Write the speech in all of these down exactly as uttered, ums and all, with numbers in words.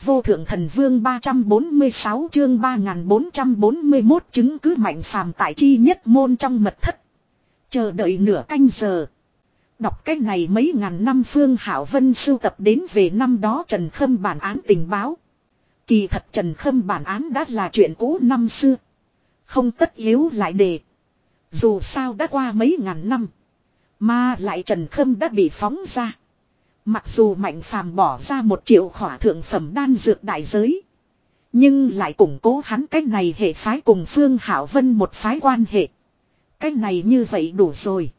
vô thượng thần vương ba trăm bốn mươi sáu chương ba nghìn bốn trăm bốn mươi mốt chứng cứ Mạnh Phàm tại chi nhất môn trong mật thất. Chờ đợi nửa canh giờ. Đọc cách này mấy ngàn năm Phương Hảo Vân sưu tập đến về năm đó Trần Khâm bản án tình báo. Kỳ thật Trần Khâm bản án đã là chuyện cũ năm xưa. Không tất yếu lại đề. Dù sao đã qua mấy ngàn năm. Mà lại Trần Khâm đã bị phóng ra. Mặc dù Mạnh Phàm bỏ ra một triệu khỏa thượng phẩm đan dược đại giới. Nhưng lại củng cố hắn cách này hệ phái cùng Phương Hảo Vân một phái quan hệ. Cách này như vậy đủ rồi.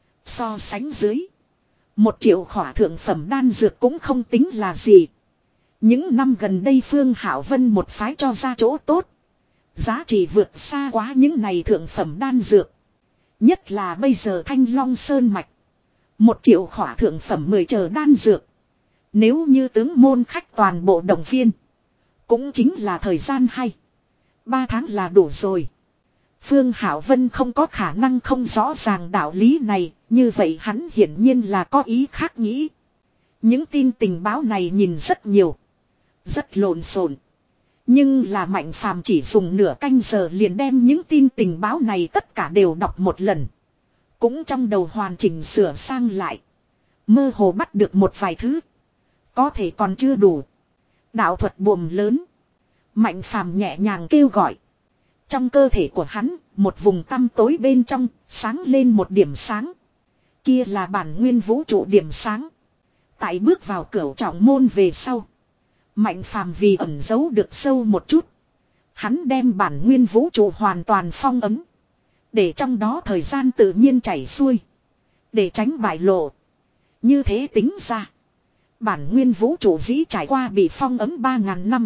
So sánh dưới. Một triệu khỏa thượng phẩm đan dược cũng không tính là gì. Những năm gần đây Phương Hảo Vân một phái cho ra chỗ tốt. Giá trị vượt xa quá những này thượng phẩm đan dược. Nhất là bây giờ Thanh Long Sơn Mạch. Một triệu khỏa thượng phẩm mười chờ đan dược. Nếu như tướng môn khách toàn bộ đồng viên. Cũng chính là thời gian hay. Ba tháng là đủ rồi. Phương Hảo Vân không có khả năng không rõ ràng đạo lý này. Như vậy hắn hiển nhiên là có ý khác nghĩ. Những tin tình báo này nhìn rất nhiều. Rất lộn xộn. Nhưng là Mạnh Phàm chỉ dùng nửa canh giờ liền đem những tin tình báo này tất cả đều đọc một lần. Cũng trong đầu hoàn chỉnh sửa sang lại. Mơ hồ bắt được một vài thứ. Có thể còn chưa đủ. Đạo thuật buồm lớn. Mạnh Phàm nhẹ nhàng kêu gọi. Trong cơ thể của hắn, một vùng tăm tối bên trong, sáng lên một điểm sáng. Kia là bản nguyên vũ trụ điểm sáng. Tại bước vào cửu trọng môn về sau. Mạnh Phàm vì ẩn giấu được sâu một chút. Hắn đem bản nguyên vũ trụ hoàn toàn phong ấm. Để trong đó thời gian tự nhiên chảy xuôi. Để tránh bại lộ. Như thế tính ra. Bản nguyên vũ trụ dĩ trải qua bị phong ấm ba ngàn năm.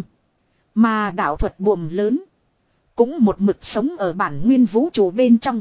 Mà đạo thuật buồm lớn. Cũng một mực sống ở bản nguyên vũ trụ bên trong.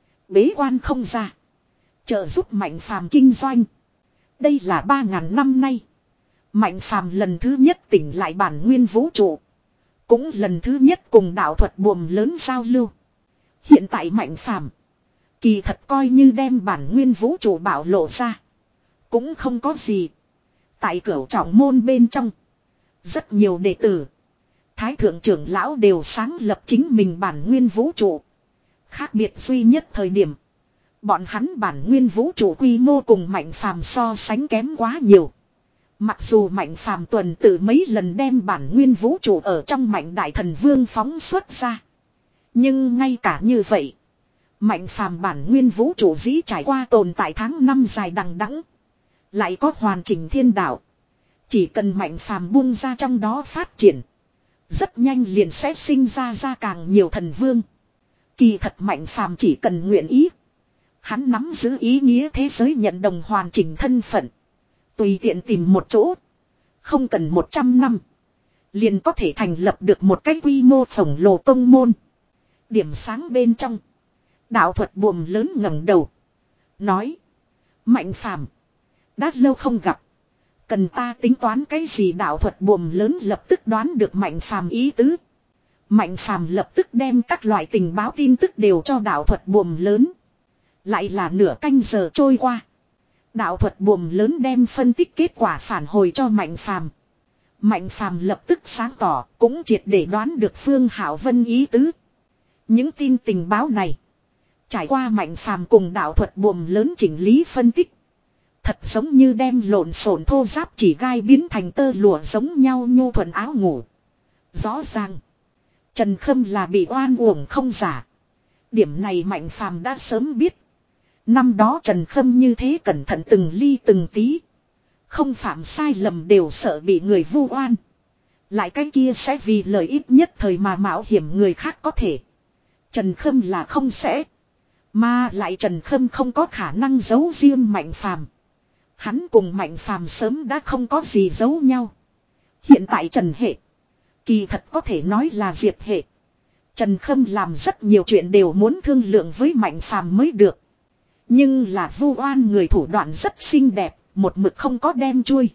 Bế quan không ra. Trợ giúp Mạnh Phàm kinh doanh. Đây là ba ngàn năm nay. Mạnh Phàm lần thứ nhất tỉnh lại bản nguyên vũ trụ. Cũng lần thứ nhất cùng đạo thuật buồm lớn giao lưu. Hiện tại Mạnh Phàm kỳ thật coi như đem bản nguyên vũ trụ bảo lộ ra. Cũng không có gì. Tại cửu trọng môn bên trong. Rất nhiều đệ tử. Thái thượng trưởng lão đều sáng lập chính mình bản nguyên vũ trụ. Khác biệt duy nhất thời điểm. Bọn hắn bản nguyên vũ trụ quy mô cùng Mạnh Phàm so sánh kém quá nhiều. Mặc dù Mạnh Phàm tuần tự mấy lần đem bản nguyên vũ trụ ở trong Mạnh Đại Thần Vương phóng xuất ra. Nhưng ngay cả như vậy. Mạnh Phàm bản nguyên vũ trụ dĩ trải qua tồn tại tháng năm dài đằng đẵng. Lại có hoàn chỉnh thiên đạo. Chỉ cần Mạnh Phàm buông ra trong đó phát triển. Rất nhanh liền sẽ sinh ra ra càng nhiều thần vương. Kỳ thật Mạnh Phàm chỉ cần nguyện ý. Hắn nắm giữ ý nghĩa thế giới nhận đồng hoàn chỉnh thân phận. Tùy tiện tìm một chỗ. Không cần một trăm năm. Liền có thể thành lập được một cái quy mô khổng lồ tông môn. Điểm sáng bên trong. Đạo thuật buồm lớn ngẩng đầu. Nói. Mạnh Phàm đã lâu không gặp. Cần ta tính toán cái gì đạo thuật buồm lớn lập tức đoán được Mạnh Phàm ý tứ. Mạnh Phàm lập tức đem các loại tình báo tin tức đều cho đạo thuật buồm lớn. Lại là nửa canh giờ trôi qua. Đạo thuật buồm lớn đem phân tích kết quả phản hồi cho Mạnh Phàm. Mạnh Phàm lập tức sáng tỏ, cũng triệt để đoán được Phương Hảo Vân ý tứ. Những tin tình báo này, trải qua Mạnh Phàm cùng đạo thuật buồm lớn chỉnh lý phân tích. Thật giống như đem lộn xộn thô ráp chỉ gai biến thành tơ lụa giống nhau nhu thuận áo ngủ. Rõ ràng, Trần Khâm là bị oan uổng không giả. Điểm này Mạnh Phàm đã sớm biết. Năm đó Trần Khâm như thế cẩn thận từng ly từng tí. Không phạm sai lầm đều sợ bị người vu oan. Lại cái kia sẽ vì lợi ích nhất thời mà mạo hiểm người khác có thể. Trần Khâm là không sẽ. Mà lại Trần Khâm không có khả năng giấu riêng Mạnh Phàm. Hắn cùng Mạnh Phàm sớm đã không có gì giấu nhau. Hiện tại Trần Hệ. Kỳ thật có thể nói là Diệp Hệ. Trần Khâm làm rất nhiều chuyện đều muốn thương lượng với Mạnh Phàm mới được. Nhưng là vu oan người thủ đoạn rất xinh đẹp, một mực không có đem chui.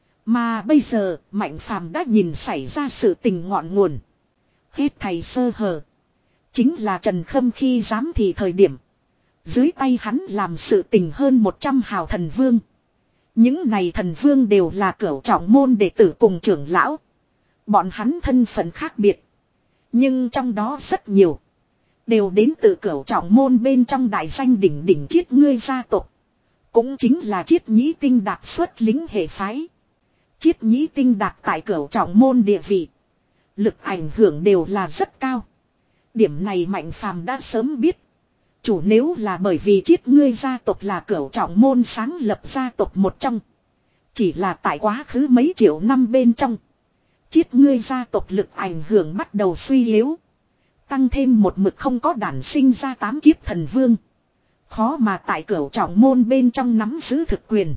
Mà bây giờ, Mạnh Phàm đã nhìn xảy ra sự tình ngọn nguồn. Hết thầy sơ hở. Chính là Trần Khâm khi dám thì thời điểm. Dưới tay hắn làm sự tình hơn một trăm hào thần vương. Những này thần vương đều là cửu trọng môn đệ tử cùng trưởng lão. Bọn hắn thân phận khác biệt. Nhưng trong đó rất nhiều. Đều đến từ Cửu Trọng môn bên trong đại danh đỉnh đỉnh Chiết Ngươi gia tộc. Cũng chính là Chiết Nhĩ Tinh Đạc xuất lính hệ phái. Chiết Nhĩ Tinh Đạc tại Cửu Trọng môn địa vị. Lực ảnh hưởng đều là rất cao. Điểm này Mạnh Phàm đã sớm biết. Chủ nếu là bởi vì Chiết Ngươi gia tộc là Cửu Trọng môn sáng lập gia tộc một trong. Chỉ là tại quá khứ mấy triệu năm bên trong. Chiết Ngươi gia tộc lực ảnh hưởng bắt đầu suy yếu. Tăng thêm một mực không có đản sinh ra tám kiếp thần vương. Khó mà tại Cửu Trọng môn bên trong nắm giữ thực quyền.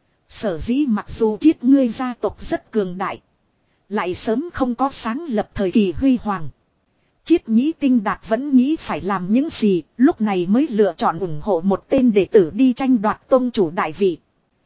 Sở dĩ mặc dù Chiết Ngươi gia tộc rất cường đại. Lại sớm không có sáng lập thời kỳ huy hoàng. Chiết Nhĩ Tinh Đạc vẫn nghĩ phải làm những gì, lúc này mới lựa chọn ủng hộ một tên đệ tử đi tranh đoạt tông chủ đại vị.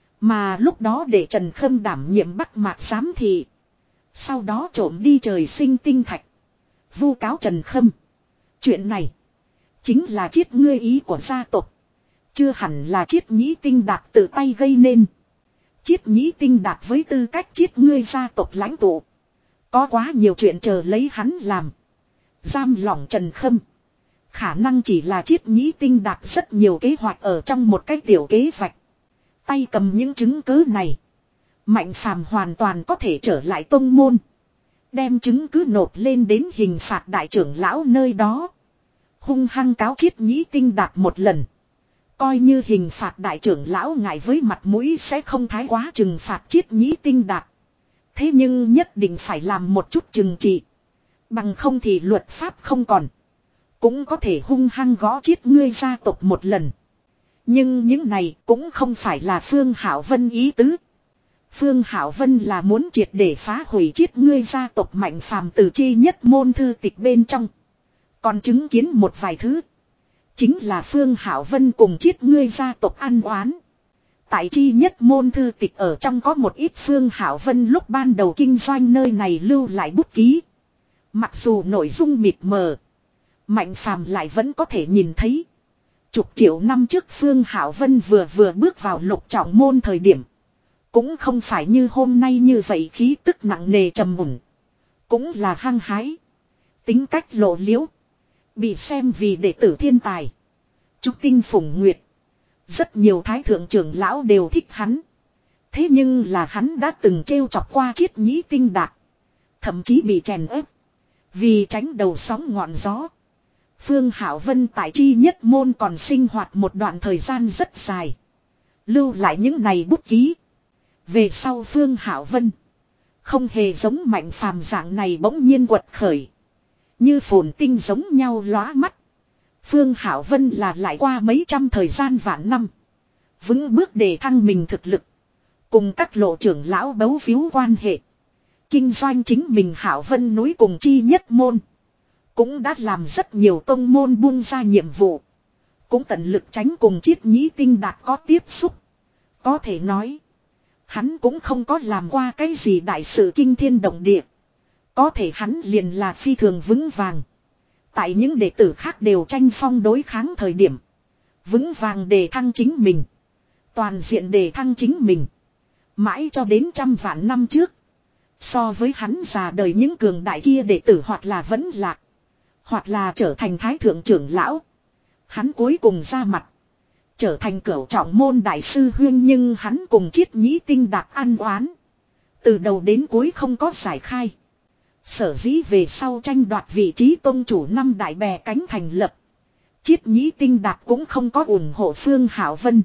Mà lúc đó để Trần Khâm đảm nhiệm Bắc Mạc giám thị. Sau đó trộm đi trời sinh tinh thạch. Vu cáo Trần Khâm. Chuyện này chính là Chiết Ngươi ý của gia tộc. Chưa hẳn là Chiết Nhĩ Tinh Đạc tự tay gây nên. Chiết Nhĩ Tinh Đạc với tư cách Chiết Ngươi gia tộc lãnh tụ. Có quá nhiều chuyện chờ lấy hắn làm. Giam lỏng Trần Khâm. Khả năng chỉ là Chiết Nhĩ Tinh Đạc rất nhiều kế hoạch ở trong một cái tiểu kế vạch. Tay cầm những chứng cứ này. Mạnh Phàm hoàn toàn có thể trở lại tông môn. Đem chứng cứ nộp lên đến hình phạt đại trưởng lão nơi đó. Hung hăng cáo Chiết Nhĩ Tinh Đạc một lần. Coi như hình phạt đại trưởng lão ngại với mặt mũi sẽ không thái quá trừng phạt Chiết Nhĩ Tinh Đạc. Thế nhưng nhất định phải làm một chút trừng trị. Bằng không thì luật pháp không còn. Cũng có thể hung hăng gõ Chiết Ngươi gia tộc một lần. Nhưng những này cũng không phải là Phương Hảo Vân ý tứ. Phương Hảo Vân là muốn triệt để phá hủy Chiết Ngươi gia tộc Mạnh Phàm từ chi nhất môn thư tịch bên trong. Còn chứng kiến một vài thứ. Chính là Phương Hảo Vân cùng Chiết Ngươi gia tộc ăn oán. Tại chi nhất môn thư tịch ở trong có một ít Phương Hảo Vân lúc ban đầu kinh doanh nơi này lưu lại bút ký. Mặc dù nội dung mịt mờ. Mạnh Phàm lại vẫn có thể nhìn thấy. Chục triệu năm trước Phương Hảo Vân vừa vừa bước vào Lục Trọng môn thời điểm. Cũng không phải như hôm nay như vậy khí tức nặng nề trầm mùn. Cũng là hăng hái. Tính cách lộ liễu. Bị xem vì đệ tử thiên tài. Trúc Tinh Phùng Nguyệt. Rất nhiều thái thượng trưởng lão đều thích hắn. Thế nhưng là hắn đã từng trêu chọc qua Chiết Nhĩ Tinh Đạc. Thậm chí bị chèn ép. Vì tránh đầu sóng ngọn gió. Phương Hảo Vân tại chi nhất môn còn sinh hoạt một đoạn thời gian rất dài. Lưu lại những này bút ký. Về sau Phương Hảo Vân. Không hề giống Mạnh Phàm dạng này bỗng nhiên quật khởi. Như phồn tinh giống nhau lóa mắt. Phương Hảo Vân là lại qua mấy trăm thời gian vạn năm. Vững bước để thăng mình thực lực. Cùng các lộ trưởng lão bấu víu quan hệ. Kinh doanh chính mình Hảo Vân núi cùng chi nhất môn. Cũng đã làm rất nhiều tông môn buông ra nhiệm vụ. Cũng tận lực tránh cùng Chiết Nhĩ Tinh Đạc có tiếp xúc. Có thể nói. Hắn cũng không có làm qua cái gì đại sự kinh thiên động địa. Có thể hắn liền là phi thường vững vàng. Tại những đệ tử khác đều tranh phong đối kháng thời điểm. Vững vàng đề thăng chính mình. Toàn diện đề thăng chính mình. Mãi cho đến trăm vạn năm trước. So với hắn già đời những cường đại kia đệ tử hoặc là vẫn lạc. Hoặc là trở thành thái thượng trưởng lão. Hắn cuối cùng ra mặt. Trở thành cửu trọng môn đại sư huyên, nhưng hắn cùng Chiết Nhĩ Tinh Đạc ăn oán. Từ đầu đến cuối không có giải khai. Sở dĩ về sau tranh đoạt vị trí tông chủ năm đại bè cánh thành lập. Chiết Nhĩ Tinh Đạc cũng không có ủng hộ Phương Hảo Vân.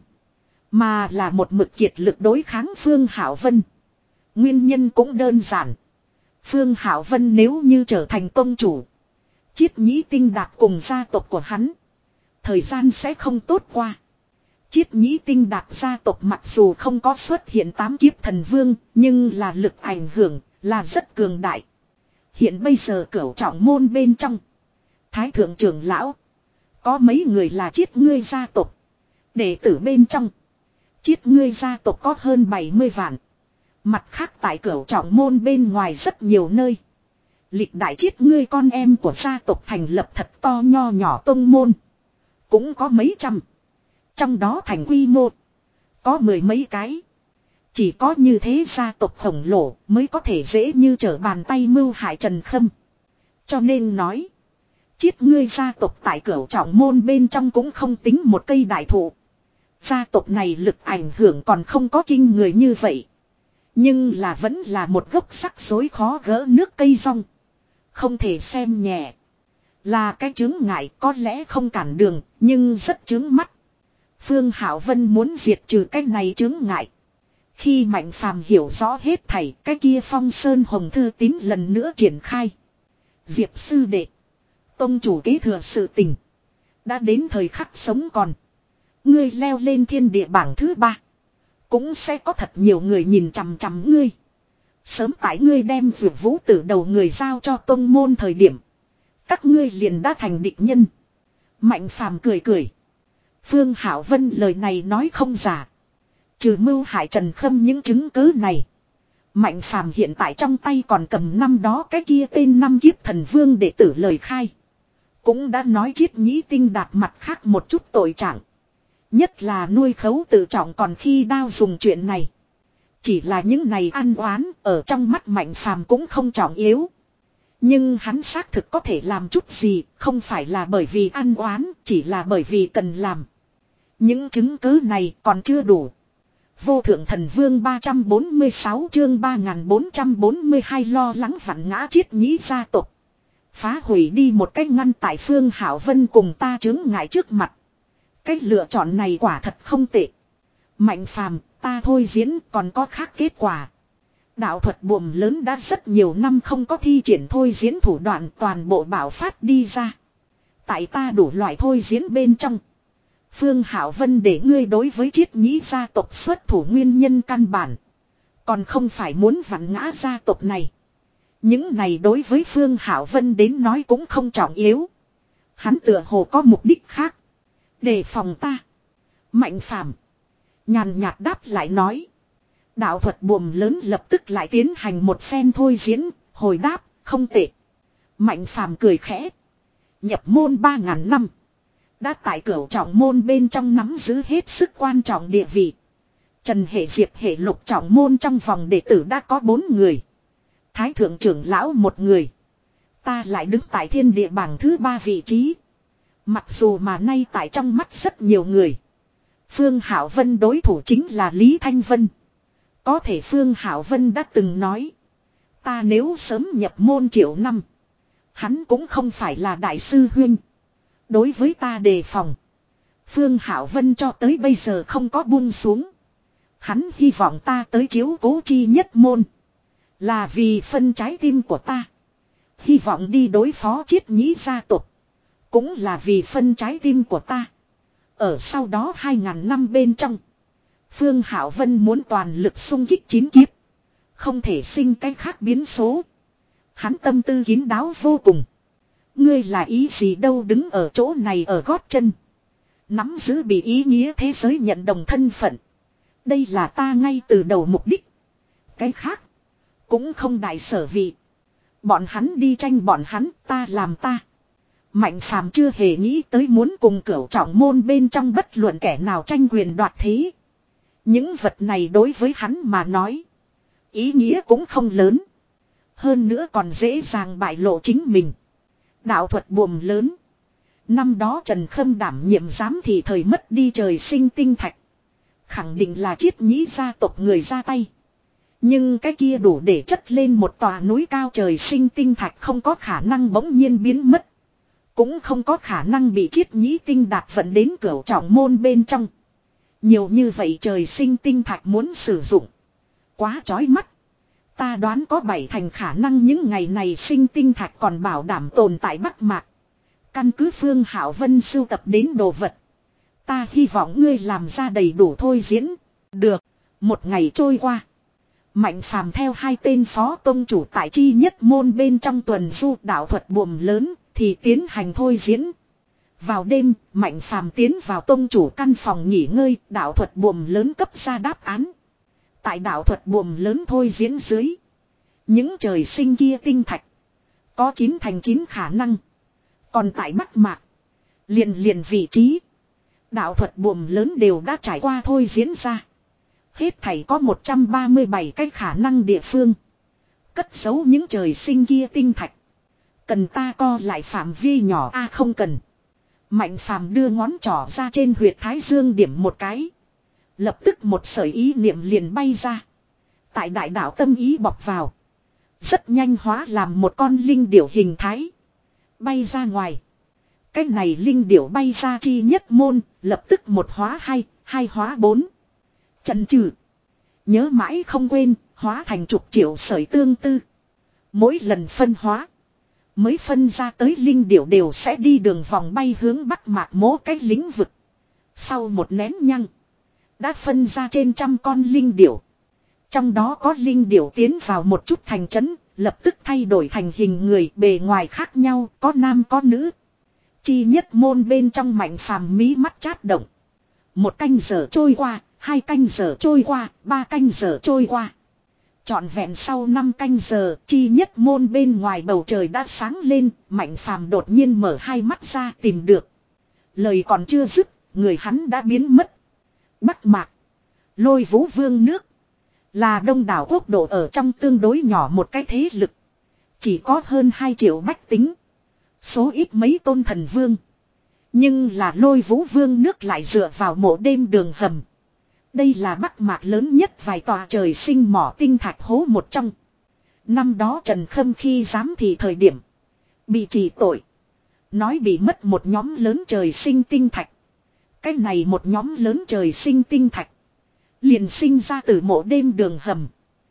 Mà là một mực kiệt lực đối kháng Phương Hảo Vân. Nguyên nhân cũng đơn giản. Phương Hảo Vân nếu như trở thành tông chủ. Chiết Nhĩ Tinh Đạc cùng gia tộc của hắn. Thời gian sẽ không tốt qua. Chiết Nhĩ Tinh Đạc gia tộc mặc dù không có xuất hiện tám kiếp thần vương. Nhưng là lực ảnh hưởng là rất cường đại. Hiện bây giờ cửu trọng môn bên trong. Thái thượng trưởng lão. Có mấy người là Chiết Ngươi gia tộc. Đệ tử bên trong. Chiết Ngươi gia tộc có hơn bảy mươi vạn. Mặt khác tại cửu trọng môn bên ngoài rất nhiều nơi. Lịch đại Chiết Ngươi con em của gia tộc thành lập thật to nho nhỏ tông môn. Cũng có mấy trăm. Trong đó thành quy mô. Có mười mấy cái. Chỉ có như thế gia tộc khổng lồ mới có thể dễ như trở bàn tay mưu hại Trần Khâm. Cho nên nói. Chiết ngươi gia tộc tại Cửu Trọng Môn bên trong cũng không tính một cây đại thụ. Gia tộc này lực ảnh hưởng còn không có kinh người như vậy. Nhưng là vẫn là một gốc sắc rối khó gỡ nước cây rong. Không thể xem nhẹ. Là cái chướng ngại có lẽ không cản đường, nhưng rất chướng mắt. Phương Hạo Vân muốn diệt trừ cái này chướng ngại. Khi Mạnh Phàm hiểu rõ hết thảy, cái kia Phong Sơn Hồng Thư tín lần nữa triển khai. Diệp sư đệ, tông chủ kế thừa sự tình. Đã đến thời khắc sống còn. Ngươi leo lên thiên địa bảng thứ ba. Cũng sẽ có thật nhiều người nhìn chằm chằm ngươi. Sớm tại ngươi đem Dược Vũ Tử đầu người giao cho tông môn thời điểm. Các ngươi liền đã thành địch nhân. Mạnh Phàm cười cười. Phương Hạo Vân lời này nói không giả. Trừ mưu hại Trần Khâm những chứng cứ này. Mạnh Phàm hiện tại trong tay còn cầm năm đó cái kia tên năm kiếp thần vương đệ tử lời khai. Cũng đã nói Chiết Nhĩ Tinh đạt mặt khác một chút tội trạng. Nhất là nuôi khấu tự trọng còn khi đao dùng chuyện này. Chỉ là những này ăn oán ở trong mắt Mạnh Phàm cũng không trọng yếu. Nhưng hắn xác thực có thể làm chút gì, không phải là bởi vì ăn oán, chỉ là bởi vì cần làm. Những chứng cứ này còn chưa đủ. Vô thượng thần vương ba trăm bốn mươi sáu chương ba nghìn bốn trăm bốn mươi hai lo lắng vặn ngã Chiết Nhĩ gia tộc. Phá hủy đi một cách ngăn tại Phương Hạo Vân cùng ta chứng ngại trước mặt. Cách lựa chọn này quả thật không tệ. Mạnh Phàm, ta thôi diễn còn có khác kết quả. Đạo thuật buồm lớn đã rất nhiều năm không có thi triển thôi diễn thủ đoạn toàn bộ bảo phát đi ra. Tại ta đủ loại thôi diễn bên trong. Phương Hạo Vân để ngươi đối với Chiết Nhĩ gia tộc xuất thủ nguyên nhân căn bản. Còn không phải muốn vặn ngã gia tộc này. Những này đối với Phương Hạo Vân đến nói cũng không trọng yếu. Hắn tựa hồ có mục đích khác. Đề phòng ta. Mạnh Phàm nhàn nhạt đáp lại nói. Đạo thuật buồm lớn lập tức lại tiến hành một phen thôi diễn, hồi đáp, không tệ. Mạnh Phàm cười khẽ. Nhập môn ba ngàn năm. Đã tại Cửu Trọng Môn bên trong nắm giữ hết sức quan trọng địa vị. Trần Hệ Diệp Hệ Lục Trọng Môn trong vòng đệ tử đã có bốn người. Thái thượng trưởng lão một người. Ta lại đứng tại thiên địa bảng thứ ba vị trí. Mặc dù mà nay tại trong mắt rất nhiều người. Phương Hạo Vân đối thủ chính là Lý Thanh Vân. Có thể Phương Hạo Vân đã từng nói. Ta nếu sớm nhập môn triệu năm. Hắn cũng không phải là đại sư huynh. Đối với ta đề phòng. Phương Hạo Vân cho tới bây giờ không có buông xuống. Hắn hy vọng ta tới chiếu cố chi nhất môn. Là vì phân trái tim của ta. Hy vọng đi đối phó Chiết Nhĩ gia tộc. Cũng là vì phân trái tim của ta. Ở sau đó hai ngàn năm bên trong. Phương Hạo Vân muốn toàn lực xung kích chín kiếp. Không thể sinh cái khác biến số. Hắn tâm tư kín đáo vô cùng. Ngươi là ý gì đâu đứng ở chỗ này ở gót chân. Nắm giữ bị ý nghĩa thế giới nhận đồng thân phận. Đây là ta ngay từ đầu mục đích. Cái khác. Cũng không đại sở vị. Bọn hắn đi tranh bọn hắn, ta làm ta. Mạnh Phàm chưa hề nghĩ tới muốn cùng Cửu Trọng Môn bên trong bất luận kẻ nào tranh quyền đoạt thế. Những vật này đối với hắn mà nói. Ý nghĩa cũng không lớn. Hơn nữa còn dễ dàng bại lộ chính mình. Đạo thuật buồm lớn. Năm đó Trần Khâm đảm nhiệm giám thị thời mất đi trời sinh tinh thạch. Khẳng định là Chiết Nhĩ gia tộc người ra tay. Nhưng cái kia đủ để chất lên một tòa núi cao trời sinh tinh thạch không có khả năng bỗng nhiên biến mất. Cũng không có khả năng bị Chiết Nhĩ Tinh đạt vận đến Cửu Trọng Môn bên trong. Nhiều như vậy trời sinh tinh thạch muốn sử dụng. Quá chói mắt. Ta đoán có bảy thành khả năng những ngày này sinh tinh thạch còn bảo đảm tồn tại Bắc Mạc. Căn cứ Phương Hạo Vân sưu tập đến đồ vật. Ta hy vọng ngươi làm ra đầy đủ thôi diễn. Được. Một ngày trôi qua. Mạnh Phàm theo hai tên phó tông chủ tại chi nhất môn bên trong tuần du đạo thuật buồm lớn thì tiến hành thôi diễn. Vào đêm, Mạnh Phàm tiến vào tông chủ căn phòng nghỉ ngơi, đạo thuật buồm lớn cấp ra đáp án. Tại đạo thuật buồm lớn thôi diễn dưới. Những trời sinh kia tinh thạch. Có chín thành chín khả năng. Còn tại Bắc Mạc. Liền liền vị trí. Đạo thuật buồm lớn đều đã trải qua thôi diễn ra. Hết thảy có một trăm ba mươi bảy cái khả năng địa phương. Cất giấu những trời sinh kia tinh thạch. Cần ta co lại phạm vi nhỏ a à, không cần. Mạnh phàm đưa ngón trỏ ra trên huyệt thái dương điểm một cái. Lập tức một sợi ý niệm liền bay ra. Tại đại đạo tâm ý bọc vào. Rất nhanh hóa làm một con linh điểu hình thái. Bay ra ngoài. Cái này linh điểu bay ra chi nhất môn. Lập tức một hóa hai, hai hóa bốn. Chần chừ. Nhớ mãi không quên, hóa thành chục triệu sợi tương tư. Mỗi lần phân hóa. Mới phân ra tới linh điểu đều sẽ đi đường vòng bay hướng bắc mạc mố cái lĩnh vực. Sau một nén nhăng. Đã phân ra trên trăm con linh điểu. Trong đó có linh điểu tiến vào một chút thành trấn. Lập tức thay đổi thành hình người bề ngoài khác nhau. Có nam có nữ. Chi nhất môn bên trong Mạnh Phàm mí mắt chát động. Một canh giờ trôi qua. Hai canh giờ trôi qua. Ba canh giờ trôi qua. Trọn vẹn sau năm canh giờ, chi nhất môn bên ngoài bầu trời đã sáng lên, Mạnh Phàm đột nhiên mở hai mắt ra tìm được. Lời còn chưa dứt, người hắn đã biến mất. Bắc Mạc, Lôi Vũ Vương nước, là đông đảo quốc độ ở trong tương đối nhỏ một cái thế lực. Chỉ có hơn hai triệu bách tính. Số ít mấy tôn thần vương. Nhưng là Lôi Vũ Vương nước lại dựa vào mộ đêm đường hầm. Đây là Bắc Mạc lớn nhất vài tòa trời sinh mỏ tinh thạch hố một trong. Năm đó Trần Khâm khi giám thị thời điểm. Bị trì tội. Nói bị mất một nhóm lớn trời sinh tinh thạch. Cái này một nhóm lớn trời sinh tinh thạch. Liền sinh ra từ mộ đêm đường hầm.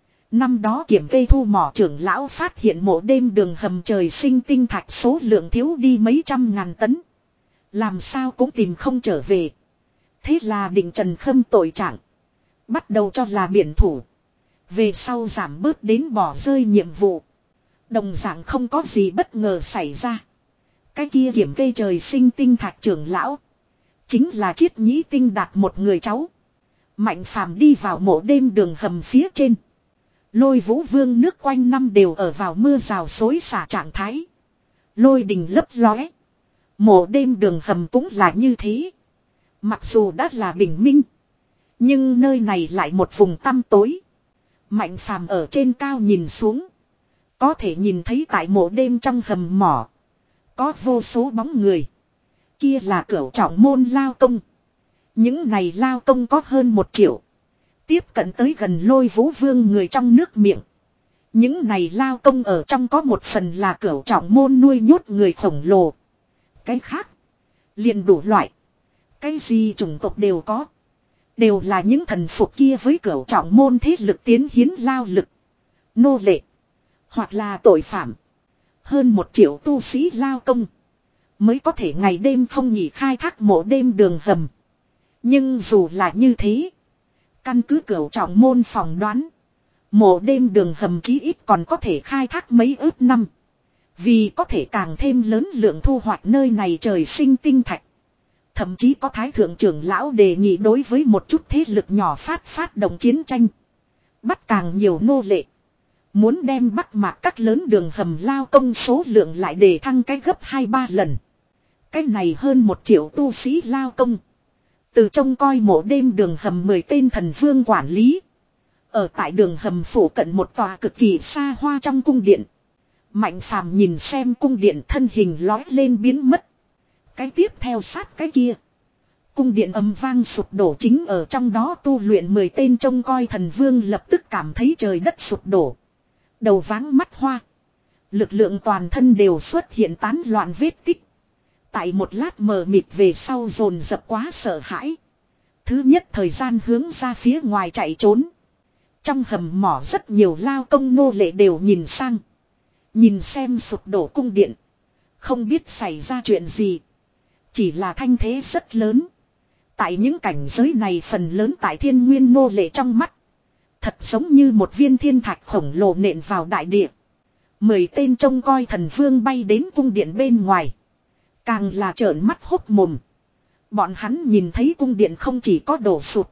Năm đó kiểm kê thu mỏ trưởng lão phát hiện mộ đêm đường hầm trời sinh tinh thạch số lượng thiếu đi mấy trăm ngàn tấn. Làm sao cũng tìm không trở về. Thế là định Trần Khâm tội trạng. Bắt đầu cho là biển thủ. Về sau giảm bớt đến bỏ rơi nhiệm vụ. Đồng dạng không có gì bất ngờ xảy ra. Cái kia kiểm kê trời sinh tinh thạch trưởng lão. Chính là Triết Nhĩ Tinh Đạt một người cháu. Mạnh Phàm đi vào mộ đêm đường hầm phía trên. Lôi Vũ Vương nước quanh năm đều ở vào mưa rào xối xả trạng thái. Lôi đình lấp lóe. Mộ đêm đường hầm cũng là như thế. Mặc dù đã là bình minh. Nhưng nơi này lại một vùng tăm tối. Mạnh Phàm ở trên cao nhìn xuống. Có thể nhìn thấy tại mộ đêm trong hầm mỏ. Có vô số bóng người. Kia là cửu trọng môn lao công. Những này lao công có hơn một triệu. Tiếp cận tới gần Lôi Vũ Vương người trong nước miệng. Những này lao công ở trong có một phần là cửu trọng môn nuôi nhốt người khổng lồ. Cái khác. Liền đủ loại. Cái gì chủng tộc đều có. Đều là những thần phục kia với cửu trọng môn thế lực tiến hiến lao lực. Nô lệ. Hoặc là tội phạm. Hơn một triệu tu sĩ lao công. Mới có thể ngày đêm không nghỉ khai thác mộ đêm đường hầm. Nhưng dù là như thế. Căn cứ cửu trọng môn phỏng đoán. Mộ đêm đường hầm chí ít còn có thể khai thác mấy ước năm. Vì có thể càng thêm lớn lượng thu hoạch nơi này trời sinh tinh thạch. Thậm chí có thái thượng trưởng lão đề nghị đối với một chút thế lực nhỏ phát phát động chiến tranh. Bắt càng nhiều nô lệ. Muốn đem Bắc Mạc các lớn đường hầm lao công số lượng lại để thăng cái gấp hai ba lần. Cái này hơn một triệu tu sĩ lao công. Từ trông coi mộ đêm đường hầm mười tên thần vương quản lý. Ở tại đường hầm phủ cận một tòa cực kỳ xa hoa trong cung điện. Mạnh Phàm nhìn xem cung điện thân hình lói lên biến mất. Cái tiếp theo sát cái kia. Cung điện ầm vang sụp đổ chính ở trong đó tu luyện mười tên trông coi thần vương lập tức cảm thấy trời đất sụp đổ. Đầu váng mắt hoa. Lực lượng toàn thân đều xuất hiện tán loạn vết tích. Tại một lát mờ mịt về sau dồn dập quá sợ hãi. Thứ nhất thời gian hướng ra phía ngoài chạy trốn. Trong hầm mỏ rất nhiều lao công nô lệ đều nhìn sang. Nhìn xem sụp đổ cung điện. Không biết xảy ra chuyện gì. Chỉ là thanh thế rất lớn. Tại những cảnh giới này phần lớn tại thiên nguyên nô lệ trong mắt. Thật giống như một viên thiên thạch khổng lồ nện vào đại địa. Mười tên trông coi thần vương bay đến cung điện bên ngoài. Càng là trợn mắt hốt mồm. Bọn hắn nhìn thấy cung điện không chỉ có đổ sụt.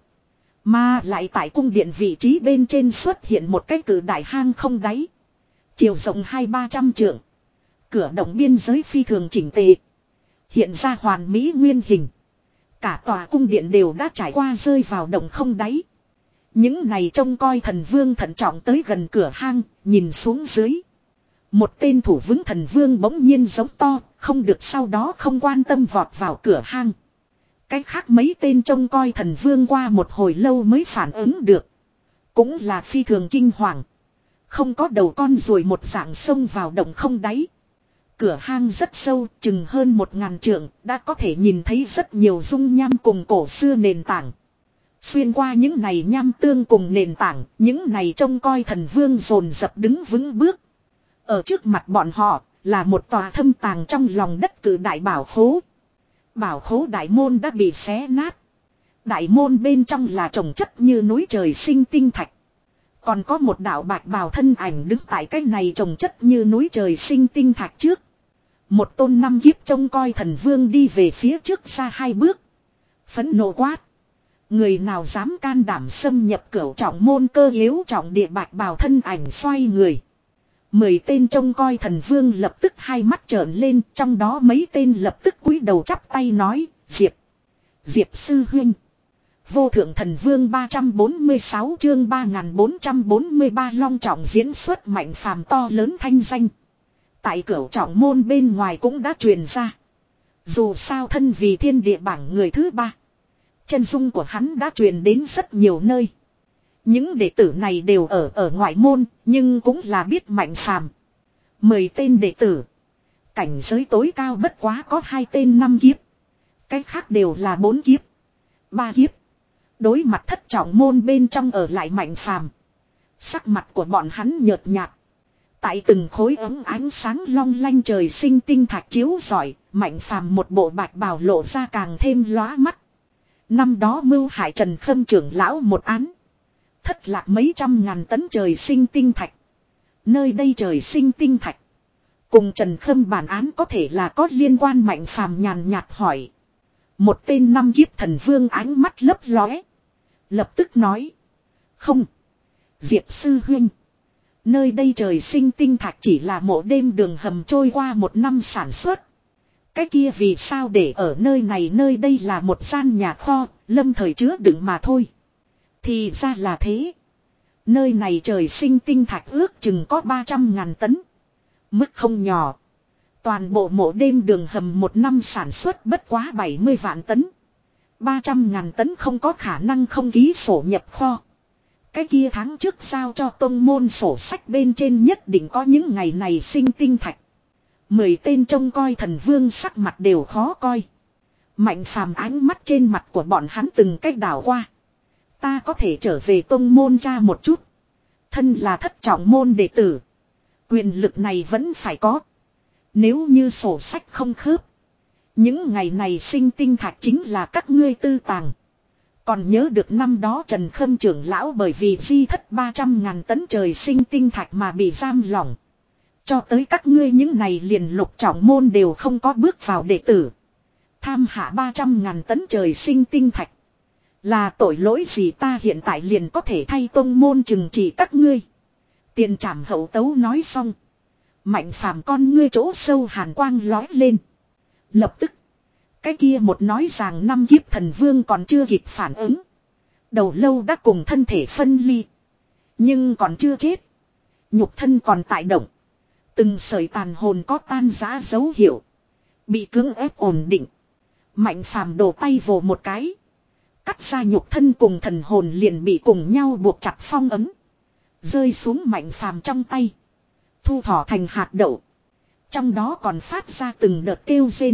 Mà lại tại cung điện vị trí bên trên xuất hiện một cái cử đại hang không đáy. Chiều rộng hai ba trăm trượng. Cửa động biên giới phi thường chỉnh tề. Hiện ra hoàn mỹ nguyên hình. Cả tòa cung điện đều đã trải qua rơi vào động không đáy. Những này trông coi thần vương thận trọng tới gần cửa hang, nhìn xuống dưới. Một tên thủ vững thần vương bỗng nhiên giống to, không được, sau đó không quan tâm vọt vào cửa hang. Cách khác mấy tên trông coi thần vương qua một hồi lâu mới phản ứng được. Cũng là phi thường kinh hoàng. Không có đầu con ruồi một dạng xông vào động không đáy. Cửa hang rất sâu, chừng hơn một ngàn trượng, đã có thể nhìn thấy rất nhiều dung nham cùng cổ xưa nền tảng. Xuyên qua những này nham tương cùng nền tảng, những này trông coi thần vương dồn dập đứng vững bước. Ở trước mặt bọn họ, là một tòa thâm tàng trong lòng đất cử đại bảo khố. Bảo khố đại môn đã bị xé nát. Đại môn bên trong là trồng chất như núi trời sinh tinh thạch. Còn có một đạo bạch bào thân ảnh đứng tại cái này trồng chất như núi trời sinh tinh thạch trước. Một tôn năm kiếp trông coi thần vương đi về phía trước xa hai bước. Phẫn nộ quát. Người nào dám can đảm xâm nhập cửu trọng môn cơ yếu trọng địa bạch bào thân ảnh xoay người. Mười tên trông coi thần vương lập tức hai mắt trợn lên, trong đó mấy tên lập tức cúi đầu chắp tay nói, Diệp. Diệp sư huynh. Vô thượng thần vương ba trăm bốn mươi sáu chương ba nghìn bốn trăm bốn mươi ba long trọng diễn xuất Mạnh Phàm to lớn thanh danh. Tại cửu trọng môn bên ngoài cũng đã truyền ra. Dù sao thân vì thiên địa bảng người thứ ba. Chân dung của hắn đã truyền đến rất nhiều nơi. Những đệ tử này đều ở ở ngoại môn, nhưng cũng là biết Mạnh Phàm. Mười tên đệ tử. Cảnh giới tối cao bất quá có hai tên năm kiếp. Cách khác đều là bốn kiếp. Ba kiếp. Đối mặt thất trọng môn bên trong ở lại Mạnh Phàm. Sắc mặt của bọn hắn nhợt nhạt. Tại từng khối ấm ánh sáng long lanh trời sinh tinh thạch chiếu rọi, Mạnh Phàm một bộ bạch bào lộ ra càng thêm lóa mắt. Năm đó mưu hại Trần Khâm trưởng lão một án. Thất lạc mấy trăm ngàn tấn trời sinh tinh thạch. Nơi đây trời sinh tinh thạch. Cùng Trần Khâm bản án có thể là có liên quan. Mạnh Phàm nhàn nhạt hỏi. Một tên năm kiếp thần vương ánh mắt lấp lóe. Lập tức nói. Không. Diệp sư huynh. Nơi đây trời sinh tinh thạch chỉ là mộ đêm đường hầm trôi qua một năm sản xuất. Cái kia vì sao để ở nơi này, nơi đây là một gian nhà kho, lâm thời chứa đựng mà thôi. Thì ra là thế. Nơi này trời sinh tinh thạch ước chừng có ba trăm ngàn tấn. Mức không nhỏ. Toàn bộ mộ đêm đường hầm một năm sản xuất bất quá bảy mươi vạn tấn. ba trăm ngàn tấn không có khả năng không ký sổ nhập kho. Cái kia tháng trước giao cho tông môn sổ sách bên trên nhất định có những ngày này sinh tinh thạch. Mười tên trông coi thần vương sắc mặt đều khó coi. Mạnh Phàm ánh mắt trên mặt của bọn hắn từng cách đảo qua. Ta có thể trở về tông môn tra một chút. Thân là thất trọng môn đệ tử. Quyền lực này vẫn phải có. Nếu như sổ sách không khớp. Những ngày này sinh tinh thạch chính là các ngươi tư tàng. Còn nhớ được năm đó Trần Khâm trưởng lão bởi vì di thất ba trăm ngàn tấn trời sinh tinh thạch mà bị giam lỏng. Cho tới các ngươi những này liền lục trọng môn đều không có bước vào đệ tử. Tham hạ ba trăm ngàn tấn trời sinh tinh thạch. Là tội lỗi gì ta hiện tại liền có thể thay tông môn trừng trị các ngươi. Tiền trảm hậu tấu nói xong. Mạnh Phàm con ngươi chỗ sâu hàn quang lói lên. Lập tức. Cái kia một nói rằng năm kiếp thần vương còn chưa kịp phản ứng. Đầu lâu đã cùng thân thể phân ly. Nhưng còn chưa chết. Nhục thân còn tại động. Từng sợi tàn hồn có tan rã dấu hiệu. Bị cưỡng ép ổn định. Mạnh Phàm đổ tay vồ một cái. Cắt ra nhục thân cùng thần hồn liền bị cùng nhau buộc chặt phong ấn. Rơi xuống Mạnh Phàm trong tay. Thu thỏ thành hạt đậu. Trong đó còn phát ra từng đợt kêu rên.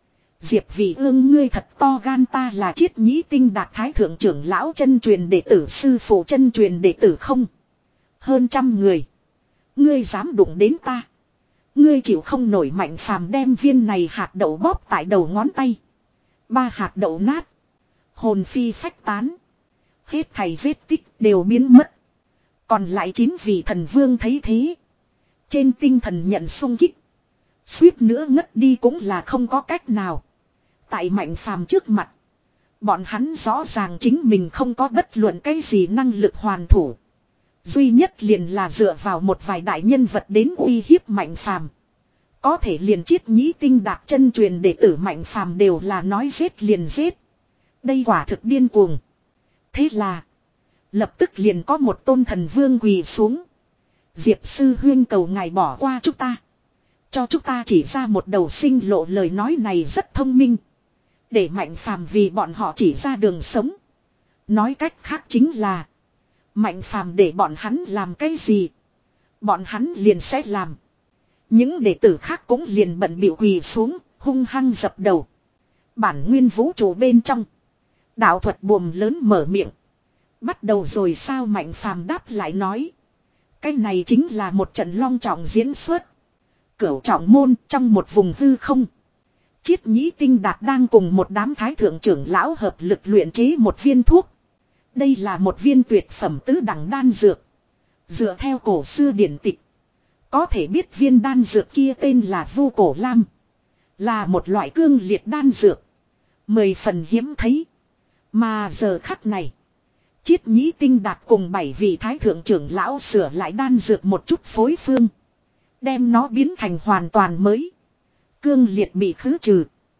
Diệp Vị Ương ngươi thật to gan, ta là Chiết Nhĩ Tinh Đạt Thái thượng trưởng lão chân truyền đệ tử, sư phụ chân truyền đệ tử không. Hơn trăm người. Ngươi dám đụng đến ta. Ngươi chịu không nổi. Mạnh Phàm đem viên này hạt đậu bóp tại đầu ngón tay. Ba hạt đậu nát. Hồn phi phách tán. Hết thảy vết tích đều biến mất. Còn lại chín vị thần vương thấy thế. Trên tinh thần nhận xung kích. Suýt nữa ngất đi cũng là không có cách nào. Tại Mạnh Phàm trước mặt. Bọn hắn rõ ràng chính mình không có bất luận cái gì năng lực hoàn thủ. Duy nhất liền là dựa vào một vài đại nhân vật đến uy hiếp Mạnh Phàm. Có thể liền Chiết Nhĩ Tinh Đạt chân truyền đệ tử Mạnh Phàm đều là nói giết liền giết. Đây quả thực điên cuồng. Thế là. Lập tức liền có một tôn thần vương quỳ xuống. Diệp sư huyên cầu ngài bỏ qua chúng ta. Cho chúng ta chỉ ra một đầu sinh lộ, lời nói này rất thông minh. Để Mạnh Phàm vì bọn họ chỉ ra đường sống. Nói cách khác chính là Mạnh Phàm để bọn hắn làm cái gì, bọn hắn liền sẽ làm. Những đệ tử khác cũng liền bận bịu quỳ xuống, hung hăng dập đầu. Bản nguyên vũ trụ bên trong, đạo thuật buồm lớn mở miệng. Bắt đầu rồi sao? Mạnh Phàm đáp lại nói. Cái này chính là một trận long trọng diễn xuất. Cửu trọng môn trong một vùng hư không. Chiết Nhĩ Tinh Đạt đang cùng một đám thái thượng trưởng lão hợp lực luyện chế một viên thuốc. Đây là một viên tuyệt phẩm tứ đẳng đan dược. Dựa theo cổ xưa điển tịch, có thể biết viên đan dược kia tên là Vu Cổ Lam. Là một loại cương liệt đan dược, mười phần hiếm thấy. Mà giờ khắc này, Chiết Nhĩ Tinh Đạt cùng bảy vị thái thượng trưởng lão sửa lại đan dược một chút phối phương, đem nó biến thành hoàn toàn mới. Cương liệt bị khứ trừ.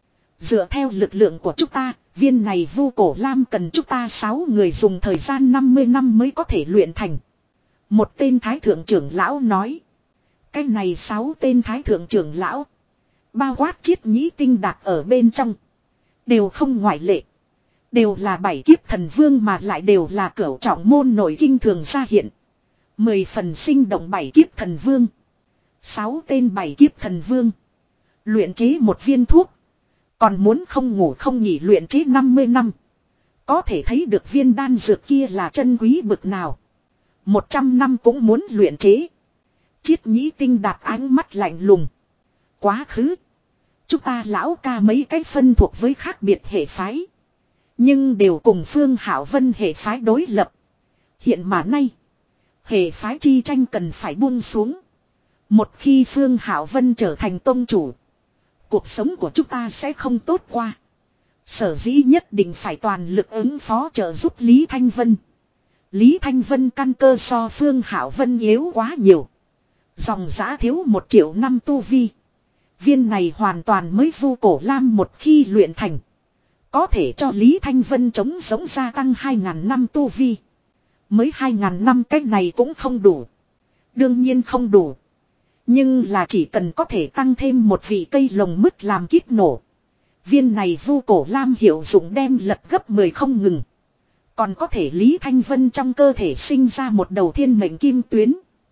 Dựa theo lực lượng của chúng ta, viên này Vu Cổ Lam cần chúng ta sáu người dùng thời gian năm mươi năm mới có thể luyện thành. Một tên thái thượng trưởng lão nói. Cái này sáu tên thái thượng trưởng lão, bao quát Chiết Nhĩ Tinh Đạt ở bên trong, đều không ngoại lệ. Đều là bảy kiếp thần vương, mà lại đều là cửu trọng môn nội kinh thường ra hiện. Mười phần sinh động bảy kiếp thần vương. Sáu tên bảy kiếp thần vương luyện chế một viên thuốc, còn muốn không ngủ không nghỉ luyện chế năm mươi năm. Có thể thấy được viên đan dược kia là chân quý bực nào. Một trăm năm cũng muốn luyện chế. Chiết Nhĩ Tinh Đạt ánh mắt lạnh lùng. Quá khứ, chúng ta lão ca mấy cái phân thuộc với khác biệt hệ phái, nhưng đều cùng Phương Hảo Vân hệ phái đối lập. Hiện mà nay, hệ phái chi tranh cần phải buông xuống. Một khi Phương Hảo Vân trở thành tông chủ, cuộc sống của chúng ta sẽ không tốt qua. Sở dĩ nhất định phải toàn lực ứng phó trợ giúp Lý Thanh Vân. Lý Thanh Vân căn cơ so Phương Hảo Vân yếu quá nhiều. Dòng giã thiếu một triệu năm tu vi. Viên này hoàn toàn mới Vu Cổ Lam một khi luyện thành, có thể cho Lý Thanh Vân chống giống gia tăng hai ngàn năm tu vi. Mới hai ngàn năm cách này cũng không đủ. Đương nhiên không đủ. Nhưng là chỉ cần có thể tăng thêm một vị cây lồng mứt làm kíp nổ, viên này Vu Cổ Lam hiệu dụng đem lật gấp mười không ngừng. Còn có thể Lý Thanh Vân trong cơ thể sinh ra một đầu thiên mệnh kim tuyến.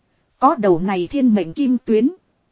Có đầu này thiên mệnh kim tuyến,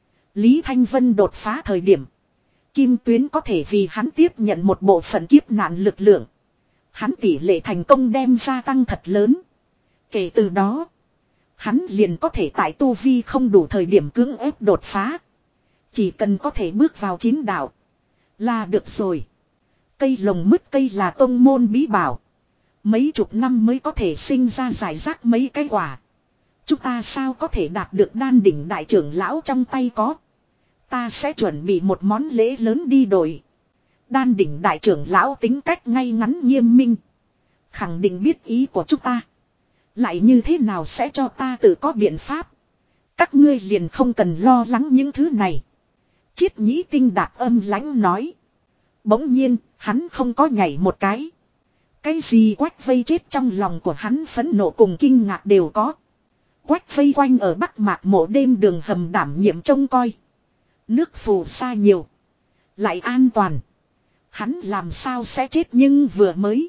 Lý Thanh Vân đột phá thời điểm, kim tuyến có thể vì hắn tiếp nhận một bộ phận kiếp nạn lực lượng. Hắn tỷ lệ thành công đem gia tăng thật lớn. Kể từ đó, hắn liền có thể tại tu vi không đủ thời điểm cưỡng ép đột phá. Chỉ cần có thể bước vào chín đạo là được rồi. Cây lồng mứt cây là tông môn bí bảo, mấy chục năm mới có thể sinh ra giải rác mấy cái quả. Chúng ta sao có thể đạt được? Đan đỉnh đại trưởng lão trong tay có. Ta sẽ chuẩn bị một món lễ lớn đi đổi. Đan đỉnh đại trưởng lão tính cách ngay ngắn nghiêm minh, khẳng định biết ý của chúng ta. Lại như thế nào sẽ cho ta tự có biện pháp. Các ngươi liền không cần lo lắng những thứ này. Chiết Nhĩ Tinh Đạt âm lãnh nói. Bỗng nhiên, hắn không có nhảy một cái. Cái gì Quách Vây chết trong lòng của hắn phẫn nộ cùng kinh ngạc đều có. Quách Vây quanh ở Bắc Mạc Mộ đêm đường hầm đảm nhiệm trông coi. Nước phù sa nhiều, lại an toàn, hắn làm sao sẽ chết? Nhưng vừa mới,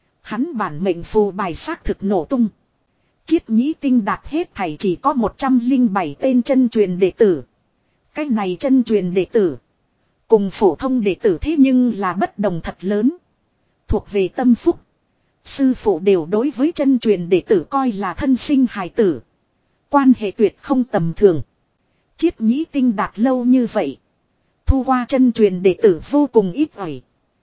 hắn bản mệnh phù bài xác thực nổ tung. Chiết Nhĩ Tinh Đạt hết thảy chỉ có một trăm linh bảy tên chân truyền đệ tử. Cái này chân truyền đệ tử cùng phổ thông đệ tử thế nhưng là bất đồng thật lớn. Thuộc về tâm phúc, sư phụ đều đối với chân truyền đệ tử coi là thân sinh hài tử. Quan hệ tuyệt không tầm thường. Chiết Nhĩ Tinh Đạt lâu như vậy, thu qua chân truyền đệ tử vô cùng ít ỏi.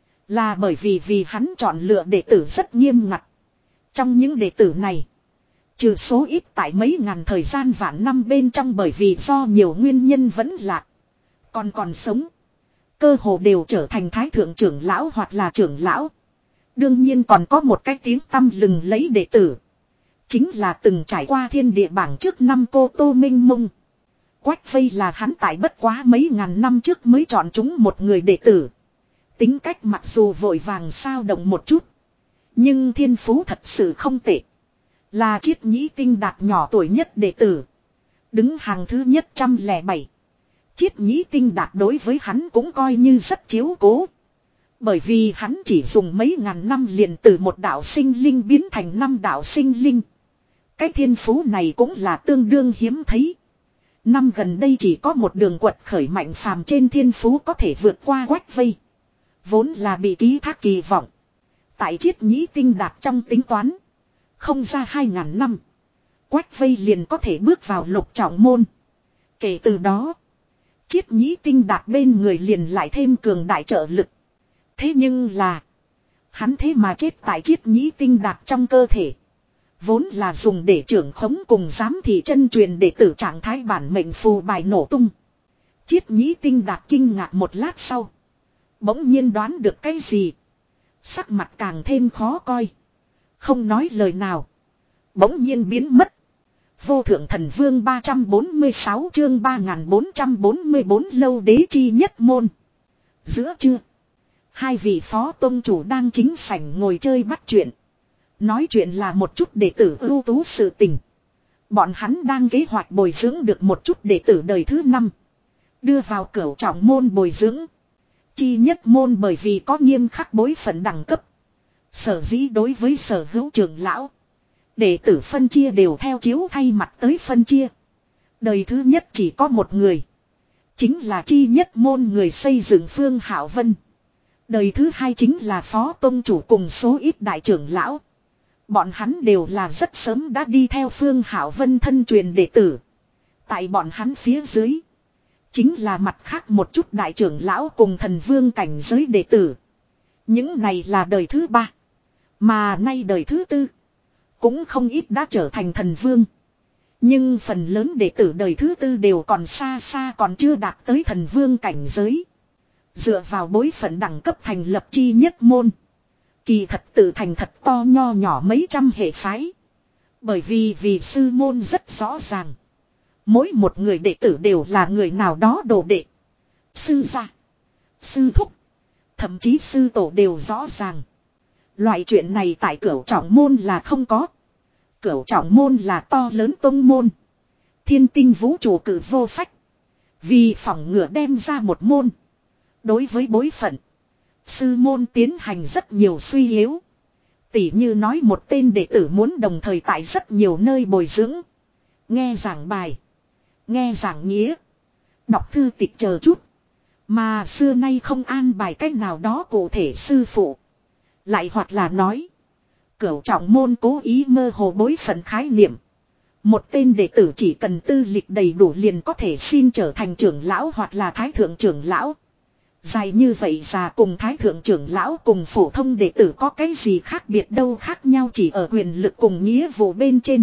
Là bởi vì vì hắn chọn lựa đệ tử rất nghiêm ngặt. Trong những đệ tử này, trừ số ít tại mấy ngàn thời gian vạn năm bên trong bởi vì do nhiều nguyên nhân vẫn lạc, còn còn sống, cơ hồ đều trở thành thái thượng trưởng lão hoặc là trưởng lão. Đương nhiên còn có một cái tiếng tăm lừng lấy đệ tử, chính là từng trải qua thiên địa bảng trước năm cô Tô Minh Mông. Quách Vây là hắn tại bất quá mấy ngàn năm trước mới chọn chúng một người đệ tử. Tính cách mặc dù vội vàng sao động một chút, nhưng thiên phú thật sự không tệ. Là Triết Nhĩ Tinh Đạt nhỏ tuổi nhất đệ tử. Đứng hàng thứ nhất trăm lẻ bảy. Triết Nhĩ Tinh Đạt đối với hắn cũng coi như rất chiếu cố. Bởi vì hắn chỉ dùng mấy ngàn năm liền từ một đạo sinh linh biến thành năm đạo sinh linh. Cái thiên phú này cũng là tương đương hiếm thấy. Năm gần đây chỉ có một đường quật khởi mạnh phàm trên thiên phú có thể vượt qua Quách Vây. Vốn là bị ký thác kỳ vọng. Tại Triết Nhĩ Tinh Đạt trong tính toán. Không ra hai ngàn năm. Quách Vây liền có thể bước vào lục trọng môn. Kể từ đó. Triết Nhĩ Tinh Đạt bên người liền lại thêm cường đại trợ lực. Thế nhưng là. Hắn thế mà chết tại Triết Nhĩ Tinh Đạt trong cơ thể. Vốn là dùng để trưởng khống cùng giám thị chân truyền đệ tử trạng thái bản mệnh phù bài nổ tung. Triết Nhĩ Tinh Đạt kinh ngạc một lát sau. Bỗng nhiên đoán được cái gì. Sắc mặt càng thêm khó coi. Không nói lời nào. Bỗng nhiên biến mất. Vô thượng thần vương ba trăm bốn mươi sáu chương ba nghìn bốn trăm bốn mươi bốn lâu đế chi nhất môn. Giữa trưa. Hai vị phó tông chủ đang chính sảnh ngồi chơi bắt chuyện. Nói chuyện là một chút đệ tử ưu tú sự tình. Bọn hắn đang kế hoạch bồi dưỡng được một chút đệ tử đời thứ năm. Đưa vào cửu trọng môn bồi dưỡng. Chi nhất môn bởi vì có nghiêm khắc bối phận đẳng cấp. Sở dĩ đối với sở hữu trưởng lão. Đệ tử phân chia đều theo chiếu thay mặt tới phân chia. Đời thứ nhất chỉ có một người. Chính là chi nhất môn người xây dựng Phương Hạo Vân. Đời thứ hai chính là phó tông chủ cùng số ít đại trưởng lão. Bọn hắn đều là rất sớm đã đi theo Phương Hạo Vân thân truyền đệ tử. Tại bọn hắn phía dưới. Chính là mặt khác một chút đại trưởng lão cùng thần vương cảnh giới đệ tử. Những này là đời thứ ba. Mà nay đời thứ tư. Cũng không ít đã trở thành thần vương. Nhưng phần lớn đệ tử đời thứ tư đều còn xa xa còn chưa đạt tới thần vương cảnh giới. Dựa vào bối phận đẳng cấp thành lập chi nhất môn. Kỳ thật tự thành thật to nho nhỏ mấy trăm hệ phái. Bởi vì vì sư môn rất rõ ràng. Mỗi một người đệ tử đều là người nào đó đồ đệ. Sư gia, sư thúc, thậm chí sư tổ đều rõ ràng. Loại chuyện này tại cửu trọng môn là không có. Cửu trọng môn là to lớn tông môn. Thiên tinh vũ trụ cử vô phách. Vì phòng ngừa đem ra một môn. Đối với bối phận. Sư môn tiến hành rất nhiều suy yếu. Tỉ như nói một tên đệ tử muốn đồng thời tại rất nhiều nơi bồi dưỡng. Nghe giảng bài. Nghe giảng nghĩa. Đọc thư tịch chờ chút. Mà xưa nay không an bài cách nào đó cụ thể sư phụ. Lại hoặc là nói. Cửu trọng môn cố ý mơ hồ bối phận khái niệm. Một tên đệ tử chỉ cần tư lịch đầy đủ liền có thể xin trở thành trưởng lão hoặc là thái thượng trưởng lão. Dài như vậy già cùng thái thượng trưởng lão cùng phổ thông đệ tử có cái gì khác biệt đâu, khác nhau chỉ ở quyền lực cùng nghĩa vụ bên trên.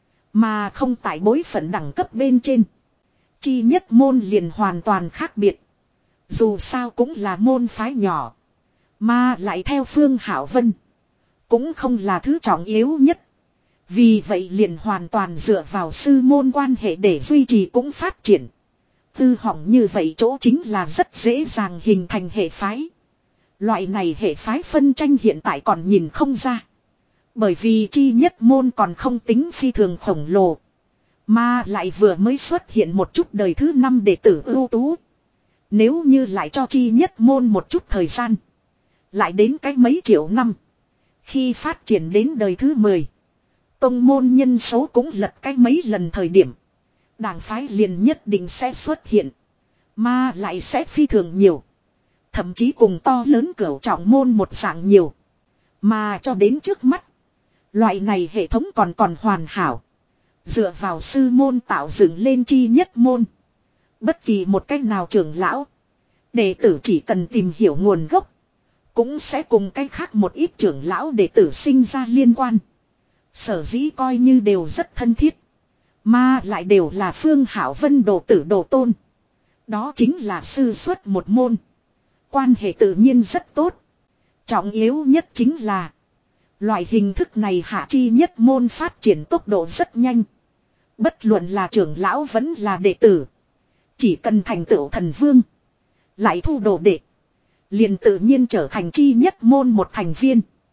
Mà không tại bối phận đẳng cấp bên trên. Chi nhất môn liền hoàn toàn khác biệt. Dù sao cũng là môn phái nhỏ. Mà lại theo Phương Hạo Vân. Cũng không là thứ trọng yếu nhất. Vì vậy liền hoàn toàn dựa vào sư môn quan hệ để duy trì cũng phát triển. Tư hỏng như vậy chỗ chính là rất dễ dàng hình thành hệ phái. Loại này hệ phái phân tranh hiện tại còn nhìn không ra. Bởi vì chi nhất môn còn không tính phi thường khổng lồ. Mà lại vừa mới xuất hiện một chút đời thứ năm đệ tử ưu tú. Nếu như lại cho chi nhất môn một chút thời gian. Lại đến cái mấy triệu năm. Khi phát triển đến đời thứ mười. Tông môn nhân số cũng lật cái mấy lần thời điểm. Đảng phái liền nhất định sẽ xuất hiện. Mà lại sẽ phi thường nhiều. Thậm chí cùng to lớn cửu trọng môn một dạng nhiều. Mà cho đến trước mắt. Loại này hệ thống còn còn hoàn hảo. Dựa vào sư môn tạo dựng lên chi nhất môn. Bất kỳ một cách nào trưởng lão. Đệ tử chỉ cần tìm hiểu nguồn gốc. Cũng sẽ cùng cách khác một ít trưởng lão đệ tử sinh ra liên quan. Sở dĩ coi như đều rất thân thiết. Mà lại đều là Phương Hạo Vân đồ tử đồ tôn. Đó chính là sư xuất một môn. Quan hệ tự nhiên rất tốt. Trọng yếu nhất chính là. Loại hình thức này hạ chi nhất môn phát triển tốc độ rất nhanh. Bất luận là trưởng lão vẫn là đệ tử. Chỉ cần thành tựu thần vương. Lại thu đồ đệ. Liền tự nhiên trở thành chi nhất môn một thành viên.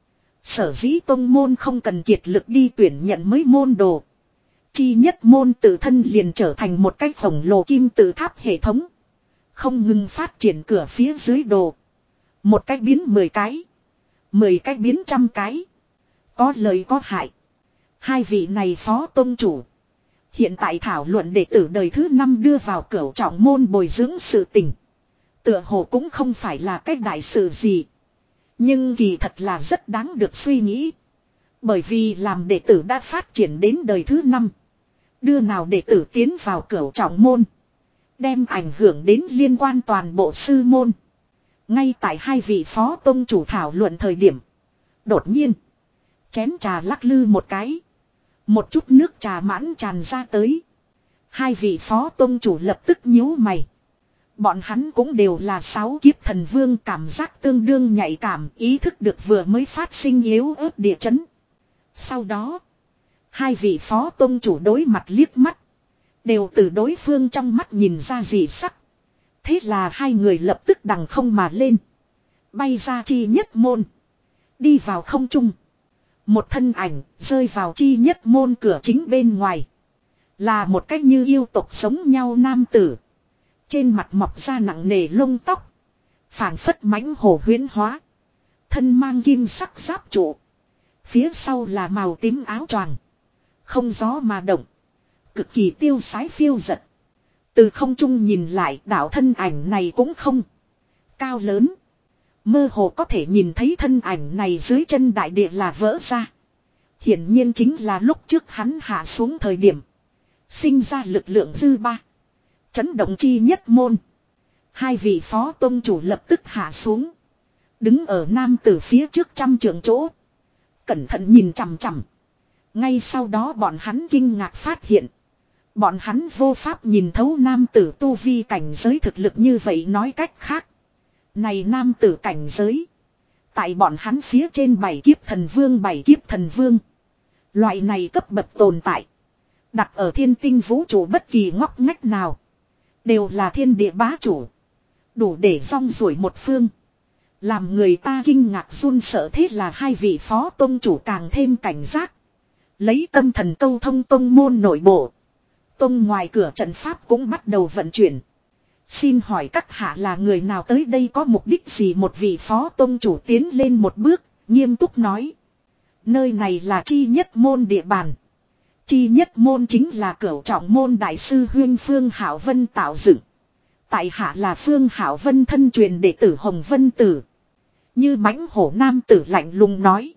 Sở dĩ tông môn không cần kiệt lực đi tuyển nhận mới môn đồ. Chi nhất môn tự thân liền trở thành một cái khổng lồ kim tự tháp hệ thống. Không ngừng phát triển cửa phía dưới đồ. Một cách biến mười cái. Mười cách biến trăm cái. Có lợi có hại. Hai vị này phó tông chủ. Hiện tại thảo luận đệ tử đời thứ năm đưa vào cửu trọng môn bồi dưỡng sự tình. Tựa hồ cũng không phải là cách đại sự gì. Nhưng kỳ thật là rất đáng được suy nghĩ. Bởi vì làm đệ tử đã phát triển đến đời thứ năm. Đưa nào đệ tử tiến vào cửu trọng môn. Đem ảnh hưởng đến liên quan toàn bộ sư môn. Ngay tại hai vị phó tông chủ thảo luận thời điểm. Đột nhiên. Chén trà lắc lư một cái. Một chút nước trà mãn tràn ra tới. Hai vị phó tông chủ lập tức nhíu mày. Bọn hắn cũng đều là sáu kiếp thần vương, cảm giác tương đương nhạy cảm, ý thức được vừa mới phát sinh yếu ớt địa chấn. Sau đó, hai vị phó tông chủ đối mặt liếc mắt. Đều từ đối phương trong mắt nhìn ra dị sắc. Thế là hai người lập tức đằng không mà lên. Bay ra chi nhất môn. Đi vào không trung. Một thân ảnh rơi vào chi nhất môn cửa chính bên ngoài. Là một cách như yêu tộc sống nhau nam tử. Trên mặt mọc ra nặng nề lông tóc. Phảng phất mãnh hổ huyễn hóa. Thân mang kim sắc giáp trụ. Phía sau là màu tím áo choàng. Không gió mà động. Cực kỳ tiêu sái phiêu giật. Từ không trung nhìn lại, đạo thân ảnh này cũng không cao lớn. Mơ hồ có thể nhìn thấy thân ảnh này dưới chân đại địa là vỡ ra. Hiển nhiên chính là lúc trước hắn hạ xuống thời điểm. Sinh ra lực lượng dư ba. Chấn động chi nhất môn. Hai vị phó tông chủ lập tức hạ xuống. Đứng ở nam tử phía trước trăm trượng chỗ. Cẩn thận nhìn chằm chằm. Ngay sau đó bọn hắn kinh ngạc phát hiện. Bọn hắn vô pháp nhìn thấu nam tử tu vi cảnh giới thực lực như vậy, nói cách khác. Này nam tử cảnh giới. Tại bọn hắn phía trên bảy kiếp thần vương bảy kiếp thần vương. Loại này cấp bậc tồn tại. Đặt ở thiên tinh vũ trụ bất kỳ ngóc ngách nào. Đều là thiên địa bá chủ. Đủ để rong ruổi một phương. Làm người ta kinh ngạc run sợ, thế là hai vị phó tông chủ càng thêm cảnh giác. Lấy tâm thần câu thông tông môn nội bộ. Tông ngoài cửa trận pháp cũng bắt đầu vận chuyển. Xin hỏi các hạ là người nào tới đây, có mục đích gì? Một vị phó tông chủ tiến lên một bước, nghiêm túc nói. Nơi này là chi nhất môn địa bàn. Chi nhất môn chính là cửu trọng môn đại sư huyên Phương Hảo Vân tạo dựng. Tại hạ là Phương Hảo Vân thân truyền đệ tử Hồng Vân Tử. Như mãnh hổ nam tử lạnh lùng nói.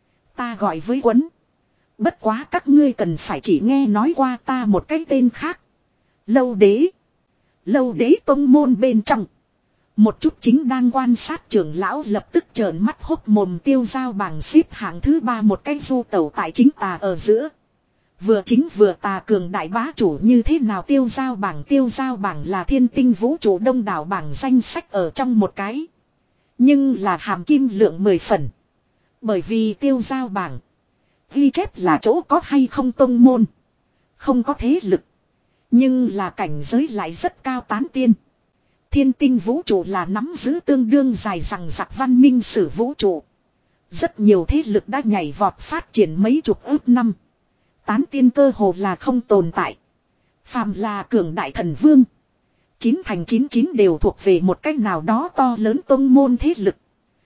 Ta gọi với Quấn. Bất quá các ngươi cần phải chỉ nghe nói qua ta một cái tên khác. Lâu đế. Lâu đế tông môn bên trong. Một chút chính đang quan sát trưởng lão lập tức trợn mắt hốc mồm. Tiêu giao bảng xếp hạng thứ ba, một cái du tẩu tại chính tà ở giữa. Vừa chính vừa tà cường đại bá chủ như thế nào? Tiêu giao bảng tiêu giao bảng là thiên tinh vũ trụ đông đảo bảng danh sách ở trong một cái. Nhưng là hàm kim lượng mười phần. Bởi vì tiêu giao bảng ghi chép là chỗ có hay không tông môn. Không có thế lực. Nhưng là cảnh giới lại rất cao tán tiên. Thiên tinh vũ trụ là nắm giữ tương đương dài rằng giặc văn minh sử vũ trụ. Rất nhiều thế lực đã nhảy vọt phát triển mấy chục ước năm. Tán tiên cơ hồ là không tồn tại. Phàm là cường đại thần vương. Chín thành chín chín đều thuộc về một cách nào đó to lớn tông môn thế lực.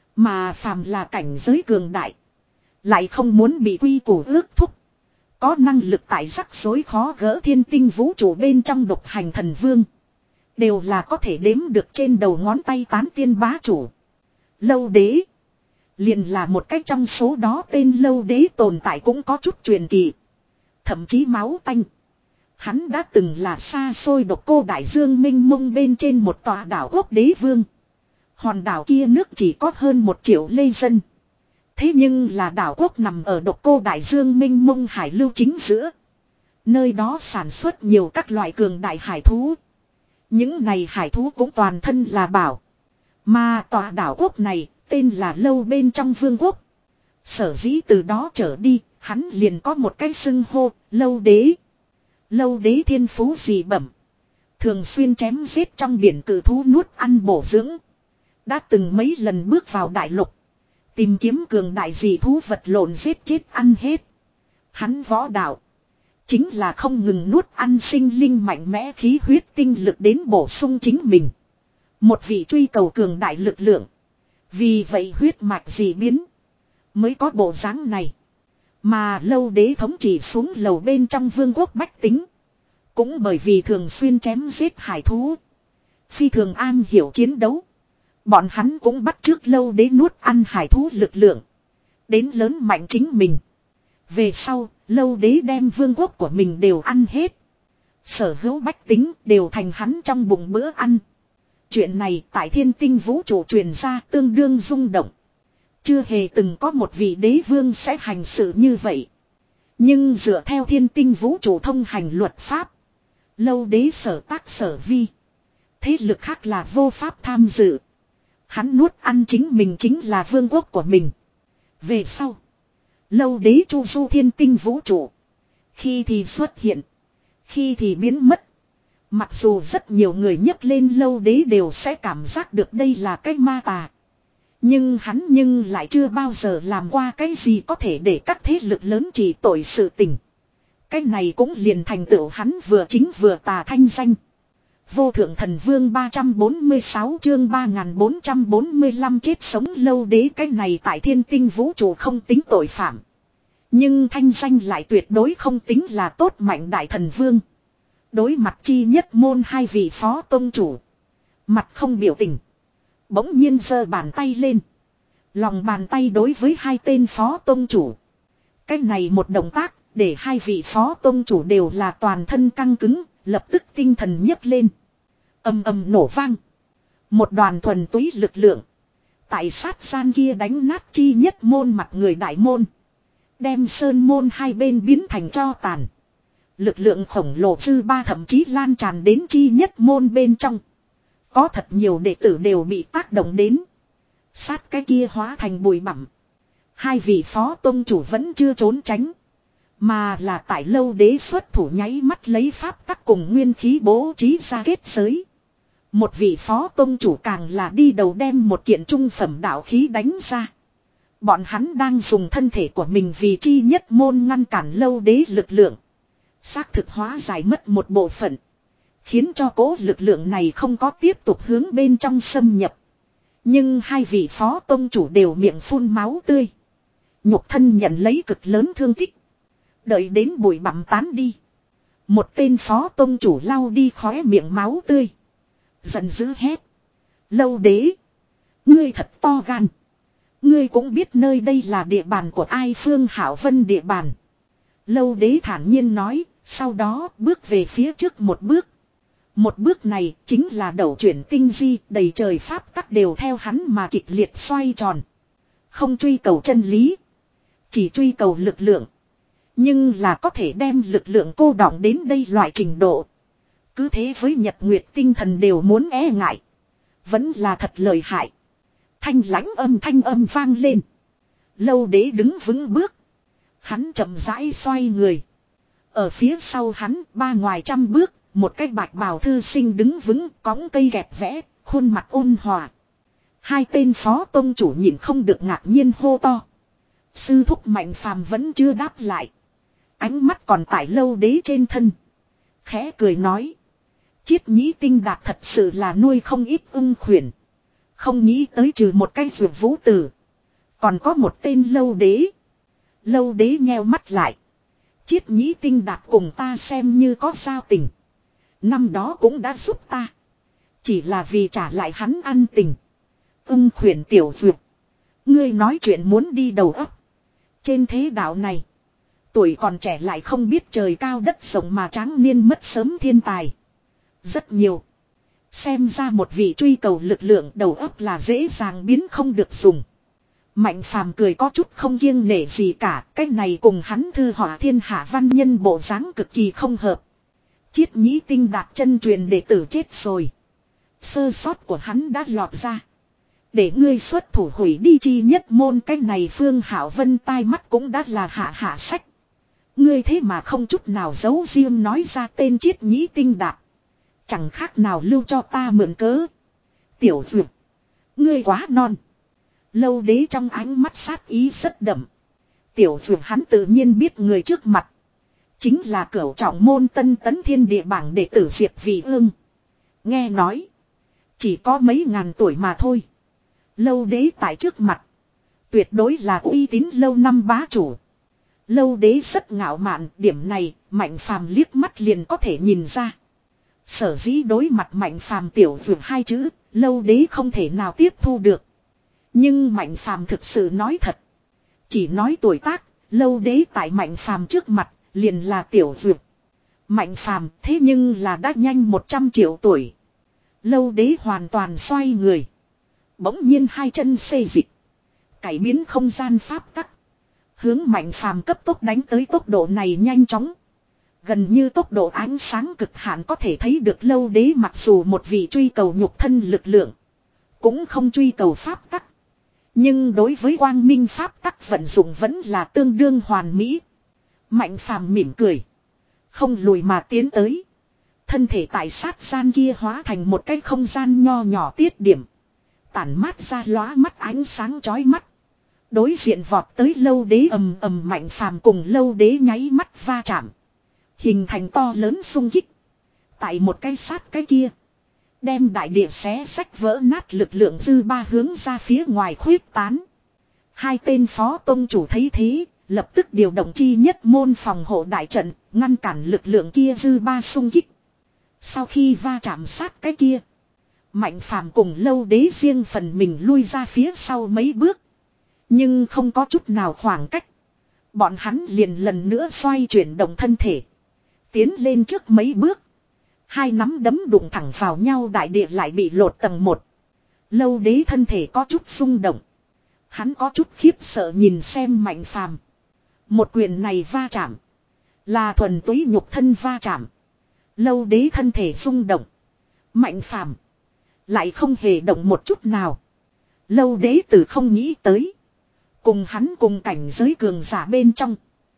Mà phàm là cảnh giới cường đại. Lại không muốn bị quy củ ước thúc. Có năng lực tại rắc rối khó gỡ thiên tinh vũ trụ bên trong độc hành thần vương. Đều là có thể đếm được trên đầu ngón tay tán tiên bá chủ. Lâu đế. Liền là một cách trong số đó, tên lâu đế tồn tại cũng có chút truyền kỳ. Thậm chí máu tanh. Hắn đã từng là xa xôi độc cô đại dương minh mông bên trên một tòa đảo quốc đế vương. Hòn đảo kia nước chỉ có hơn một triệu lê dân. Thế nhưng là đảo quốc nằm ở độc cô đại dương minh mông hải lưu chính giữa. Nơi đó sản xuất nhiều các loại cường đại hải thú. Những này hải thú cũng toàn thân là bảo. Mà tòa đảo quốc này tên là Lâu bên trong vương quốc. Sở dĩ từ đó trở đi, hắn liền có một cái xưng hô, Lâu đế. Lâu đế thiên phú dị bẩm. Thường xuyên chém giết trong biển cử thú nuốt ăn bổ dưỡng. Đã từng mấy lần bước vào đại lục. Tìm kiếm cường đại dị thú vật lộn giết chết ăn hết. Hắn võ đạo. Chính là không ngừng nuốt ăn sinh linh mạnh mẽ khí huyết tinh lực đến bổ sung chính mình. Một vị truy cầu cường đại lực lượng. Vì vậy huyết mạch dị biến. Mới có bộ dáng này. Mà lâu đế thống trị xuống lầu bên trong vương quốc bách tính. Cũng bởi vì thường xuyên chém giết hải thú. Phi thường an hiểu chiến đấu. Bọn hắn cũng bắt chước lâu đế nuốt ăn hải thú lực lượng. Đến lớn mạnh chính mình. Về sau, lâu đế đem vương quốc của mình đều ăn hết. Sở hữu bách tính đều thành hắn trong bụng bữa ăn. Chuyện này tại thiên tinh vũ trụ truyền ra tương đương rung động. Chưa hề từng có một vị đế vương sẽ hành sự như vậy. Nhưng dựa theo thiên tinh vũ trụ thông hành luật pháp. Lâu đế sở tác sở vi. Thế lực khác là vô pháp tham dự. Hắn nuốt ăn chính mình chính là vương quốc của mình. Về sau. Lâu đế chu du thiên tinh vũ trụ. Khi thì xuất hiện. Khi thì biến mất. Mặc dù rất nhiều người nhắc lên lâu đế đều sẽ cảm giác được đây là cái ma tà. Nhưng hắn nhưng lại chưa bao giờ làm qua cái gì có thể để các thế lực lớn trị tội sự tình. Cái này cũng liền thành tựu hắn vừa chính vừa tà thanh danh. Vô thượng thần vương ba trăm bốn mươi sáu chương ba nghìn bốn trăm bốn mươi lăm chết sống lâu đế cái này tại thiên tinh vũ trụ không tính tội phạm. Nhưng thanh danh lại tuyệt đối không tính là tốt mạnh đại thần vương. Đối mặt chi nhất môn hai vị phó tông chủ. Mặt không biểu tình. Bỗng nhiên giơ bàn tay lên. Lòng bàn tay đối với hai tên phó tông chủ. Cái này một động tác để hai vị phó tông chủ đều là toàn thân căng cứng. Lập tức tinh thần nhấc lên. Ầm ầm nổ vang. Một đoàn thuần túy lực lượng. Tại sát gian kia đánh nát chi nhất môn mặt người đại môn. Đem sơn môn hai bên biến thành tro tàn. Lực lượng khổng lồ dư ba thậm chí lan tràn đến chi nhất môn bên trong. Có thật nhiều đệ tử đều bị tác động đến. Sát cái kia hóa thành bụi bặm. Hai vị phó tông chủ vẫn chưa trốn tránh. Mà là tại lâu đế xuất thủ nháy mắt lấy pháp tắc cùng nguyên khí bố trí ra kết giới. Một vị phó tông chủ càng là đi đầu đem một kiện trung phẩm đạo khí đánh ra. Bọn hắn đang dùng thân thể của mình vì chi nhất môn ngăn cản lâu đế lực lượng. Xác thực hóa giải mất một bộ phận. Khiến cho cố lực lượng này không có tiếp tục hướng bên trong xâm nhập. Nhưng hai vị phó tông chủ đều miệng phun máu tươi. Nhục thân nhận lấy cực lớn thương tích. Đợi đến bụi bặm tán đi. Một tên phó tông chủ lau đi khóe miệng máu tươi. Giận dữ hét. Lâu đế. Ngươi thật to gan. Ngươi cũng biết nơi đây là địa bàn của ai Phương Hảo Vân địa bàn. Lâu đế thản nhiên nói. Sau đó bước về phía trước một bước. Một bước này chính là đẩu chuyển tinh di. Đầy trời pháp tắc đều theo hắn mà kịch liệt xoay tròn. Không truy cầu chân lý. Chỉ truy cầu lực lượng. Nhưng là có thể đem lực lượng cô đọng đến đây loại trình độ. Cứ thế với nhật nguyệt tinh thần đều muốn e ngại. Vẫn là thật lợi hại. Thanh lãnh âm thanh âm vang lên. Lâu đế đứng vững bước. Hắn chậm rãi xoay người. Ở phía sau hắn ba ngoài trăm bước. Một cái bạch bào thư sinh đứng vững cõng cây gẹp vẽ. Khuôn mặt ôn hòa. Hai tên phó tông chủ nhìn không được ngạc nhiên hô to. Sư thúc Mạnh Phàm vẫn chưa đáp lại. Ánh mắt còn tại lâu đế trên thân. Khẽ cười nói. Chiết nhĩ tinh đạt thật sự là nuôi không ít ưng khuyển. Không nghĩ tới trừ một cái dược vũ tử. Còn có một tên lâu đế. Lâu đế nheo mắt lại. Chiết nhĩ tinh đạt cùng ta xem như có giao tình. Năm đó cũng đã giúp ta. Chỉ là vì trả lại hắn ăn tình. Ưng khuyển tiểu dược. Ngươi nói chuyện muốn đi đầu óc. Trên thế đạo này. Tuổi còn trẻ lại không biết trời cao đất rộng mà tráng niên mất sớm thiên tài. Rất nhiều. Xem ra một vị truy cầu lực lượng đầu óc là dễ dàng biến không được dùng. Mạnh Phàm cười có chút không kiêng nể gì cả. Cái này cùng hắn thư họa thiên hạ văn nhân bộ dáng cực kỳ không hợp. Chiết nhĩ tinh đạt chân truyền đệ tử chết rồi. Sơ sót của hắn đã lọt ra. Để ngươi xuất thủ hủy đi chi nhất môn cái này Phương Hảo Vân tai mắt cũng đã là hạ hạ sách. Ngươi thế mà không chút nào giấu riêng nói ra tên chiết nhĩ tinh đạt. Chẳng khác nào lưu cho ta mượn cớ. Tiểu dược. Ngươi quá non. Lâu đế trong ánh mắt sát ý rất đậm. Tiểu dược hắn tự nhiên biết người trước mặt. Chính là cửu trọng môn tân tấn thiên địa bảng đệ tử Diệp Vị Ương. Nghe nói. Chỉ có mấy ngàn tuổi mà thôi. Lâu đế tại trước mặt. Tuyệt đối là uy tín lâu năm bá chủ. Lâu đế rất ngạo mạn. Điểm này Mạnh Phàm liếc mắt liền có thể nhìn ra. Sở dĩ đối mặt Mạnh Phàm tiểu dược hai chữ. Lâu đế không thể nào tiếp thu được. Nhưng Mạnh Phàm thực sự nói thật. Chỉ nói tuổi tác. Lâu đế tại Mạnh Phàm trước mặt. Liền là tiểu dược. Mạnh Phàm thế nhưng là đã nhanh một trăm triệu tuổi. Lâu đế hoàn toàn xoay người. Bỗng nhiên hai chân xê dịch. Cải biến không gian pháp tắc. Hướng Mạnh Phàm cấp tốc đánh tới tốc độ này nhanh chóng. Gần như tốc độ ánh sáng cực hạn có thể thấy được lâu đế mặc dù một vị truy cầu nhục thân lực lượng. Cũng không truy cầu pháp tắc. Nhưng đối với quang minh pháp tắc vận dụng vẫn là tương đương hoàn mỹ. Mạnh Phàm mỉm cười. Không lùi mà tiến tới. Thân thể tại sát gian kia hóa thành một cái không gian nho nhỏ tiết điểm. Tản mát ra lóa mắt ánh sáng chói mắt. Đối diện vọt tới lâu đế ầm ầm Mạnh Phàm cùng lâu đế nháy mắt va chạm. Hình thành to lớn xung kích. Tại một cái sát cái kia. Đem đại địa xé sách vỡ nát lực lượng dư ba hướng ra phía ngoài khuyết tán. Hai tên phó tông chủ thấy thế. Lập tức điều động chi nhất môn phòng hộ đại trận. Ngăn cản lực lượng kia dư ba xung kích. Sau khi va chạm sát cái kia. Mạnh Phàm cùng lâu đế riêng phần mình lui ra phía sau mấy bước. Nhưng không có chút nào khoảng cách. Bọn hắn liền lần nữa xoay chuyển động thân thể. Tiến lên trước mấy bước. Hai nắm đấm đụng thẳng vào nhau đại địa lại bị lột tầng một. Lâu đế thân thể có chút rung động. Hắn có chút khiếp sợ nhìn xem Mạnh Phàm. Một quyền này va chạm. Là thuần túy nhục thân va chạm. Lâu đế thân thể rung động. Mạnh Phàm lại không hề động một chút nào. Lâu đế từ không nghĩ tới. Cùng hắn cùng cảnh giới cường giả bên trong.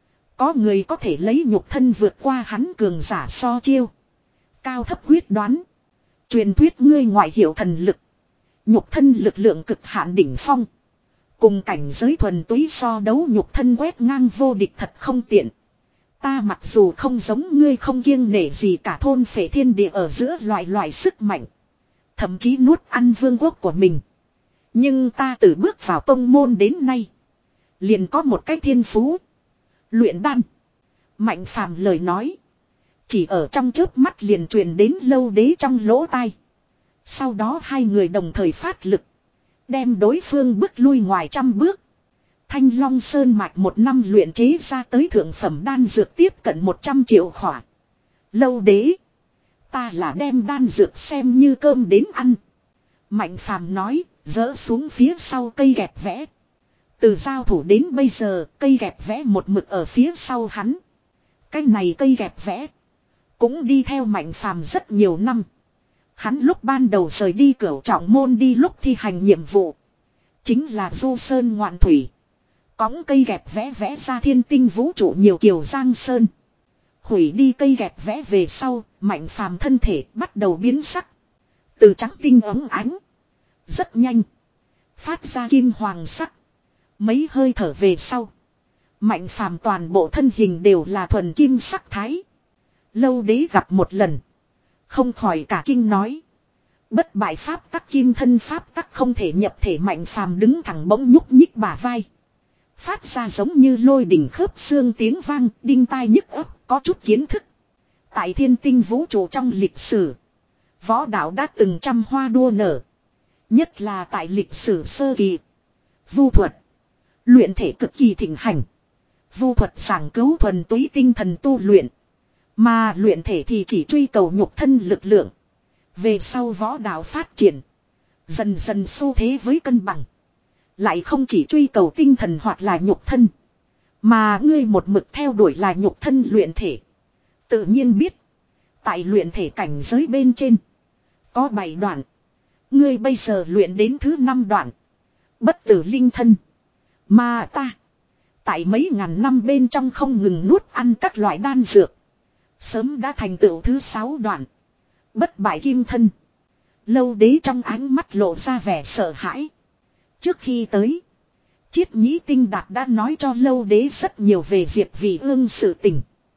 Có người có thể lấy nhục thân vượt qua hắn cường giả so chiêu. Cao thấp quyết đoán. Truyền thuyết ngươi ngoại hiệu thần lực. Nhục thân lực lượng cực hạn đỉnh phong. Cùng cảnh giới thuần túy so đấu nhục thân quét ngang vô địch thật không tiện. Ta mặc dù không giống ngươi không kiêng nể gì cả thôn phệ thiên địa ở giữa loại loại sức mạnh. Thậm chí nuốt ăn vương quốc của mình. Nhưng ta từ bước vào tông môn đến nay. Liền có một cái thiên phú. Luyện đan. Mạnh Phàm lời nói. Chỉ ở trong chớp mắt liền truyền đến lâu đế trong lỗ tai. Sau đó hai người đồng thời phát lực. Đem đối phương bước lui ngoài trăm bước. Thanh Long Sơn mạch một năm luyện chế ra tới thượng phẩm đan dược tiếp cận một trăm triệu khỏa. Lâu đế. Ta là đem đan dược xem như cơm đến ăn. Mạnh Phàm nói, dỡ xuống phía sau cây gẹp vẽ. Từ giao thủ đến bây giờ, cây gẹp vẽ một mực ở phía sau hắn. Cái này cây gẹp vẽ. Cũng đi theo Mạnh Phàm rất nhiều năm. Hắn lúc ban đầu rời đi cửu trọng môn đi lúc thi hành nhiệm vụ. Chính là du sơn ngoạn thủy. Cõng cây gẹp vẽ vẽ ra thiên tinh vũ trụ nhiều kiều giang sơn. Hủy đi cây gẹp vẽ về sau, Mạnh Phàm thân thể bắt đầu biến sắc. Từ trắng tinh ấm ánh. Rất nhanh. Phát ra kim hoàng sắc. Mấy hơi thở về sau. Mạnh Phàm toàn bộ thân hình đều là thuần kim sắc thái. Lâu đế gặp một lần. Không khỏi cả kinh nói. Bất bại pháp tắc kim thân pháp tắc không thể nhập thể. Mạnh Phàm đứng thẳng bỗng nhúc nhích bả vai. Phát ra giống như lôi đỉnh khớp xương tiếng vang, đinh tai nhức ấp, có chút kiến thức. Tại thiên tinh vũ trụ trong lịch sử. Võ đạo đã từng trăm hoa đua nở. Nhất là tại lịch sử sơ kỳ. Vu thuật. Luyện thể cực kỳ thịnh hành. Vu thuật giảng cứu thuần túy tinh thần tu luyện. Mà luyện thể thì chỉ truy cầu nhục thân lực lượng. Về sau võ đạo phát triển. Dần dần xu thế với cân bằng. Lại không chỉ truy cầu tinh thần hoặc là nhục thân. Mà ngươi một mực theo đuổi là nhục thân luyện thể. Tự nhiên biết. Tại luyện thể cảnh giới bên trên. Có bảy đoạn. Ngươi bây giờ luyện đến thứ năm đoạn. Bất tử linh thân. Mà ta. Tại mấy ngàn năm bên trong không ngừng nuốt ăn các loại đan dược. Sớm đã thành tựu thứ sáu đoạn. Bất bại kim thân. Lâu đế trong ánh mắt lộ ra vẻ sợ hãi. Trước khi tới, Chiết Nhĩ Tinh Đạt đã nói cho Lâu Đế rất nhiều về Diệp Vị Ương sự tình.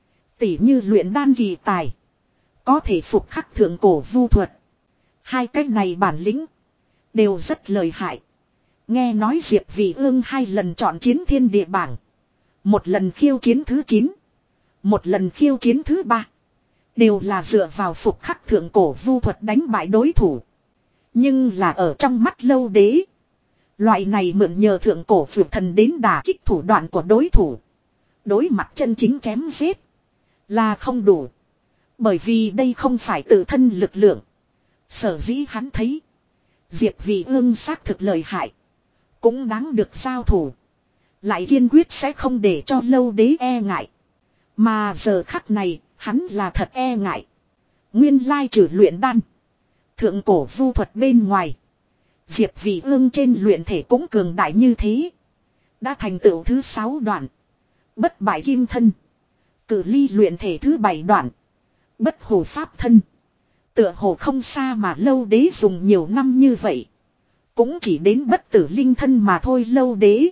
Tỉ như luyện đan kỳ tài, có thể phục khắc thượng cổ vu thuật. Hai cách này bản lĩnh đều rất lợi hại. Nghe nói Diệp Vị Ương hai lần chọn chiến thiên địa bảng, một lần khiêu chiến thứ chín, một lần khiêu chiến thứ ba, đều là dựa vào phục khắc thượng cổ vu thuật đánh bại đối thủ. Nhưng là ở trong mắt Lâu Đế, loại này mượn nhờ thượng cổ phượng thần đến đả kích thủ đoạn của đối thủ, đối mặt chân chính chém giết là không đủ. Bởi vì đây không phải tự thân lực lượng. Sở dĩ hắn thấy Diệp Vị Ương xác thực lợi hại, cũng đáng được giao thủ, lại kiên quyết sẽ không để cho Lâu Đế e ngại. Mà giờ khắc này, hắn là thật e ngại. Nguyên lai trừ luyện đan, thượng cổ vu thuật bên ngoài, Diệp Vị Ương trên luyện thể cũng cường đại như thế. Đã thành tựu thứ sáu đoạn, bất bại kim thân. Cử ly luyện thể thứ bảy đoạn, bất hủ pháp thân. Tựa hồ không xa mà Lâu Đế dùng nhiều năm như vậy, cũng chỉ đến bất tử linh thân mà thôi. Lâu Đế,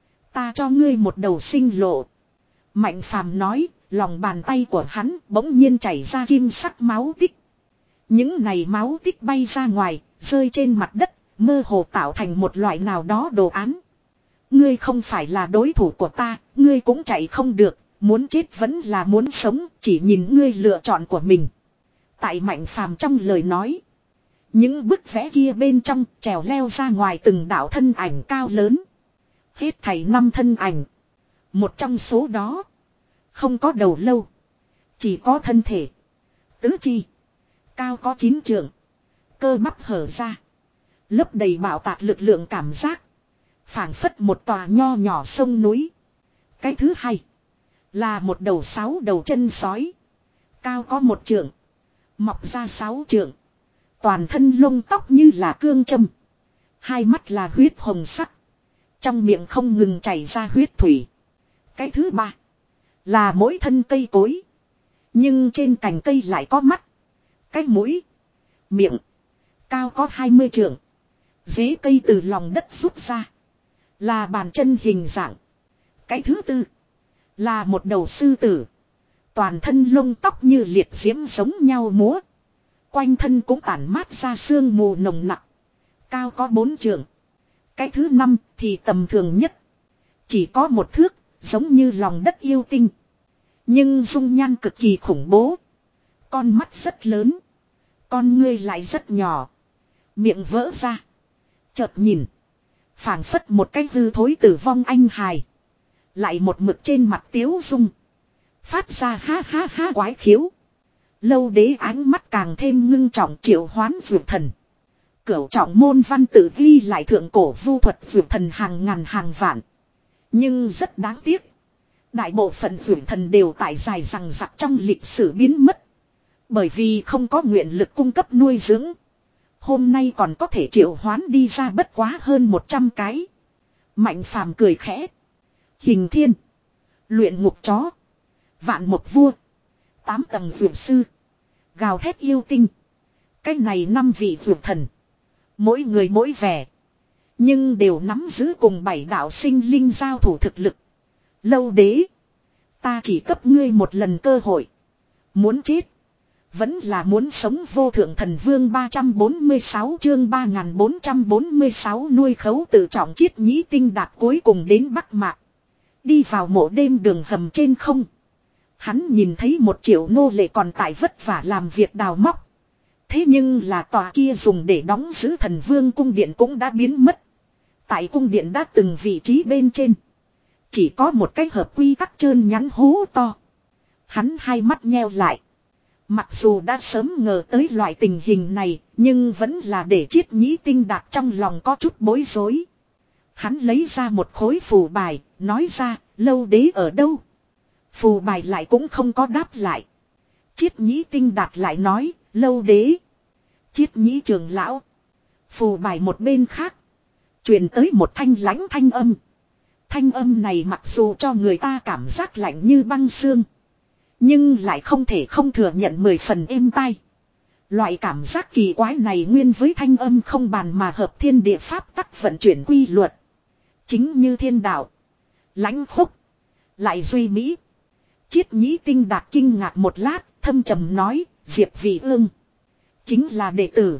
ta cho ngươi một đầu sinh lộ. Mạnh Phàm nói, lòng bàn tay của hắn bỗng nhiên chảy ra kim sắc máu tích. Những này máu tích bay ra ngoài, rơi trên mặt đất, mơ hồ tạo thành một loại nào đó đồ án. Ngươi không phải là đối thủ của ta, ngươi cũng chạy không được, muốn chết vẫn là muốn sống, chỉ nhìn ngươi lựa chọn của mình. Tại Mạnh Phàm trong lời nói, những bức vẽ kia bên trong trèo leo ra ngoài từng đạo thân ảnh cao lớn. Hết thảy năm thân ảnh. Một trong số đó không có đầu lâu, chỉ có thân thể, tứ chi, cao có chín trượng, cơ bắp hở ra, lấp đầy bạo tạc lực lượng cảm giác, phảng phất một tòa nho nhỏ sông núi. Cái thứ hai là một đầu sáu đầu chân sói, cao có một trượng, mọc ra sáu trượng, toàn thân lông tóc như là cương châm, hai mắt là huyết hồng sắc, trong miệng không ngừng chảy ra huyết thủy. Cái thứ ba là mỗi thân cây cối, nhưng trên cành cây lại có mắt, cái mũi, miệng, cao có hai mươi trượng, rễ cây từ lòng đất rút ra, là bàn chân hình dạng. Cái thứ tư là một đầu sư tử, toàn thân lông tóc như liệt diễm giống nhau múa, quanh thân cũng tản mát ra sương mù nồng nặc, cao có bốn trượng. Cái thứ năm thì tầm thường nhất, chỉ có một thước, giống như lòng đất yêu tinh, nhưng dung nhan cực kỳ khủng bố. Con mắt rất lớn, con ngươi lại rất nhỏ, miệng vỡ ra, chợt nhìn phảng phất một cái hư thối tử vong anh hài, lại một mực trên mặt tiếu dung, phát ra ha ha ha quái khiếu. Lâu Đế ánh mắt càng thêm ngưng trọng, triệu hoán vượt thần. Cửu trọng môn văn tự ghi lại thượng cổ vu thuật vượt thần hàng ngàn hàng vạn, nhưng rất đáng tiếc, đại bộ phận vượt thần đều tại dài rằng rặc trong lịch sử biến mất, bởi vì không có nguyện lực cung cấp nuôi dưỡng. Hôm nay còn có thể triệu hoán đi ra bất quá hơn một trăm cái. Mạnh Phàm cười khẽ. Hình thiên, luyện ngục chó, vạn mục vua, tám tầng vượt sư, gào thét yêu tinh. Cái này năm vị vượt thần, mỗi người mỗi vẻ, nhưng đều nắm giữ cùng bảy đạo sinh linh giao thủ thực lực. Lâu Đế, ta chỉ cấp ngươi một lần cơ hội. Muốn chết vẫn là muốn sống? Vô thượng thần vương ba trăm bốn mươi sáu chương ba nghìn bốn trăm bốn mươi sáu nuôi khấu tự trọng. Chiết Nhĩ Tinh Đạt cuối cùng đến Bắc Mạc, đi vào mộ đêm đường hầm trên không. Hắn nhìn thấy một triệu nô lệ còn tại vất vả làm việc đào móc. Thế nhưng là tòa kia dùng để đóng giữ thần vương cung điện cũng đã biến mất. Tại cung điện đã từng vị trí bên trên, chỉ có một cái hợp quy tắc trơn nhắn hố to. Hắn hai mắt nheo lại. Mặc dù đã sớm ngờ tới loại tình hình này, nhưng vẫn là để Chiết Nhĩ Tinh Đạt trong lòng có chút bối rối. Hắn lấy ra một khối phù bài, nói ra, Lâu Đế ở đâu? Phù bài lại cũng không có đáp lại. Chiết Nhĩ Tinh Đạt lại nói, Lâu Đế. Chiết Nhĩ trưởng lão. Phù bài một bên khác, truyền tới một thanh lãnh thanh âm. Thanh âm này mặc dù cho người ta cảm giác lạnh như băng xương, nhưng lại không thể không thừa nhận mười phần êm tai. Loại cảm giác kỳ quái này nguyên với thanh âm không bàn mà hợp thiên địa pháp tắc vận chuyển quy luật. Chính như thiên đạo. Lãnh khúc. Lại duy mỹ. Chiết Nhĩ Tinh Đạt kinh ngạc một lát, thâm trầm nói, Diệp Vị Ương. Chính là đệ tử.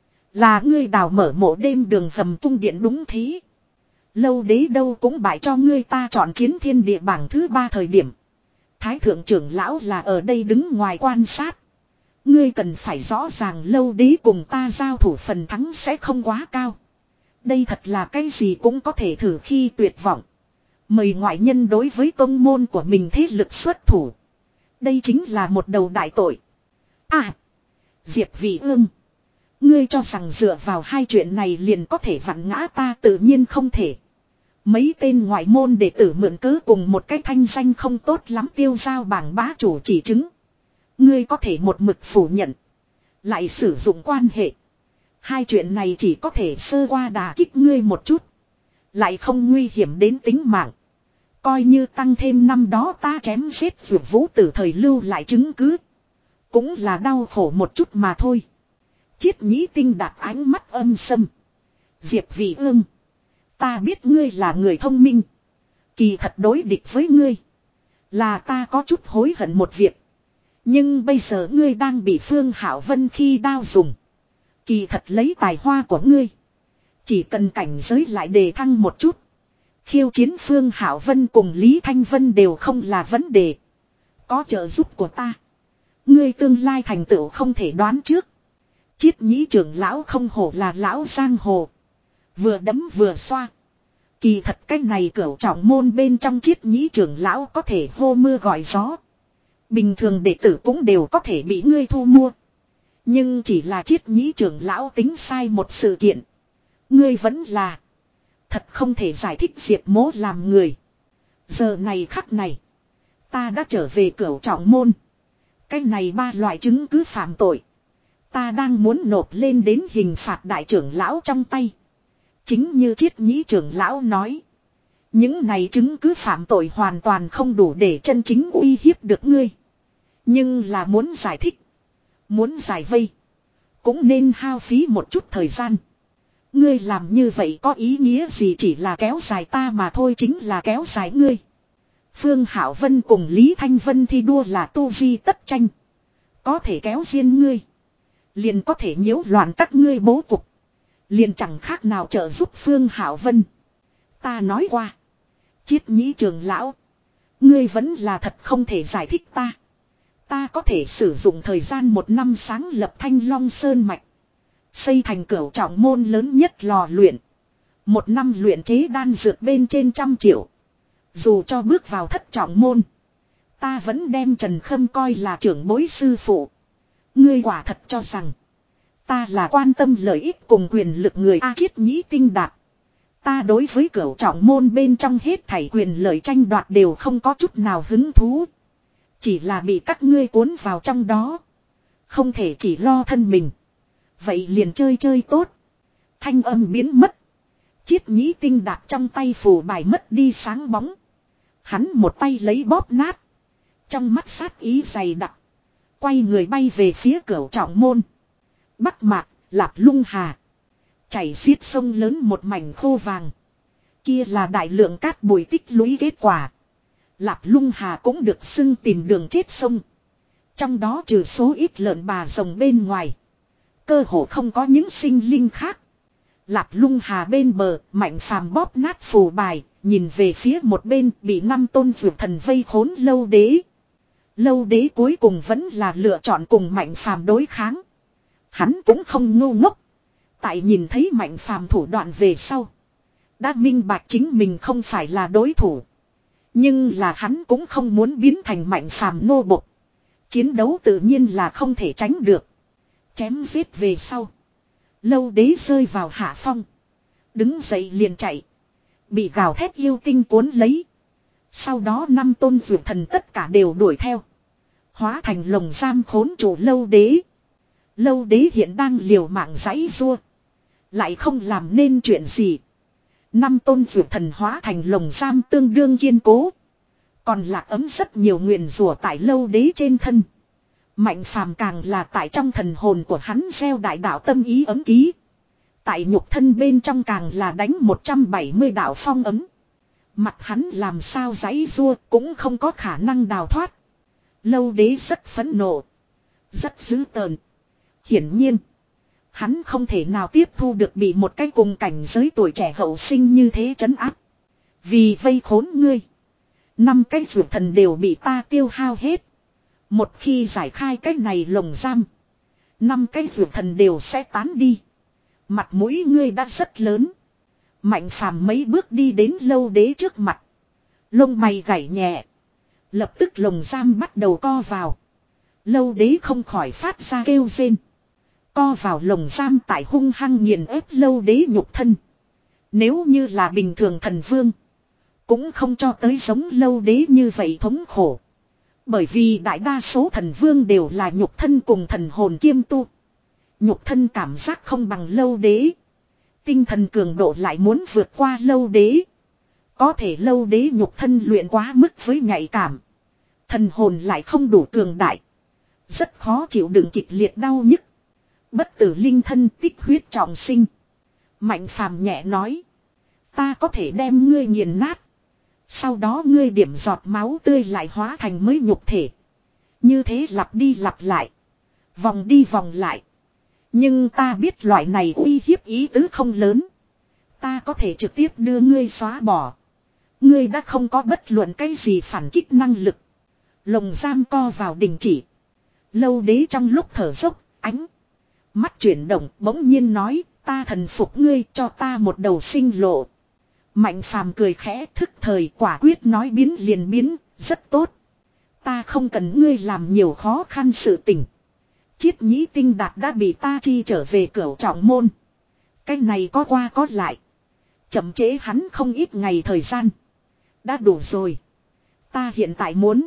Là ngươi đào mở mộ đêm đường hầm cung điện đúng thế. Lâu đế đâu cũng bại cho ngươi ta chọn chiến thiên địa bảng thứ ba thời điểm. Thái thượng trưởng lão là ở đây đứng ngoài quan sát. Ngươi cần phải rõ ràng lâu đế cùng ta giao thủ phần thắng sẽ không quá cao. Đây thật là cái gì cũng có thể thử khi tuyệt vọng. Mời ngoại nhân đối với tông môn của mình thế lực xuất thủ. Đây chính là một đầu đại tội. À! Diệp Vị Ương. Ngươi cho rằng dựa vào hai chuyện này liền có thể vặn ngã ta tự nhiên không thể. Mấy tên ngoại môn đệ tử mượn cớ cùng một cái thanh danh không tốt lắm tiêu giao bảng bá chủ chỉ chứng. Ngươi có thể một mực phủ nhận. Lại sử dụng quan hệ. Hai chuyện này chỉ có thể sơ qua đà kích ngươi một chút. Lại không nguy hiểm đến tính mạng. Coi như tăng thêm năm đó ta chém giết vượt vũ tử thời lưu lại chứng cứ. Cũng là đau khổ một chút mà thôi. Chiết Nhĩ Tinh Đạt ánh mắt âm sâm. Diệp Vị Ương. Ta biết ngươi là người thông minh. Kỳ thật đối địch với ngươi. Là ta có chút hối hận một việc. Nhưng bây giờ ngươi đang bị Phương Hạo Vân khi đao dùng. Kỳ thật lấy tài hoa của ngươi. Chỉ cần cảnh giới lại đề thăng một chút. Khiêu chiến Phương Hạo Vân cùng Lý Thanh Vân đều không là vấn đề. Có trợ giúp của ta. Ngươi tương lai thành tựu không thể đoán trước. Chiết Nhĩ trưởng lão không hổ là lão giang hồ. Vừa đấm vừa xoa. Kỳ thật cái này cửu trọng môn bên trong Chiết Nhĩ trưởng lão có thể hô mưa gọi gió. Bình thường đệ tử cũng đều có thể bị ngươi thu mua. Nhưng chỉ là Chiết Nhĩ trưởng lão tính sai một sự kiện. Ngươi vẫn là. Thật không thể giải thích Diệp Mỗ làm người. Giờ này khắc này. Ta đã trở về cửu trọng môn. Cái này ba loại chứng cứ phạm tội. Ta đang muốn nộp lên đến hình phạt đại trưởng lão trong tay. Chính như Chiết Nhĩ trưởng lão nói. Những này chứng cứ phạm tội hoàn toàn không đủ để chân chính uy hiếp được ngươi. Nhưng là muốn giải thích. Muốn giải vây. Cũng nên hao phí một chút thời gian. Ngươi làm như vậy có ý nghĩa gì chỉ là kéo dài ta mà thôi chính là kéo dài ngươi. Phương Hạo Vân cùng Lý Thanh Vân thi đua là tu vi tất tranh. Có thể kéo riêng ngươi. Liền có thể nhiễu loạn các ngươi bố cục. Liền chẳng khác nào trợ giúp Phương Hạo Vân. Ta nói qua. Chiết Nhĩ trưởng lão. Ngươi vẫn là thật không thể giải thích ta. Ta có thể sử dụng thời gian một năm sáng lập Thanh Long Sơn Mạch. Xây thành cửu trọng môn lớn nhất lò luyện. Một năm luyện chế đan dược bên trên trăm triệu. Dù cho bước vào thất trọng môn. Ta vẫn đem Trần Khâm coi là trưởng bối sư phụ. Ngươi quả thật cho rằng. Ta là quan tâm lợi ích cùng quyền lực người A Chiết Nhĩ Tinh Đạt. Ta đối với cửu trọng môn bên trong hết thảy quyền lợi tranh đoạt đều không có chút nào hứng thú. Chỉ là bị các ngươi cuốn vào trong đó. Không thể chỉ lo thân mình. Vậy liền chơi chơi tốt. Thanh âm biến mất. Chiết Nhĩ Tinh Đạt trong tay phù bài mất đi sáng bóng. Hắn một tay lấy bóp nát. Trong mắt sát ý dày đặc. Quay người bay về phía cửu trọng môn. Bắc Mạc, Lạp Lung Hà. Chảy xiết sông lớn một mảnh khô vàng. Kia là đại lượng cát bụi tích lũy kết quả. Lạp Lung Hà cũng được xưng tìm đường chết sông. Trong đó trừ số ít lợn bà rồng bên ngoài. Cơ hồ không có những sinh linh khác. Lạp Lung Hà bên bờ, Mạnh Phàm bóp nát phù bài, nhìn về phía một bên bị năm tôn dược thần vây khốn Lâu Đế. Lâu Đế cuối cùng vẫn là lựa chọn cùng Mạnh Phàm đối kháng. Hắn cũng không ngu ngốc. Tại nhìn thấy Mạnh Phàm thủ đoạn về sau. Đã minh bạch chính mình không phải là đối thủ. Nhưng là hắn cũng không muốn biến thành Mạnh Phàm nô bộc. Chiến đấu tự nhiên là không thể tránh được. Chém giết về sau. Lâu Đế rơi vào hạ phong. Đứng dậy liền chạy. Bị gào thét yêu tinh cuốn lấy. Sau đó năm tôn dược thần tất cả đều đuổi theo. Hóa thành lồng giam khốn trụ Lâu Đế. Lâu Đế hiện đang liều mạng giãy giụa. Lại không làm nên chuyện gì. Năm tôn dược thần hóa thành lồng giam tương đương kiên cố. Còn lạc ấm rất nhiều nguyền rủa tại Lâu Đế trên thân. Mạnh phàm càng là tại trong thần hồn của hắn gieo đại đạo tâm ý ấm ký. Tại nhục thân bên trong càng là đánh một trăm bảy mươi đạo phong ấm. Mặt hắn làm sao giãy giụa cũng không có khả năng đào thoát. Lâu đế rất phẫn nộ. Rất dữ tợn. Hiển nhiên. Hắn không thể nào tiếp thu được bị một cái cùng cảnh giới tuổi trẻ hậu sinh như thế trấn áp. Vì vây khốn ngươi. Năm cái dược thần đều bị ta tiêu hao hết. Một khi giải khai cái này lồng giam. Năm cái dược thần đều sẽ tán đi. Mặt mũi ngươi đã rất lớn. Mạnh phàm mấy bước đi đến lâu đế trước mặt. Lông mày gảy nhẹ. Lập tức lồng giam bắt đầu co vào. Lâu đế không khỏi phát ra kêu rên. Co vào lồng giam tại hung hăng nghiền ép lâu đế nhục thân. Nếu như là bình thường thần vương. Cũng không cho tới giống lâu đế như vậy thống khổ. Bởi vì đại đa số thần vương đều là nhục thân cùng thần hồn kiêm tu. Nhục thân cảm giác không bằng lâu đế. Tinh thần cường độ lại muốn vượt qua lâu đế. Có thể lâu đế nhục thân luyện quá mức với nhạy cảm. Thần hồn lại không đủ cường đại. Rất khó chịu đựng kịch liệt đau nhức. Bất tử linh thân tích huyết trọng sinh. Mạnh phàm nhẹ nói. Ta có thể đem ngươi nghiền nát. Sau đó ngươi điểm giọt máu tươi lại hóa thành mới nhục thể. Như thế lặp đi lặp lại. Vòng đi vòng lại. Nhưng ta biết loại này uy hiếp ý tứ không lớn. Ta có thể trực tiếp đưa ngươi xóa bỏ. Ngươi đã không có bất luận cái gì phản kích năng lực. Lồng giam co vào đình chỉ. Lâu đế trong lúc thở dốc, ánh mắt chuyển động bỗng nhiên nói, ta thần phục ngươi cho ta một đầu sinh lộ. Mạnh phàm cười khẽ thức thời quả quyết nói biến liền biến, rất tốt. Ta không cần ngươi làm nhiều khó khăn sự tình. Chiết nhĩ tinh đạt đã bị ta chi trở về cửu trọng môn. Cái này có qua có lại. Chậm chế hắn không ít ngày thời gian. Đã đủ rồi. Ta hiện tại muốn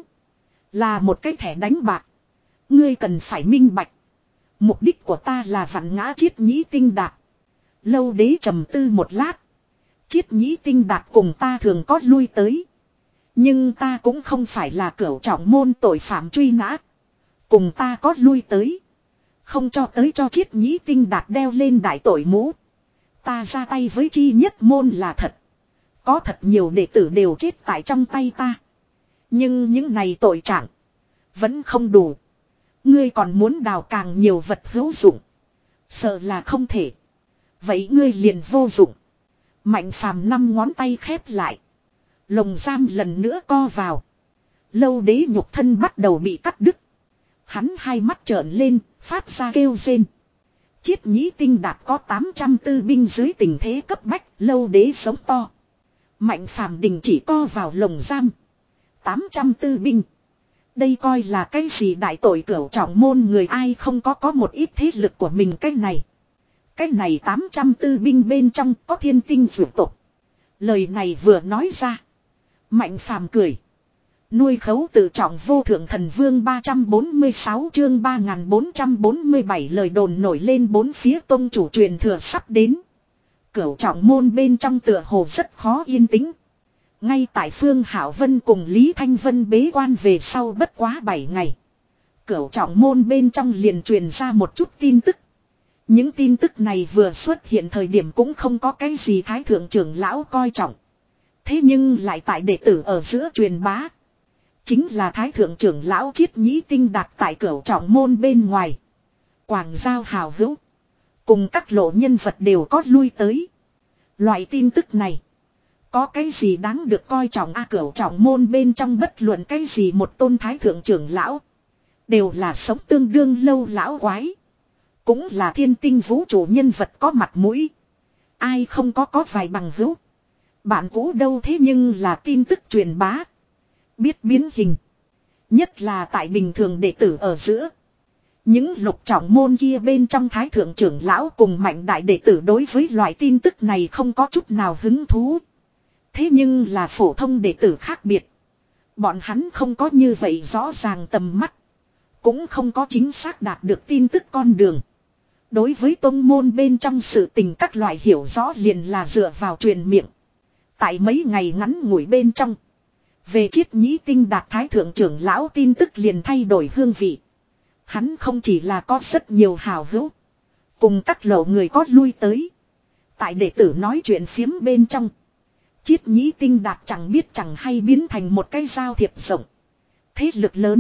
là một cái thẻ đánh bạc. Ngươi cần phải minh bạch. Mục đích của ta là vặn ngã chiết nhĩ tinh đạt. Lâu đế trầm tư một lát. Chiết nhĩ tinh đạt cùng ta thường có lui tới. Nhưng ta cũng không phải là cửu trọng môn tội phạm truy nã. Cùng ta có lui tới. Không cho tới cho chiết nhĩ tinh đạt đeo lên đại tội mũ. Ta ra tay với chi nhất môn là thật. Có thật nhiều đệ tử đều chết tại trong tay ta. Nhưng những này tội trạng vẫn không đủ. Ngươi còn muốn đào càng nhiều vật hữu dụng. Sợ là không thể. Vậy ngươi liền vô dụng. Mạnh phàm năm ngón tay khép lại. Lồng giam lần nữa co vào. Lâu đế nhục thân bắt đầu bị cắt đứt. Hắn hai mắt trợn lên, phát ra kêu rên. Chiết nhĩ tinh đạt có tám trăm tư binh dưới tình thế cấp bách, lâu đế sống to. Mạnh phàm đình chỉ co vào lồng giam. tám trăm tư binh. Đây coi là cái gì đại tội cửu trọng môn người ai không có có một ít thế lực của mình cái này. Cái này tám trăm tư binh bên trong có thiên tinh vượt tục. Lời này vừa nói ra. Mạnh phàm cười. Nuôi khấu tự trọng vô thượng thần vương ba trăm bốn mươi sáu chương ba nghìn bốn trăm bốn mươi bảy lời đồn nổi lên bốn phía tông chủ truyền thừa sắp đến. Cửu trọng môn bên trong tựa hồ rất khó yên tĩnh. Ngay tại Phương Hảo Vân cùng Lý Thanh Vân bế quan về sau bất quá bảy ngày. Cửu trọng môn bên trong liền truyền ra một chút tin tức. Những tin tức này vừa xuất hiện thời điểm cũng không có cái gì thái thượng trưởng lão coi trọng. Thế nhưng lại tại đệ tử ở giữa truyền bá. Chính là thái thượng trưởng lão chiết nhĩ tinh đạt tại cửu trọng môn bên ngoài. Quảng giao hào hữu. Cùng các lộ nhân vật đều có lui tới. Loại tin tức này. Có cái gì đáng được coi trọng a à, cửu trọng môn bên trong bất luận cái gì một tôn thái thượng trưởng lão. Đều là sống tương đương lâu lão quái. Cũng là thiên tinh vũ trụ nhân vật có mặt mũi. Ai không có có vài bằng hữu. Bạn cũ đâu thế nhưng là tin tức truyền bá. Biết biến hình. Nhất là tại bình thường đệ tử ở giữa. Những lục trọng môn kia bên trong thái thượng trưởng lão cùng mạnh đại đệ tử đối với loại tin tức này không có chút nào hứng thú. Thế nhưng là phổ thông đệ tử khác biệt. Bọn hắn không có như vậy rõ ràng tầm mắt. Cũng không có chính xác đạt được tin tức con đường. Đối với tông môn bên trong sự tình các loại hiểu rõ liền là dựa vào truyền miệng. Tại mấy ngày ngắn ngủi bên trong. Về chiết nhĩ tinh đạt thái thượng trưởng lão tin tức liền thay đổi hương vị. Hắn không chỉ là có rất nhiều hào hữu. Cùng các lậu người có lui tới. Tại đệ tử nói chuyện phiếm bên trong. Chiết Nhĩ Tinh Đạt chẳng biết chẳng hay biến thành một cái giao thiệp rộng. Thế lực lớn.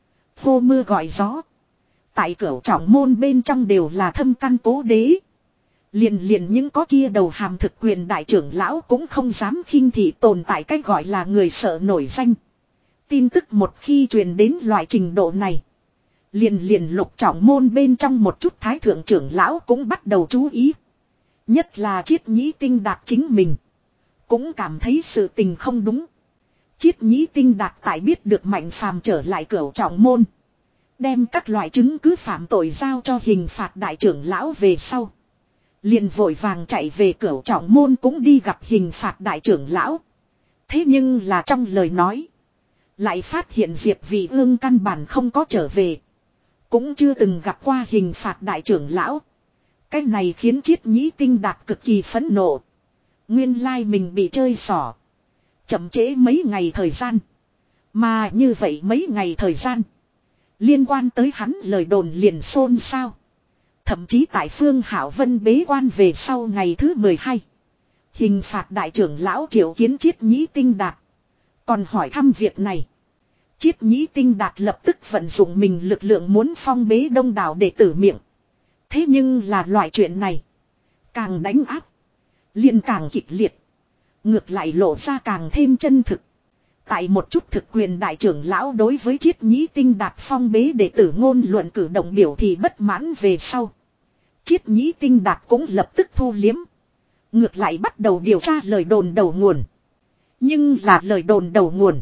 Hô mưa gọi gió. Tại cửu trọng môn bên trong đều là thâm căn cố đế. Liền liền những có kia đầu hàm thực quyền đại trưởng lão cũng không dám khinh thị tồn tại cái gọi là người sợ nổi danh. Tin tức một khi truyền đến loại trình độ này. Liền liền lục trọng môn bên trong một chút thái thượng trưởng lão cũng bắt đầu chú ý. Nhất là Chiết Nhĩ Tinh Đạt chính mình. Cũng cảm thấy sự tình không đúng. Chiết Nhĩ Tinh Đạt tại biết được Mạnh Phàm trở lại cửu trọng môn. Đem các loại chứng cứ phạm tội giao cho hình phạt đại trưởng lão về sau. Liền vội vàng chạy về cửu trọng môn cũng đi gặp hình phạt đại trưởng lão. Thế nhưng là trong lời nói. Lại phát hiện Diệp Vị Ương căn bản không có trở về. Cũng chưa từng gặp qua hình phạt đại trưởng lão. Cái này khiến Chiết Nhĩ Tinh Đạt cực kỳ phẫn nộ. Nguyên lai mình bị chơi xỏ. Chậm trễ mấy ngày thời gian. Mà như vậy mấy ngày thời gian. Liên quan tới hắn lời đồn liền xôn xao. Thậm chí tại Phương Hảo Vân bế quan về sau ngày thứ mười hai. Hình phạt đại trưởng lão triệu kiến Chiết Nhĩ Tinh Đạt. Còn hỏi thăm việc này. Chiết Nhĩ Tinh Đạt lập tức vận dụng mình lực lượng muốn phong bế đông đảo đệ tử miệng. Thế nhưng là loại chuyện này. Càng đánh áp. Liền càng kịch liệt. Ngược lại lộ ra càng thêm chân thực. Tại một chút thực quyền đại trưởng lão đối với Chiết Nhĩ Tinh Đạt phong bế đệ tử ngôn luận cử động biểu thị bất mãn về sau. Chiết Nhĩ Tinh Đạt cũng lập tức thu liếm. Ngược lại bắt đầu điều tra lời đồn đầu nguồn. Nhưng là lời đồn đầu nguồn.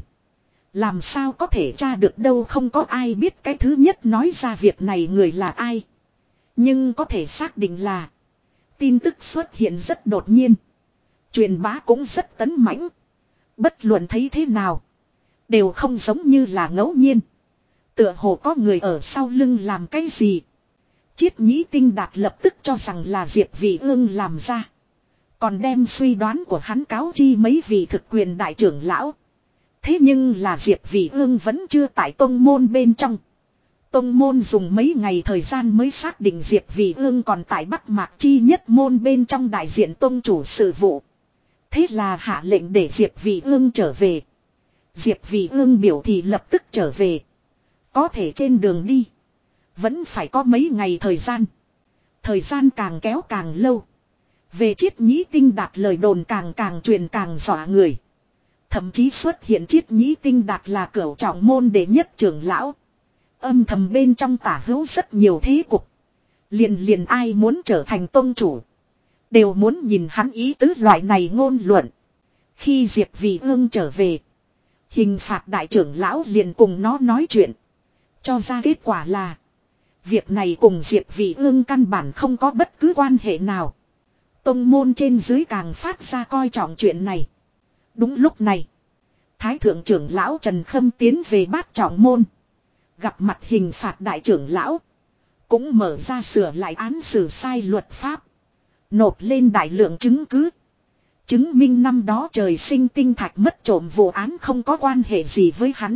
Làm sao có thể tra được đâu, không có ai biết cái thứ nhất nói ra việc này người là ai. Nhưng có thể xác định là tin tức xuất hiện rất đột nhiên. Truyền bá cũng rất tấn mãnh. Bất luận thấy thế nào. Đều không giống như là ngẫu nhiên. Tựa hồ có người ở sau lưng làm cái gì. Chiết Nhĩ Tinh Đạt lập tức cho rằng là Diệp Vị Ương làm ra. Còn đem suy đoán của hắn cáo chi mấy vị thực quyền đại trưởng lão. Thế nhưng là Diệp Vị Ương vẫn chưa tại tông môn bên trong. Tông môn dùng mấy ngày thời gian mới xác định Diệp Vị Ương còn tại Bắc Mạc Chi Nhất môn bên trong đại diện tông chủ sự vụ. Thế là hạ lệnh để Diệp Vị Ương trở về. Diệp Vị Ương biểu thị lập tức trở về. Có thể trên đường đi. Vẫn phải có mấy ngày thời gian. Thời gian càng kéo càng lâu. Về Chiết Nhĩ Tinh Đạt lời đồn càng càng truyền càng dọa người. Thậm chí xuất hiện Chiết Nhĩ Tinh Đạt là cửu trọng môn đệ nhất trưởng lão. Âm thầm bên trong tả hữu rất nhiều thế cục. Liền liền ai muốn trở thành tông chủ. Đều muốn nhìn hắn ý tứ loại này ngôn luận. Khi Diệp Vị Ương trở về. Hình phạt đại trưởng lão liền cùng nó nói chuyện. Cho ra kết quả là. Việc này cùng Diệp Vị Ương căn bản không có bất cứ quan hệ nào. Tông môn trên dưới càng phát ra coi trọng chuyện này. Đúng lúc này. Thái thượng trưởng lão Trần Khâm tiến về Bát Trọng môn. Gặp mặt hình phạt đại trưởng lão. Cũng mở ra sửa lại án xử sai luật pháp. Nộp lên đại lượng chứng cứ. Chứng minh năm đó trời sinh tinh thạch mất trộm vụ án không có quan hệ gì với hắn.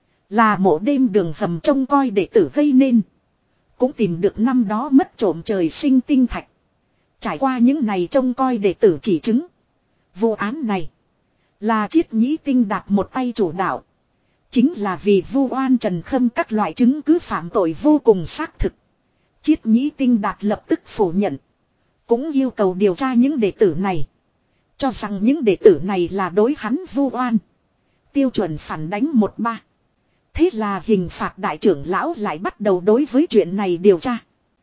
Là mộ đêm đường hầm trông coi đệ tử gây nên. Cũng tìm được năm đó mất trộm trời sinh tinh thạch. Trải qua những này trông coi đệ tử chỉ chứng. Vụ án này. Là Chiết Nhĩ Tinh Đạt một tay chủ đạo. Chính là vì vu oan Trần Khâm các loại chứng cứ phạm tội vô cùng xác thực. Chiết Nhĩ Tinh Đạt lập tức phủ nhận. Cũng yêu cầu điều tra những đệ tử này. Cho rằng những đệ tử này là đối hắn vu oan. Tiêu chuẩn phản đánh một ba. Thế là hình phạt đại trưởng lão lại bắt đầu đối với chuyện này điều tra.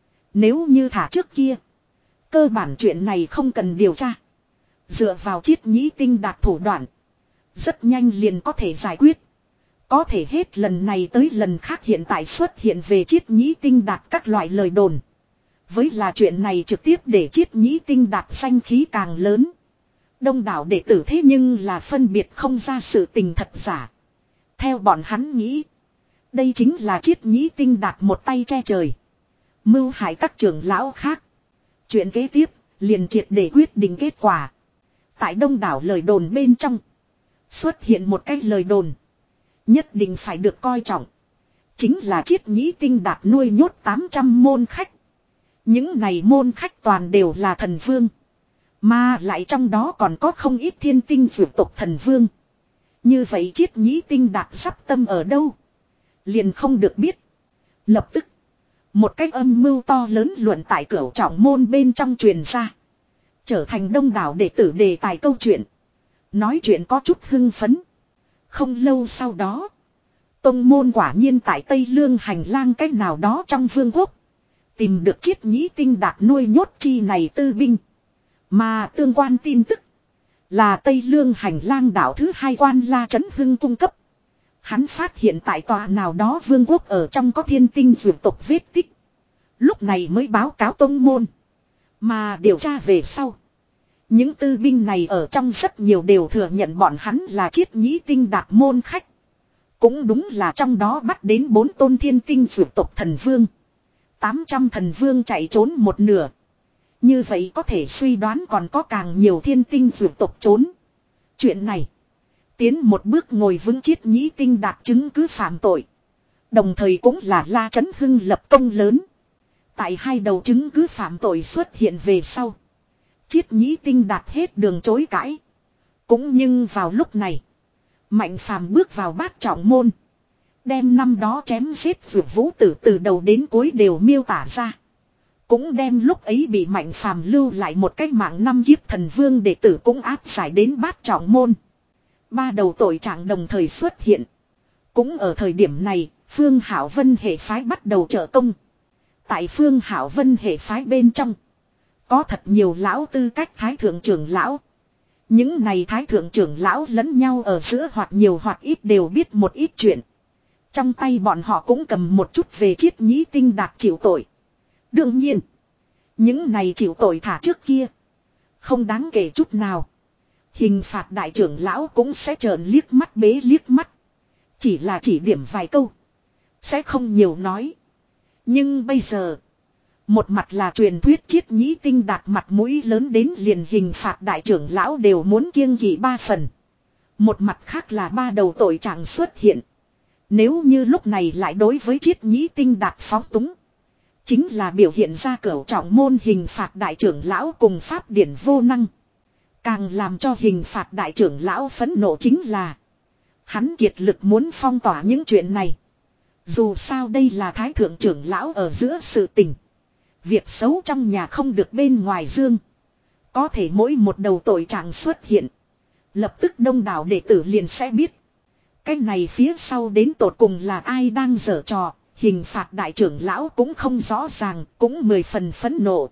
Nếu như thả trước kia. Cơ bản chuyện này không cần điều tra. Dựa vào Chiết Nhĩ Tinh Đạt thủ đoạn. Rất nhanh liền có thể giải quyết. Có thể hết lần này tới lần khác hiện tại xuất hiện về Chiết Nhĩ Tinh Đạt các loại lời đồn. Với là chuyện này trực tiếp để Chiết Nhĩ Tinh Đạt danh khí càng lớn. Đông đảo đệ tử thế nhưng là phân biệt không ra sự tình thật giả. Theo bọn hắn nghĩ. Đây chính là Chiết Nhĩ Tinh Đạt một tay che trời. Mưu hại các trưởng lão khác. Chuyện kế tiếp liền triệt để quyết định kết quả. Tại đông đảo lời đồn bên trong. Xuất hiện một cái lời đồn. Nhất định phải được coi trọng. Chính là Chiết Nhĩ Tinh Đạt nuôi nhốt tám trăm môn khách. Những này môn khách toàn đều là thần vương. Mà lại trong đó còn có không ít thiên tinh dược tộc thần vương. Như vậy Chiết Nhĩ Tinh Đạt sắp tâm ở đâu? Liền không được biết. Lập tức. Một cách âm mưu to lớn luận tại Cửu Trọng môn bên trong truyền ra. Trở thành đông đảo đệ tử đề tài câu chuyện. Nói chuyện có chút hưng phấn. Không lâu sau đó. Tông môn quả nhiên tại Tây Lương hành lang cách nào đó trong vương quốc. Tìm được Chiết Nhĩ Tinh Đạt nuôi nhốt chi này tư binh. Mà tương quan tin tức. Là Tây Lương hành lang đảo thứ hai Quan La Trấn Hưng cung cấp. Hắn phát hiện tại tòa nào đó vương quốc ở trong có thiên tinh dược tộc vết tích. Lúc này mới báo cáo tông môn. Mà điều tra về sau. Những tư binh này ở trong rất nhiều đều thừa nhận bọn hắn là Chiết Nhĩ Tinh Đạt môn khách. Cũng đúng là trong đó bắt đến bốn tôn thiên tinh dược tộc thần vương. tám trăm thần vương chạy trốn một nửa. Như vậy có thể suy đoán còn có càng nhiều thiên tinh dược tộc trốn. Chuyện này. Tiến một bước ngồi vững Chiết Nhĩ Tinh Đạt chứng cứ phạm tội. Đồng thời cũng là La Trấn Hưng lập công lớn. Tại hai đầu chứng cứ phạm tội xuất hiện về sau. Chiết Nhĩ Tinh Đạt hết đường chối cãi. Cũng nhưng vào lúc này. Mạnh Phàm bước vào Bát Trọng môn. Đem năm đó chém giết Dược Vũ Tử từ đầu đến cuối đều miêu tả ra. Cũng đem lúc ấy bị Mạnh Phàm lưu lại một cách mạng năm kiếp thần vương đệ tử cũng áp giải đến Bát Trọng môn. Ba đầu tội trạng đồng thời xuất hiện. Cũng ở thời điểm này, Phương Hảo Vân hệ phái bắt đầu trợ công. Tại Phương Hảo Vân hệ phái bên trong, có thật nhiều lão tư cách thái thượng trưởng lão. Những này thái thượng trưởng lão lẫn nhau ở giữa hoặc nhiều hoặc ít đều biết một ít chuyện. Trong tay bọn họ cũng cầm một chút về Chiết Nhĩ Tinh Đạt chịu tội. Đương nhiên, những này chịu tội thả trước kia, không đáng kể chút nào. Hình phạt đại trưởng lão cũng sẽ trợn liếc mắt bế liếc mắt. Chỉ là chỉ điểm vài câu. Sẽ không nhiều nói. Nhưng bây giờ. Một mặt là truyền thuyết Chiết Nhĩ Tinh Đạt mặt mũi lớn đến liền hình phạt đại trưởng lão đều muốn kiêng kỵ ba phần. Một mặt khác là ba đầu tội trạng xuất hiện. Nếu như lúc này lại đối với Chiết Nhĩ Tinh Đạt phóng túng. Chính là biểu hiện ra Cửu Trọng môn hình phạt đại trưởng lão cùng pháp điển vô năng. Càng làm cho hình phạt đại trưởng lão phẫn nộ chính là. Hắn kiệt lực muốn phong tỏa những chuyện này. Dù sao đây là thái thượng trưởng lão ở giữa sự tình. Việc xấu trong nhà không được bên ngoài dương. Có thể mỗi một đầu tội trạng xuất hiện. Lập tức đông đảo đệ tử liền sẽ biết. Cái này phía sau đến tột cùng là ai đang giở trò. Hình phạt đại trưởng lão cũng không rõ ràng. Cũng mười phần phẫn nộ.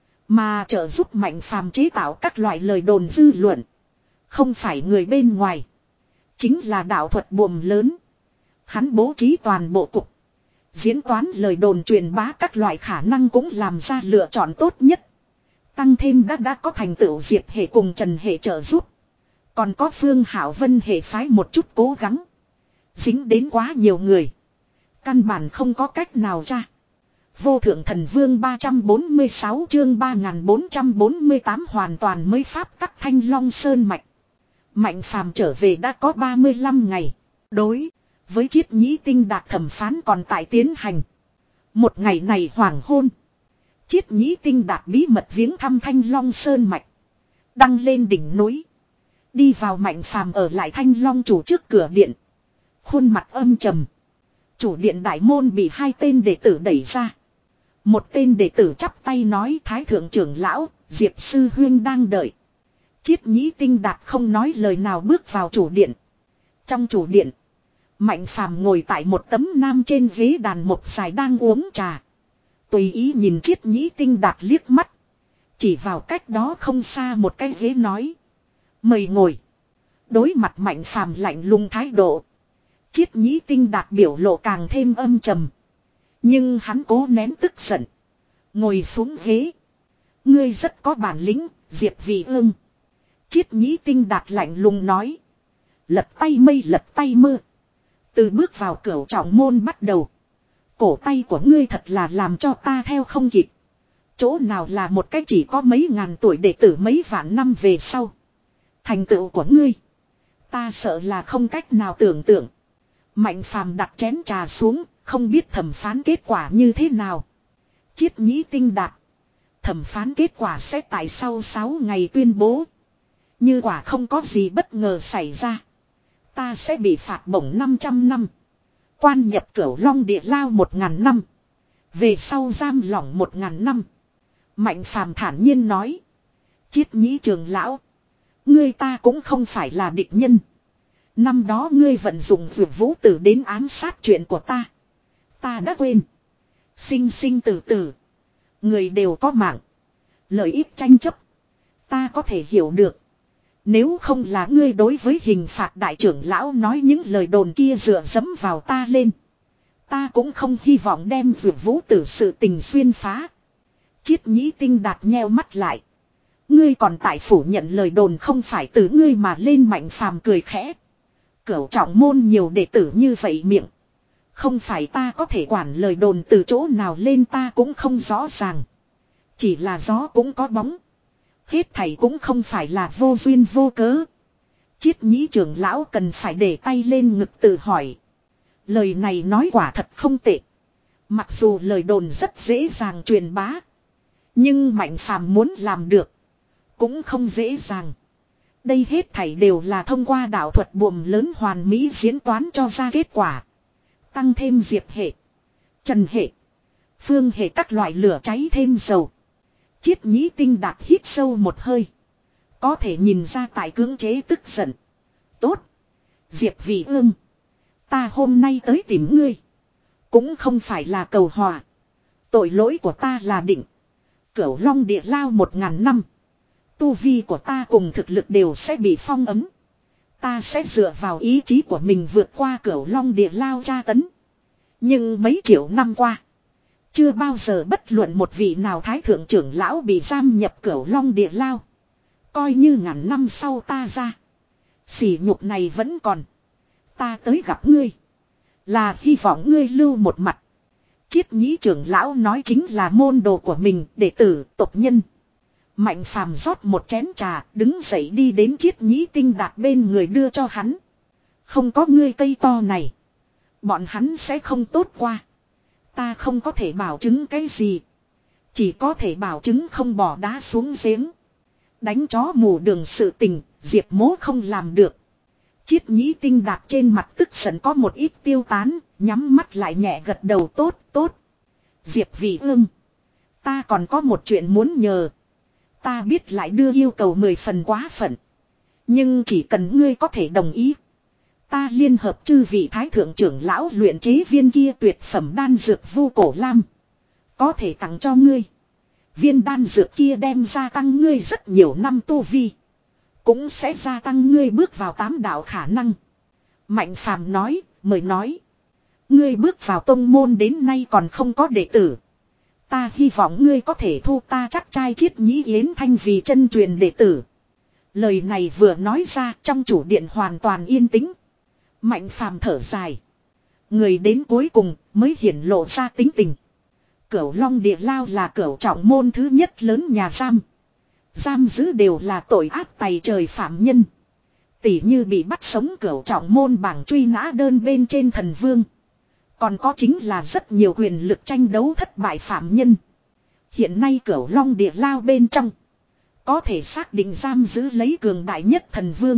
Mà trợ giúp Mạnh Phàm chế tạo các loại lời đồn dư luận. Không phải người bên ngoài. Chính là đạo thuật buồm lớn. Hắn bố trí toàn bộ cục. Diễn toán lời đồn truyền bá các loại khả năng cũng làm ra lựa chọn tốt nhất. Tăng thêm đã đã có thành tựu Diệp hệ cùng Trần hệ trợ giúp. Còn có Phương Hảo Vân hệ phái một chút cố gắng. Dính đến quá nhiều người. Căn bản không có cách nào ra. Vô thượng thần vương ba trăm bốn mươi sáu chương ba nghìn bốn trăm bốn mươi tám hoàn toàn mới pháp tắc Thanh Long Sơn Mạch. Mạnh Phàm trở về đã có ba mươi lăm ngày. Đối với Chiết Nhĩ Tinh Đạt thẩm phán còn tại tiến hành. Một ngày này hoàng hôn. Chiết Nhĩ Tinh Đạt bí mật viếng thăm Thanh Long Sơn Mạch. Đăng lên đỉnh núi. Đi vào Mạnh Phàm ở lại Thanh Long chủ trước cửa điện. Khuôn mặt âm trầm. Chủ điện đại môn bị hai tên đệ tử đẩy ra. Một tên đệ tử chắp tay nói Thái thượng trưởng lão, Diệp sư huyên đang đợi. Chiết Nhĩ Tinh Đạt không nói lời nào bước vào chủ điện. Trong chủ điện, Mạnh Phàm ngồi tại một tấm nam trên ghế đàn một dài đang uống trà. Tùy ý nhìn Chiết Nhĩ Tinh Đạt liếc mắt. Chỉ vào cách đó không xa một cái ghế nói. Mời ngồi. Đối mặt Mạnh Phàm lạnh lùng thái độ. Chiết Nhĩ Tinh Đạt biểu lộ càng thêm âm trầm. Nhưng hắn cố nén tức giận. Ngồi xuống ghế. Ngươi rất có bản lĩnh, Diệp Vị Ương. Chiết Nhĩ Tinh Đạt lạnh lùng nói. Lật tay mây lật tay mưa. Từ bước vào Cửu Trọng môn bắt đầu. Cổ tay của ngươi thật là làm cho ta theo không kịp. Chỗ nào là một cái chỉ có mấy ngàn tuổi đệ tử mấy vạn năm về sau. Thành tựu của ngươi. Ta sợ là không cách nào tưởng tượng. Mạnh phàm đặt chén trà xuống, không biết thẩm phán kết quả như thế nào. Chiết nhĩ tinh đạt. Thẩm phán kết quả sẽ tại sau sáu ngày tuyên bố. Như quả không có gì bất ngờ xảy ra. Ta sẽ bị phạt bổng năm trăm năm. Quan nhập Cửu Long địa lao một ngàn năm. Về sau giam lỏng một ngàn năm. Mạnh phàm thản nhiên nói. Chiết nhĩ trường lão. Ngươi ta cũng không phải là địch nhân. Năm đó ngươi vận dụng vượt vũ tử đến ám sát chuyện của ta. Ta đã quên. Sinh sinh tử tử. Người đều có mạng. Lợi ích tranh chấp. Ta có thể hiểu được. Nếu không là ngươi đối với hình phạt đại trưởng lão nói những lời đồn kia dựa dẫm vào ta lên. Ta cũng không hy vọng đem vượt vũ tử sự tình xuyên phá. Chiết nhĩ tinh đạt nheo mắt lại. Ngươi còn tại phủ nhận lời đồn không phải từ ngươi mà lên. Mạnh phàm cười khẽ. Cửu trọng môn nhiều đệ tử như vậy miệng. Không phải ta có thể quản lời đồn từ chỗ nào lên, ta cũng không rõ ràng. Chỉ là gió cũng có bóng. Hết thảy cũng không phải là vô duyên vô cớ. Chiết nhĩ trưởng lão cần phải để tay lên ngực tự hỏi. Lời này nói quả thật không tệ. Mặc dù lời đồn rất dễ dàng truyền bá. Nhưng Mạnh phàm muốn làm được. Cũng không dễ dàng. Đây hết thảy đều là thông qua đạo thuật buồm lớn hoàn mỹ diễn toán cho ra kết quả. Tăng thêm diệp hệ, trần hệ, phương hệ các loại lửa cháy thêm dầu. Chiết nhĩ tinh đạt hít sâu một hơi. Có thể nhìn ra tại cưỡng chế tức giận. Tốt. Diệp Vị Ương. Ta hôm nay tới tìm ngươi. Cũng không phải là cầu hòa. Tội lỗi của ta là định. Cửu Long địa lao một ngàn năm. Tu vi của ta cùng thực lực đều sẽ bị phong ấm. Ta sẽ dựa vào ý chí của mình vượt qua Cửu Long địa lao tra tấn. Nhưng mấy triệu năm qua. Chưa bao giờ bất luận một vị nào thái thượng trưởng lão bị giam nhập Cửu Long địa lao. Coi như ngàn năm sau ta ra. Sỉ nhục này vẫn còn. Ta tới gặp ngươi. Là hy vọng ngươi lưu một mặt. Chiết nhĩ trưởng lão nói chính là môn đồ của mình, đệ tử, tộc nhân. Mạnh phàm rót một chén trà, đứng dậy đi đến chiết nhĩ tinh đạt bên người đưa cho hắn. Không có ngươi cây to này. Bọn hắn sẽ không tốt qua. Ta không có thể bảo chứng cái gì. Chỉ có thể bảo chứng không bỏ đá xuống giếng. Đánh chó mù đường sự tình, Diệp mố không làm được. Chiết nhĩ tinh đạt trên mặt tức giận có một ít tiêu tán, nhắm mắt lại nhẹ gật đầu tốt, tốt. Diệp Vị Ương. Ta còn có một chuyện muốn nhờ. Ta biết lại đưa yêu cầu mười phần quá phận. Nhưng chỉ cần ngươi có thể đồng ý. Ta liên hợp chư vị thái thượng trưởng lão luyện chế viên kia tuyệt phẩm đan dược vu cổ lam. Có thể tặng cho ngươi. Viên đan dược kia đem gia tăng ngươi rất nhiều năm tu vi. Cũng sẽ gia tăng ngươi bước vào tám đạo khả năng. Mạnh phàm nói, mời nói. Ngươi bước vào tông môn đến nay còn không có đệ tử. Ta hy vọng ngươi có thể thu ta chắc trai chiết nhĩ yến thanh vì chân truyền đệ tử. Lời này vừa nói ra trong chủ điện hoàn toàn yên tĩnh. Mạnh phàm thở dài. Người đến cuối cùng mới hiển lộ ra tính tình. Cửu Long địa lao là cửu trọng môn thứ nhất lớn nhà giam. Giam giữ đều là tội ác tày trời phạm nhân. Tỷ như bị bắt sống cửu trọng môn bảng truy nã đơn bên trên thần vương. Còn có chính là rất nhiều quyền lực tranh đấu thất bại phạm nhân. Hiện nay Cửu Long địa lao bên trong. Có thể xác định giam giữ lấy cường đại nhất thần vương.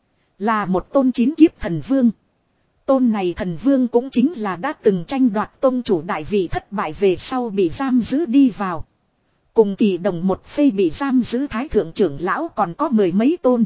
Là một tôn chín kiếp thần vương. Tôn này thần vương cũng chính là đã từng tranh đoạt tôn chủ đại vị thất bại về sau bị giam giữ đi vào. Cùng kỳ đồng một phê bị giam giữ thái thượng trưởng lão còn có mười mấy tôn.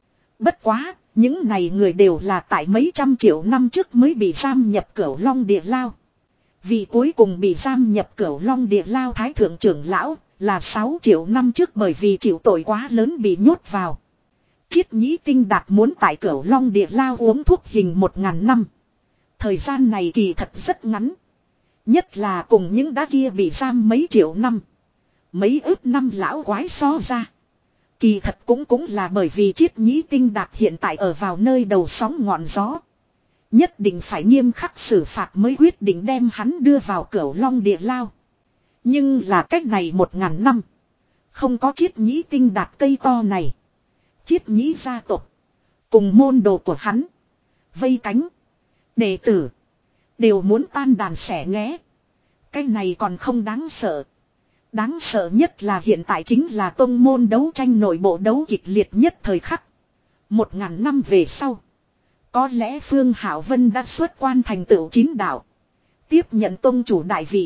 Bất quá, những này người đều là tại mấy trăm triệu năm trước mới bị giam nhập Cửu Long địa lao. Vì cuối cùng bị giam nhập Cửu Long địa lao thái thượng trưởng lão là sáu triệu năm trước bởi vì chịu tội quá lớn bị nhốt vào. Chiết nhĩ tinh đạt muốn tại Cửu Long địa lao uống thuốc hình một ngàn năm. Thời gian này kỳ thật rất ngắn. Nhất là cùng những đá kia bị giam mấy triệu năm. Mấy ước năm lão quái so ra. Kỳ thật cũng cũng là bởi vì chiết nhĩ tinh đạt hiện tại ở vào nơi đầu sóng ngọn gió. Nhất định phải nghiêm khắc xử phạt mới quyết định đem hắn đưa vào Cửu Long địa lao. Nhưng là cách này một ngàn năm. Không có chiết nhĩ tinh đạt cây to này. Chiết nhĩ gia tộc cùng môn đồ của hắn. Vây cánh. Đệ tử. Đều muốn tan đàn xẻ nghé. Cái này còn không đáng sợ. Đáng sợ nhất là hiện tại chính là tông môn đấu tranh nội bộ đấu kịch liệt nhất thời khắc. Một ngàn năm về sau. Có lẽ Phương Hạo Vân đã xuất quan thành tựu chín đạo. Tiếp nhận tông chủ đại vị.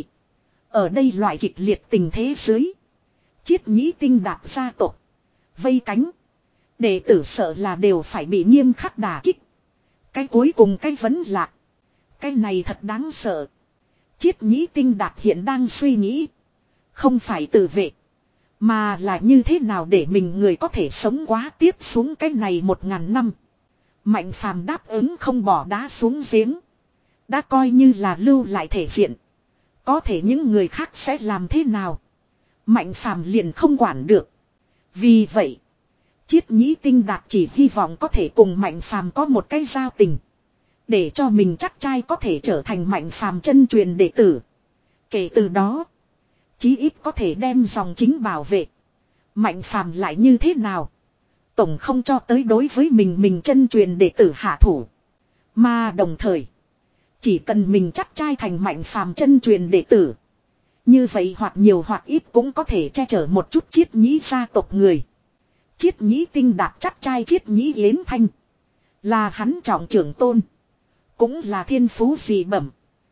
Ở đây loại kịch liệt tình thế dưới. Chiết Nhĩ Tinh Đạt gia tộc. Vây cánh. Đệ tử sợ là đều phải bị nghiêm khắc đả kích. Cái cuối cùng cái vấn lạc. Cái này thật đáng sợ. Chiết Nhĩ Tinh Đạt hiện đang suy nghĩ. Không phải tự vệ. Mà là như thế nào để mình người có thể sống quá tiếp xuống cái này một ngàn năm. Mạnh phàm đáp ứng không bỏ đá xuống giếng. Đã coi như là lưu lại thể diện. Có thể những người khác sẽ làm thế nào. Mạnh phàm liền không quản được. Vì vậy. Chiết Nhĩ Tinh Đạt chỉ hy vọng có thể cùng Mạnh phàm có một cái giao tình. Để cho mình chắc trai có thể trở thành Mạnh phàm chân truyền đệ tử. Kể từ đó. Chí ít có thể đem dòng chính bảo vệ. Mạnh phàm lại như thế nào. Tổng không cho tới đối với mình mình chân truyền đệ tử hạ thủ. Mà đồng thời. Chỉ cần mình chắc trai thành Mạnh phàm chân truyền đệ tử. Như vậy hoặc nhiều hoặc ít cũng có thể che chở một chút Chiết Nhĩ gia tộc người. Chiết Nhĩ Tinh Đạt chắc trai Chiết Nhĩ Yến Thanh. Là hắn trọng trưởng tôn. Cũng là thiên phú dị bẩm.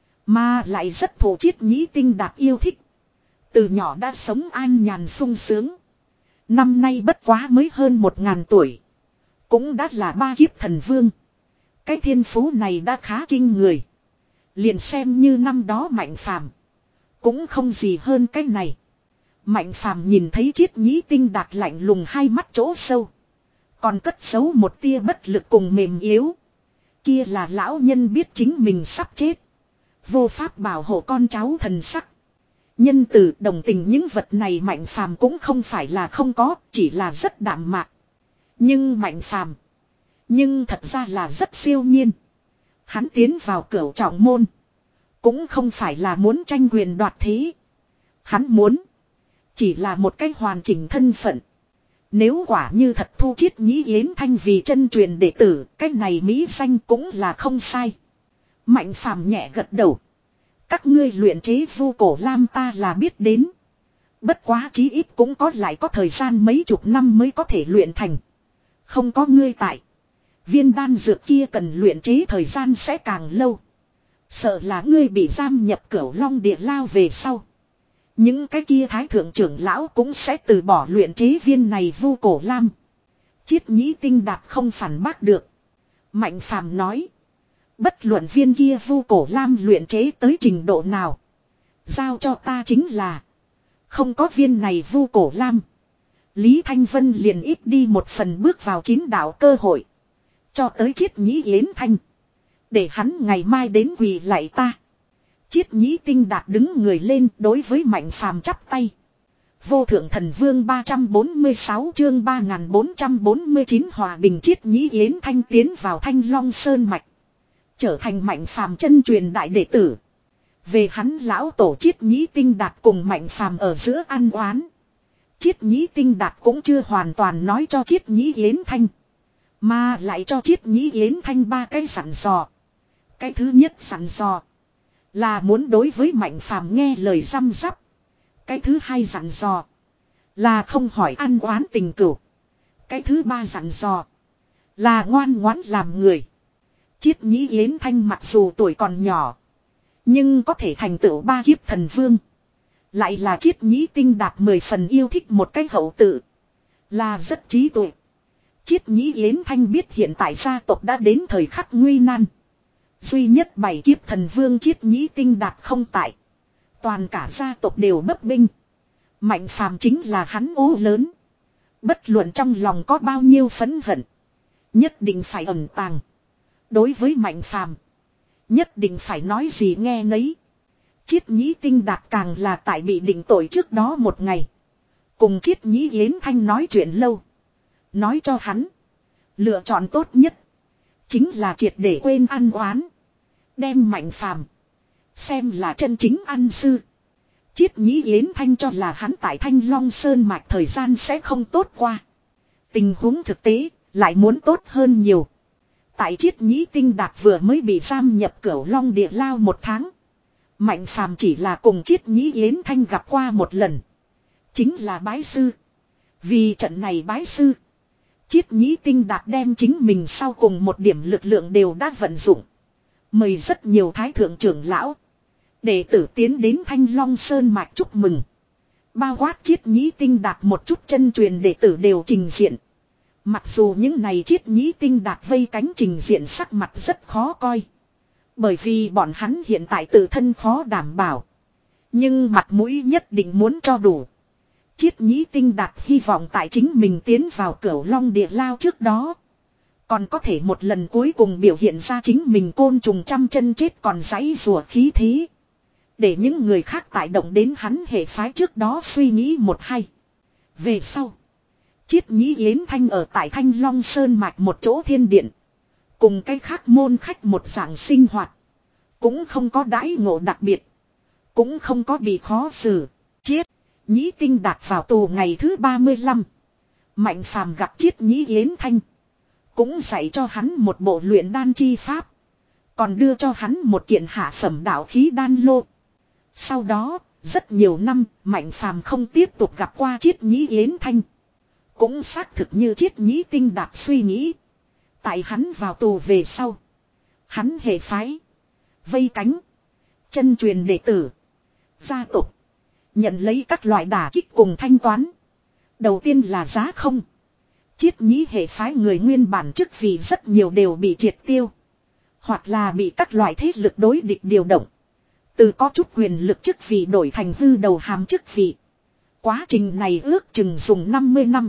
Mà lại rất thụ Chiết Nhĩ Tinh Đạt yêu thích. Từ nhỏ đã sống an nhàn sung sướng. Năm nay bất quá mới hơn một ngàn tuổi. Cũng đã là ba kiếp thần vương. Cái thiên phú này đã khá kinh người. Liền xem như năm đó Mạnh phàm. Cũng không gì hơn cái này. Mạnh phàm nhìn thấy Chiết Nhĩ Tinh Đạt lạnh lùng hai mắt chỗ sâu. Còn cất giấu một tia bất lực cùng mềm yếu. Kia là lão nhân biết chính mình sắp chết. Vô pháp bảo hộ con cháu thần sắc. Nhân từ đồng tình những vật này Mạnh phàm cũng không phải là không có, chỉ là rất đạm mạc. Nhưng Mạnh phàm. Nhưng thật ra là rất siêu nhiên. Hắn tiến vào cửu trọng môn. Cũng không phải là muốn tranh quyền đoạt thế. Hắn muốn. Chỉ là một cái hoàn chỉnh thân phận. Nếu quả như thật thu Chiết Nhĩ Yến Thanh vì chân truyền đệ tử. Cái này mỹ danh cũng là không sai. Mạnh phàm nhẹ gật đầu. Các ngươi luyện chế vu cổ lam ta là biết đến. Bất quá chí ít cũng có lại có thời gian mấy chục năm mới có thể luyện thành. Không có ngươi tại. Viên đan dược kia cần luyện chế thời gian sẽ càng lâu. Sợ là ngươi bị giam nhập cửu long địa lao về sau. Những cái kia thái thượng trưởng lão cũng sẽ từ bỏ luyện chế viên này vu cổ lam. Chiết Nhĩ Tinh Đạt không phản bác được. Mạnh phàm nói. Bất luận viên kia vu cổ lam luyện chế tới trình độ nào. Giao cho ta chính là. Không có viên này vu cổ lam. Lý Thanh Vân liền ít đi một phần bước vào chín đạo cơ hội. Cho tới Chiết Nhĩ Yến Thanh. Để hắn ngày mai đến quỳ lạy ta. Chiết Nhĩ Tinh Đạt đứng người lên đối với Mạnh phàm chắp tay. Vô thượng thần vương ba trăm bốn mươi sáu chương ba nghìn bốn trăm bốn mươi chín hòa bình. Chiết Nhĩ Yến Thanh tiến vào Thanh Long Sơn Mạch. Trở thành Mạnh phàm chân truyền đại đệ tử. Về hắn lão tổ Chiết Nhĩ Tinh Đạt cùng Mạnh phàm ở giữa ăn oán. Chiết Nhĩ Tinh Đạt cũng chưa hoàn toàn nói cho Chiết Nhĩ Yến Thanh. Mà lại cho Chiết Nhĩ Yến Thanh ba cái sẵn dò. Cái thứ nhất sẵn dò. Là muốn đối với Mạnh phàm nghe lời răm rắp. Cái thứ hai dặn dò. Là không hỏi ăn oán tình cửu. Cái thứ ba dặn dò. Là ngoan ngoãn làm người. Chiết Nhĩ Yến Thanh mặc dù tuổi còn nhỏ. Nhưng có thể thành tựu ba kiếp thần vương. Lại là Chiết Nhĩ Tinh Đạt mười phần yêu thích một cái hậu tự. Là rất trí tuệ. Chiết Nhĩ Yến Thanh biết hiện tại gia tộc đã đến thời khắc nguy nan. Duy nhất bảy kiếp thần vương Chiết Nhĩ Tinh Đạt không tại. Toàn cả gia tộc đều bấp bênh. Mạnh phàm chính là hắn ố lớn. Bất luận trong lòng có bao nhiêu phẫn hận. Nhất định phải ẩn tàng. Đối với Mạnh phàm. Nhất định phải nói gì nghe nấy. Chiết Nhĩ Tinh Đạt càng là tại bị định tội trước đó một ngày. Cùng Chiết Nhĩ Yến Thanh nói chuyện lâu. Nói cho hắn. Lựa chọn tốt nhất. Chính là triệt để quên ăn oán. Đem Mạnh phàm. Xem là chân chính ăn sư. Chiết Nhĩ Yến Thanh cho là hắn tại Thanh Long Sơn Mạch thời gian sẽ không tốt qua. Tình huống thực tế lại muốn tốt hơn nhiều. Tại Chiết Nhĩ Tinh Đạt vừa mới bị giam nhập Cửu Long Địa Lao một tháng. Mạnh Phàm chỉ là cùng Chiết Nhĩ Yến Thanh gặp qua một lần. Chính là bái sư. Vì trận này bái sư. Chiết Nhĩ Tinh Đạt đem chính mình sau cùng một điểm lực lượng đều đã vận dụng. Mời rất nhiều thái thượng trưởng lão. Đệ tử tiến đến Thanh Long Sơn Mạch chúc mừng. Bao quát Chiết Nhĩ Tinh Đạt một chút chân truyền đệ tử đều trình diện. Mặc dù những này Chiết Nhĩ Tinh Đạt vây cánh trình diện sắc mặt rất khó coi. Bởi vì bọn hắn hiện tại tự thân khó đảm bảo. Nhưng mặt mũi nhất định muốn cho đủ. Chiết Nhĩ Tinh Đạt hy vọng tại chính mình tiến vào Cửu Long Địa Lao trước đó. Còn có thể một lần cuối cùng biểu hiện ra chính mình côn trùng trăm chân chết còn giãy rùa khí thế. Để những người khác tại động đến hắn hệ phái trước đó suy nghĩ một hay. Về sau. Chiết Nhĩ Yến Thanh ở tại Thanh Long Sơn Mạch một chỗ thiên điện. Cùng cái khác môn khách một dạng sinh hoạt. Cũng không có đãi ngộ đặc biệt. Cũng không có bị khó xử. Chiết Nhĩ Tinh Đạt vào tù ngày thứ ba mươi lăm. Mạnh Phàm gặp Chiết Nhĩ Yến Thanh. Cũng dạy cho hắn một bộ luyện đan chi pháp. Còn đưa cho hắn một kiện hạ phẩm đạo khí đan lô. Sau đó, rất nhiều năm, Mạnh Phàm không tiếp tục gặp qua Chiết Nhĩ Yến Thanh. Cũng xác thực như Chiết Nhĩ Tinh Đạt suy nghĩ. Tại hắn vào tù về sau. Hắn hệ phái. Vây cánh. Chân truyền đệ tử. Gia tộc. Nhận lấy các loại đả kích cùng thanh toán. Đầu tiên là giá không. Chiết Nhĩ hệ phái người nguyên bản chức vị rất nhiều đều bị triệt tiêu. Hoặc là bị các loại thế lực đối địch điều động. Từ có chút quyền lực chức vị đổi thành hư đầu hàm chức vị. Quá trình này ước chừng dùng năm mươi năm.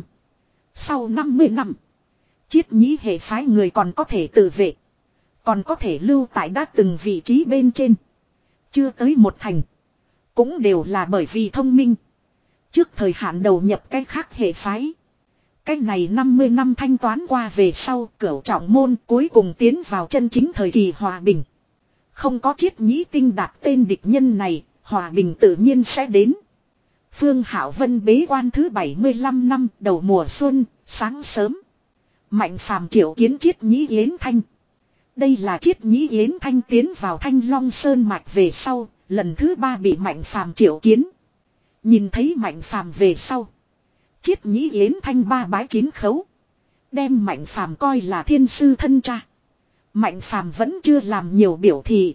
Sau năm mươi năm. Chiết Nhĩ hệ phái người còn có thể tự vệ. Còn có thể lưu tại đã từng vị trí bên trên. Chưa tới một thành. Cũng đều là bởi vì thông minh. Trước thời hạn đầu nhập cái khác hệ phái. Cái này năm mươi năm thanh toán qua về sau, Cửu Trọng Môn cuối cùng tiến vào chân chính thời kỳ hòa bình. Không có Chiết Nhĩ Tinh Đạt tên địch nhân này, hòa bình tự nhiên sẽ đến. Phương Hạo Vân bế quan thứ bảy mươi lăm năm đầu mùa xuân, sáng sớm. Mạnh Phàm triệu kiến Chiết Nhĩ Yến Thanh. Đây là Chiết Nhĩ Yến Thanh tiến vào Thanh Long Sơn Mạch về sau, lần thứ ba bị Mạnh Phàm triệu kiến. Nhìn thấy Mạnh Phàm về sau. Chiết Nhĩ Yến Thanh ba bái chín khấu. Đem Mạnh Phàm coi là thiên sư thân cha. Mạnh Phàm vẫn chưa làm nhiều biểu thị.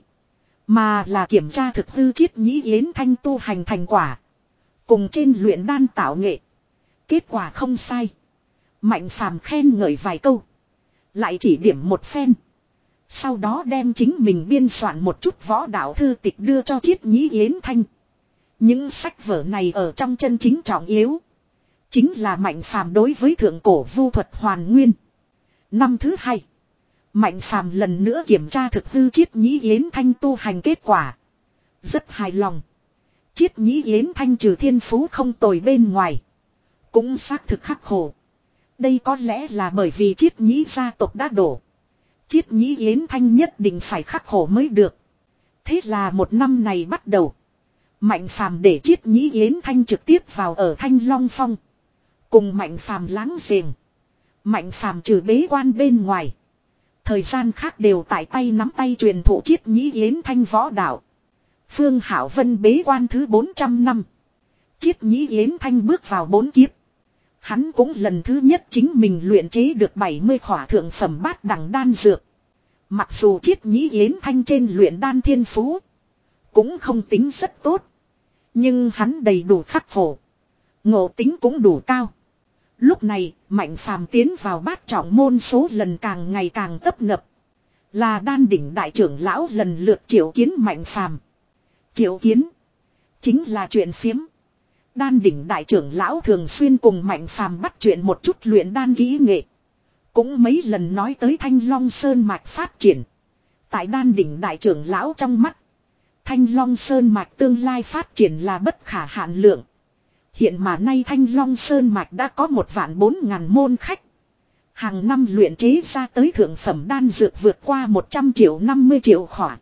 Mà là kiểm tra thực hư Chiết Nhĩ Yến Thanh tu hành thành quả. Cùng trên luyện đan tạo nghệ. Kết quả không sai. Mạnh Phàm khen ngợi vài câu. Lại chỉ điểm một phen. Sau đó đem chính mình biên soạn một chút võ đạo thư tịch đưa cho Chiết Nhĩ Yến Thanh. Những sách vở này ở trong chân chính trọng yếu. Chính là Mạnh Phàm đối với thượng cổ vu thuật hoàn nguyên. Năm thứ hai. Mạnh Phàm lần nữa kiểm tra thực hư Chiết Nhĩ Yến Thanh tu hành kết quả. Rất hài lòng. Chiết Nhĩ Yến Thanh trừ thiên phú không tồi bên ngoài. Cũng xác thực khắc khổ. Đây có lẽ là bởi vì Chiết Nhĩ gia tộc đã đổ. Chiết Nhĩ Yến Thanh nhất định phải khắc khổ mới được. Thế là một năm này bắt đầu. Mạnh Phàm để Chiết Nhĩ Yến Thanh trực tiếp vào ở Thanh Long Phong. Cùng Mạnh Phàm láng giềng. Mạnh Phàm trừ bế quan bên ngoài. Thời gian khác đều tại tay nắm tay truyền thụ Chiết Nhĩ Yến Thanh võ đạo. Phương Hạo Vân bế quan thứ bốn trăm năm. Chiết Nhĩ Yến Thanh bước vào bốn kiếp. Hắn cũng lần thứ nhất chính mình luyện chế được bảy mươi khỏa thượng phẩm bát đẳng đan dược. Mặc dù Chiết Nhĩ Yến Thanh trên luyện đan thiên phú cũng không tính rất tốt. Nhưng hắn đầy đủ khắc khổ. Ngộ tính cũng đủ cao. Lúc này, Mạnh Phàm tiến vào bát trọng môn số lần càng ngày càng tấp nập. Là đan đỉnh đại trưởng lão lần lượt triệu kiến Mạnh Phàm. Triệu kiến chính là chuyện phiếm. Đan đỉnh đại trưởng lão thường xuyên cùng Mạnh Phàm bắt chuyện một chút luyện đan kỹ nghệ. Cũng mấy lần nói tới Thanh Long Sơn Mạch phát triển. Tại đan đỉnh đại trưởng lão trong mắt. Thanh Long Sơn Mạch tương lai phát triển là bất khả hạn lượng. Hiện mà nay Thanh Long Sơn Mạch đã có một vạn bốn ngàn môn khách. Hàng năm luyện chế ra tới thượng phẩm đan dược vượt qua một trăm triệu năm mươi triệu khỏa.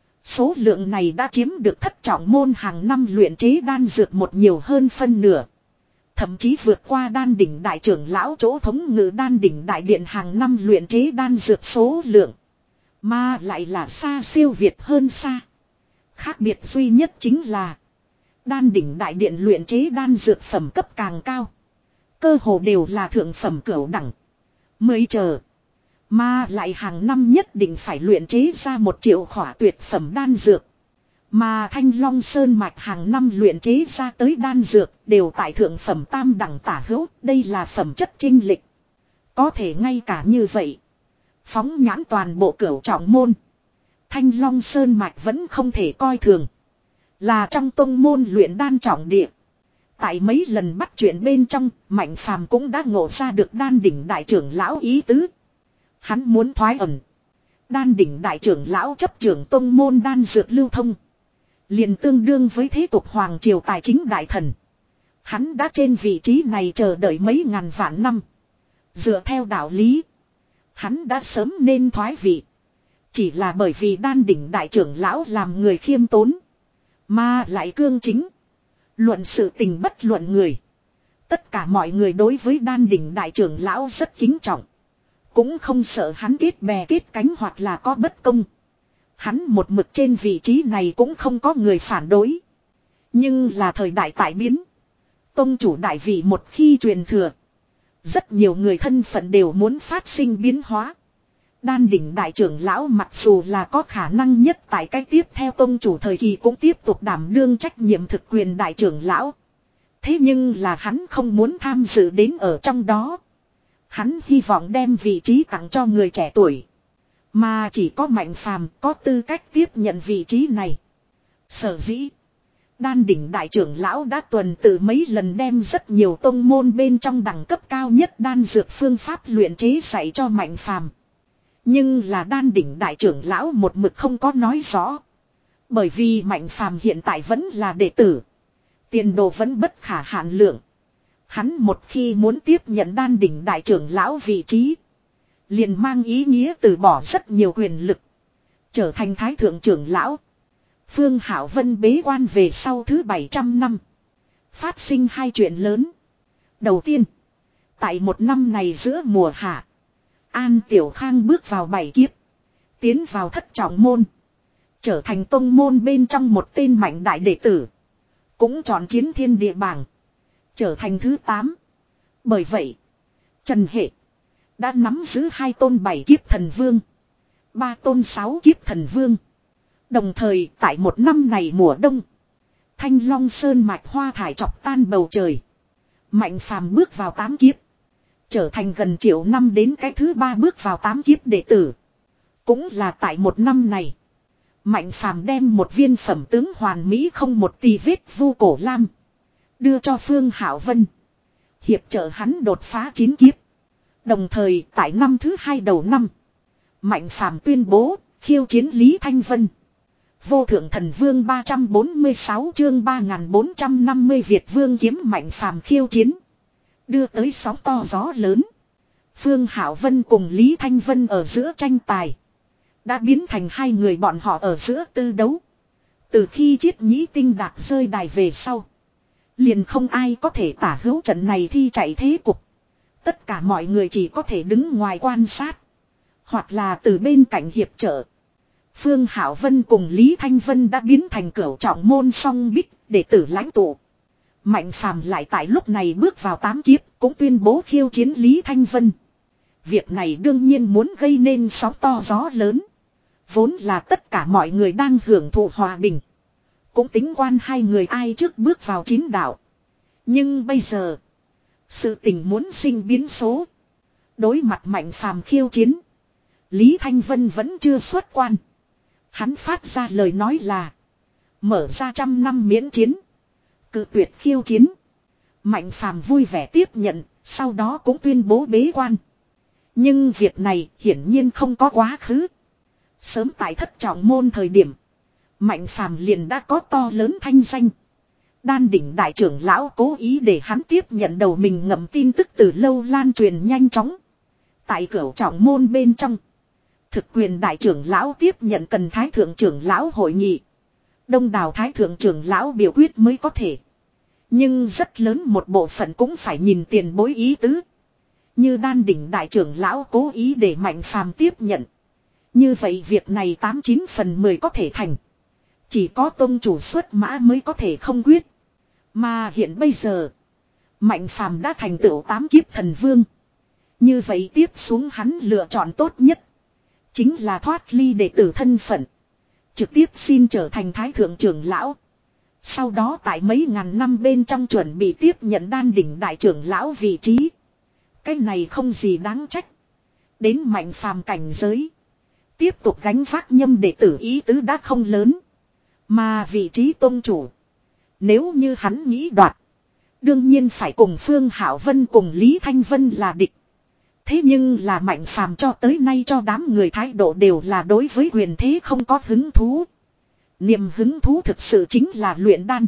Số lượng này đã chiếm được thất trọng môn hàng năm luyện chế đan dược một nhiều hơn phân nửa. thậm chí vượt qua đan đỉnh đại trưởng lão chỗ thống ngự đan đỉnh đại điện hàng năm luyện chế đan dược số lượng. Mà lại là xa siêu việt hơn xa. Khác biệt duy nhất chính là đan đỉnh đại điện luyện chế đan dược phẩm cấp càng cao. Cơ hồ đều là thượng phẩm cửu đẳng. Mới chờ. Mà lại hàng năm nhất định phải luyện chế ra một triệu khỏa tuyệt phẩm đan dược. Mà Thanh Long Sơn mạch hàng năm luyện chế ra tới đan dược đều tại thượng phẩm tam đẳng tả hữu. Đây là phẩm chất chênh lệch. Có thể ngay cả như vậy. Phóng nhãn toàn bộ cửu trọng môn. Thanh Long Sơn mạch vẫn không thể coi thường. Là trong tông môn luyện đan trọng địa. Tại mấy lần bắt chuyện bên trong, Mạnh Phàm cũng đã ngộ ra được đan đỉnh đại trưởng lão ý tứ. Hắn muốn thoái ẩn. Đan đỉnh đại trưởng lão chấp trưởng tông môn đan dược lưu thông. Liền tương đương với thế tục hoàng triều tài chính đại thần. Hắn đã trên vị trí này chờ đợi mấy ngàn vạn năm. Dựa theo đạo lý. Hắn đã sớm nên thoái vị. Chỉ là bởi vì đan đỉnh đại trưởng lão làm người khiêm tốn. Mà lại cương chính. Luận sự tình bất luận người. Tất cả mọi người đối với đan đỉnh đại trưởng lão rất kính trọng. Cũng không sợ hắn kết bè kết cánh hoặc là có bất công. Hắn một mực trên vị trí này cũng không có người phản đối. Nhưng là thời đại tại biến. Tông chủ đại vị một khi truyền thừa. Rất nhiều người thân phận đều muốn phát sinh biến hóa. Đan đỉnh đại trưởng lão mặc dù là có khả năng nhất tại cách tiếp theo tông chủ thời kỳ cũng tiếp tục đảm đương trách nhiệm thực quyền đại trưởng lão. Thế nhưng là hắn không muốn tham dự đến ở trong đó. Hắn hy vọng đem vị trí tặng cho người trẻ tuổi. Mà chỉ có Mạnh Phàm có tư cách tiếp nhận vị trí này. Sở dĩ. Đan đỉnh đại trưởng lão đã tuần tự mấy lần đem rất nhiều tông môn bên trong đẳng cấp cao nhất đan dược phương pháp luyện chế dạy cho Mạnh Phàm. Nhưng là đan đỉnh đại trưởng lão một mực không có nói rõ. Bởi vì Mạnh Phàm hiện tại vẫn là đệ tử. Tiền đồ vẫn bất khả hạn lượng. Hắn một khi muốn tiếp nhận đan đỉnh đại trưởng lão vị trí. Liền mang ý nghĩa từ bỏ rất nhiều quyền lực. Trở thành thái thượng trưởng lão. Phương Hảo Vân bế quan về sau thứ bảy trăm năm. Phát sinh hai chuyện lớn. Đầu tiên. Tại một năm này giữa mùa hạ. An Tiểu Khang bước vào bảy kiếp. Tiến vào thất trọng môn. Trở thành tông môn bên trong một tên mạnh đại đệ tử. Cũng chọn chiến thiên địa bảng. Trở thành thứ tám. Bởi vậy. Trần Hệ. Đã nắm giữ hai tôn bảy kiếp thần vương. Ba tôn sáu kiếp thần vương. Đồng thời tại một năm này mùa đông. Thanh Long Sơn mạch hoa thải chọc tan bầu trời. Mạnh Phàm bước vào tám kiếp. Trở thành gần triệu năm đến cái thứ ba bước vào tám kiếp đệ tử. Cũng là tại một năm này. Mạnh Phàm đem một viên phẩm tướng hoàn mỹ không một tì vết vu cổ lam. Đưa cho Phương Hảo Vân. Hiệp trợ hắn đột phá chín kiếp. Đồng thời tại năm thứ hai đầu năm. Mạnh Phàm tuyên bố khiêu chiến Lý Thanh Vân. Vô thượng thần vương ba trăm bốn mươi sáu chương ba nghìn bốn trăm năm mươi Việt vương kiếm Mạnh Phàm khiêu chiến. Đưa tới sóng to gió lớn. Phương Hảo Vân cùng Lý Thanh Vân ở giữa tranh tài. Đã biến thành hai người bọn họ ở giữa tư đấu. Từ khi Chiết Nhĩ Tinh Đạc rơi đài về sau. Liền không ai có thể tả hữu trận này thi chạy thế cục. Tất cả mọi người chỉ có thể đứng ngoài quan sát. Hoặc là từ bên cạnh hiệp trợ. Phương Hảo Vân cùng Lý Thanh Vân đã biến thành cửu trọng môn song bích đệ tử lãnh tụ. Mạnh Phàm lại tại lúc này bước vào tám kiếp cũng tuyên bố khiêu chiến Lý Thanh Vân. Việc này đương nhiên muốn gây nên sóng to gió lớn. Vốn là tất cả mọi người đang hưởng thụ hòa bình. Cũng tính quan hai người ai trước bước vào chín đạo. Nhưng bây giờ. Sự tình muốn sinh biến số. Đối mặt Mạnh Phàm khiêu chiến. Lý Thanh Vân vẫn chưa xuất quan. Hắn phát ra lời nói là. Mở ra trăm năm miễn chiến. Cự tuyệt khiêu chiến. Mạnh Phàm vui vẻ tiếp nhận. Sau đó cũng tuyên bố bế quan. Nhưng việc này hiển nhiên không có quá khứ. Sớm tại thất trọng môn thời điểm. Mạnh Phàm liền đã có to lớn thanh danh. Đan đỉnh đại trưởng lão cố ý để hắn tiếp nhận đầu mình ngậm tin tức từ lâu lan truyền nhanh chóng. Tại cửu trọng môn bên trong. Thực quyền đại trưởng lão tiếp nhận cần thái thượng trưởng lão hội nghị. Đông đảo thái thượng trưởng lão biểu quyết mới có thể. Nhưng rất lớn một bộ phận cũng phải nhìn tiền bối ý tứ. Như đan đỉnh đại trưởng lão cố ý để Mạnh Phàm tiếp nhận. Như vậy việc này tám chín phần mười có thể thành. Chỉ có tông chủ xuất mã mới có thể không quyết. Mà hiện bây giờ, Mạnh Phàm đã thành tựu tám kiếp thần vương. Như vậy tiếp xuống hắn lựa chọn tốt nhất chính là thoát ly đệ tử thân phận, trực tiếp xin trở thành thái thượng trưởng lão. Sau đó tại mấy ngàn năm bên trong chuẩn bị tiếp nhận đan đỉnh đại trưởng lão vị trí. Cái này không gì đáng trách. Đến Mạnh Phàm cảnh giới, tiếp tục gánh vác nhâm đệ tử ý tứ đã không lớn. Mà vị trí tôn chủ, nếu như hắn nghĩ đoạt, đương nhiên phải cùng Phương Hạo Vân cùng Lý Thanh Vân là địch. Thế nhưng là Mạnh Phàm cho tới nay cho đám người thái độ đều là đối với quyền thế không có hứng thú. Niềm hứng thú thực sự chính là luyện đan.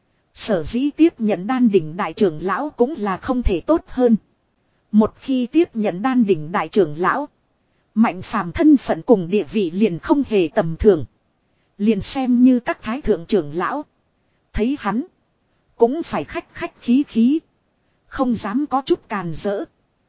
Sở dĩ tiếp nhận đan đỉnh đại trưởng lão cũng là không thể tốt hơn. Một khi tiếp nhận đan đỉnh đại trưởng lão, Mạnh Phàm thân phận cùng địa vị liền không hề tầm thường. Liền xem như các thái thượng trưởng lão, thấy hắn cũng phải khách khách khí khí, không dám có chút càn rỡ.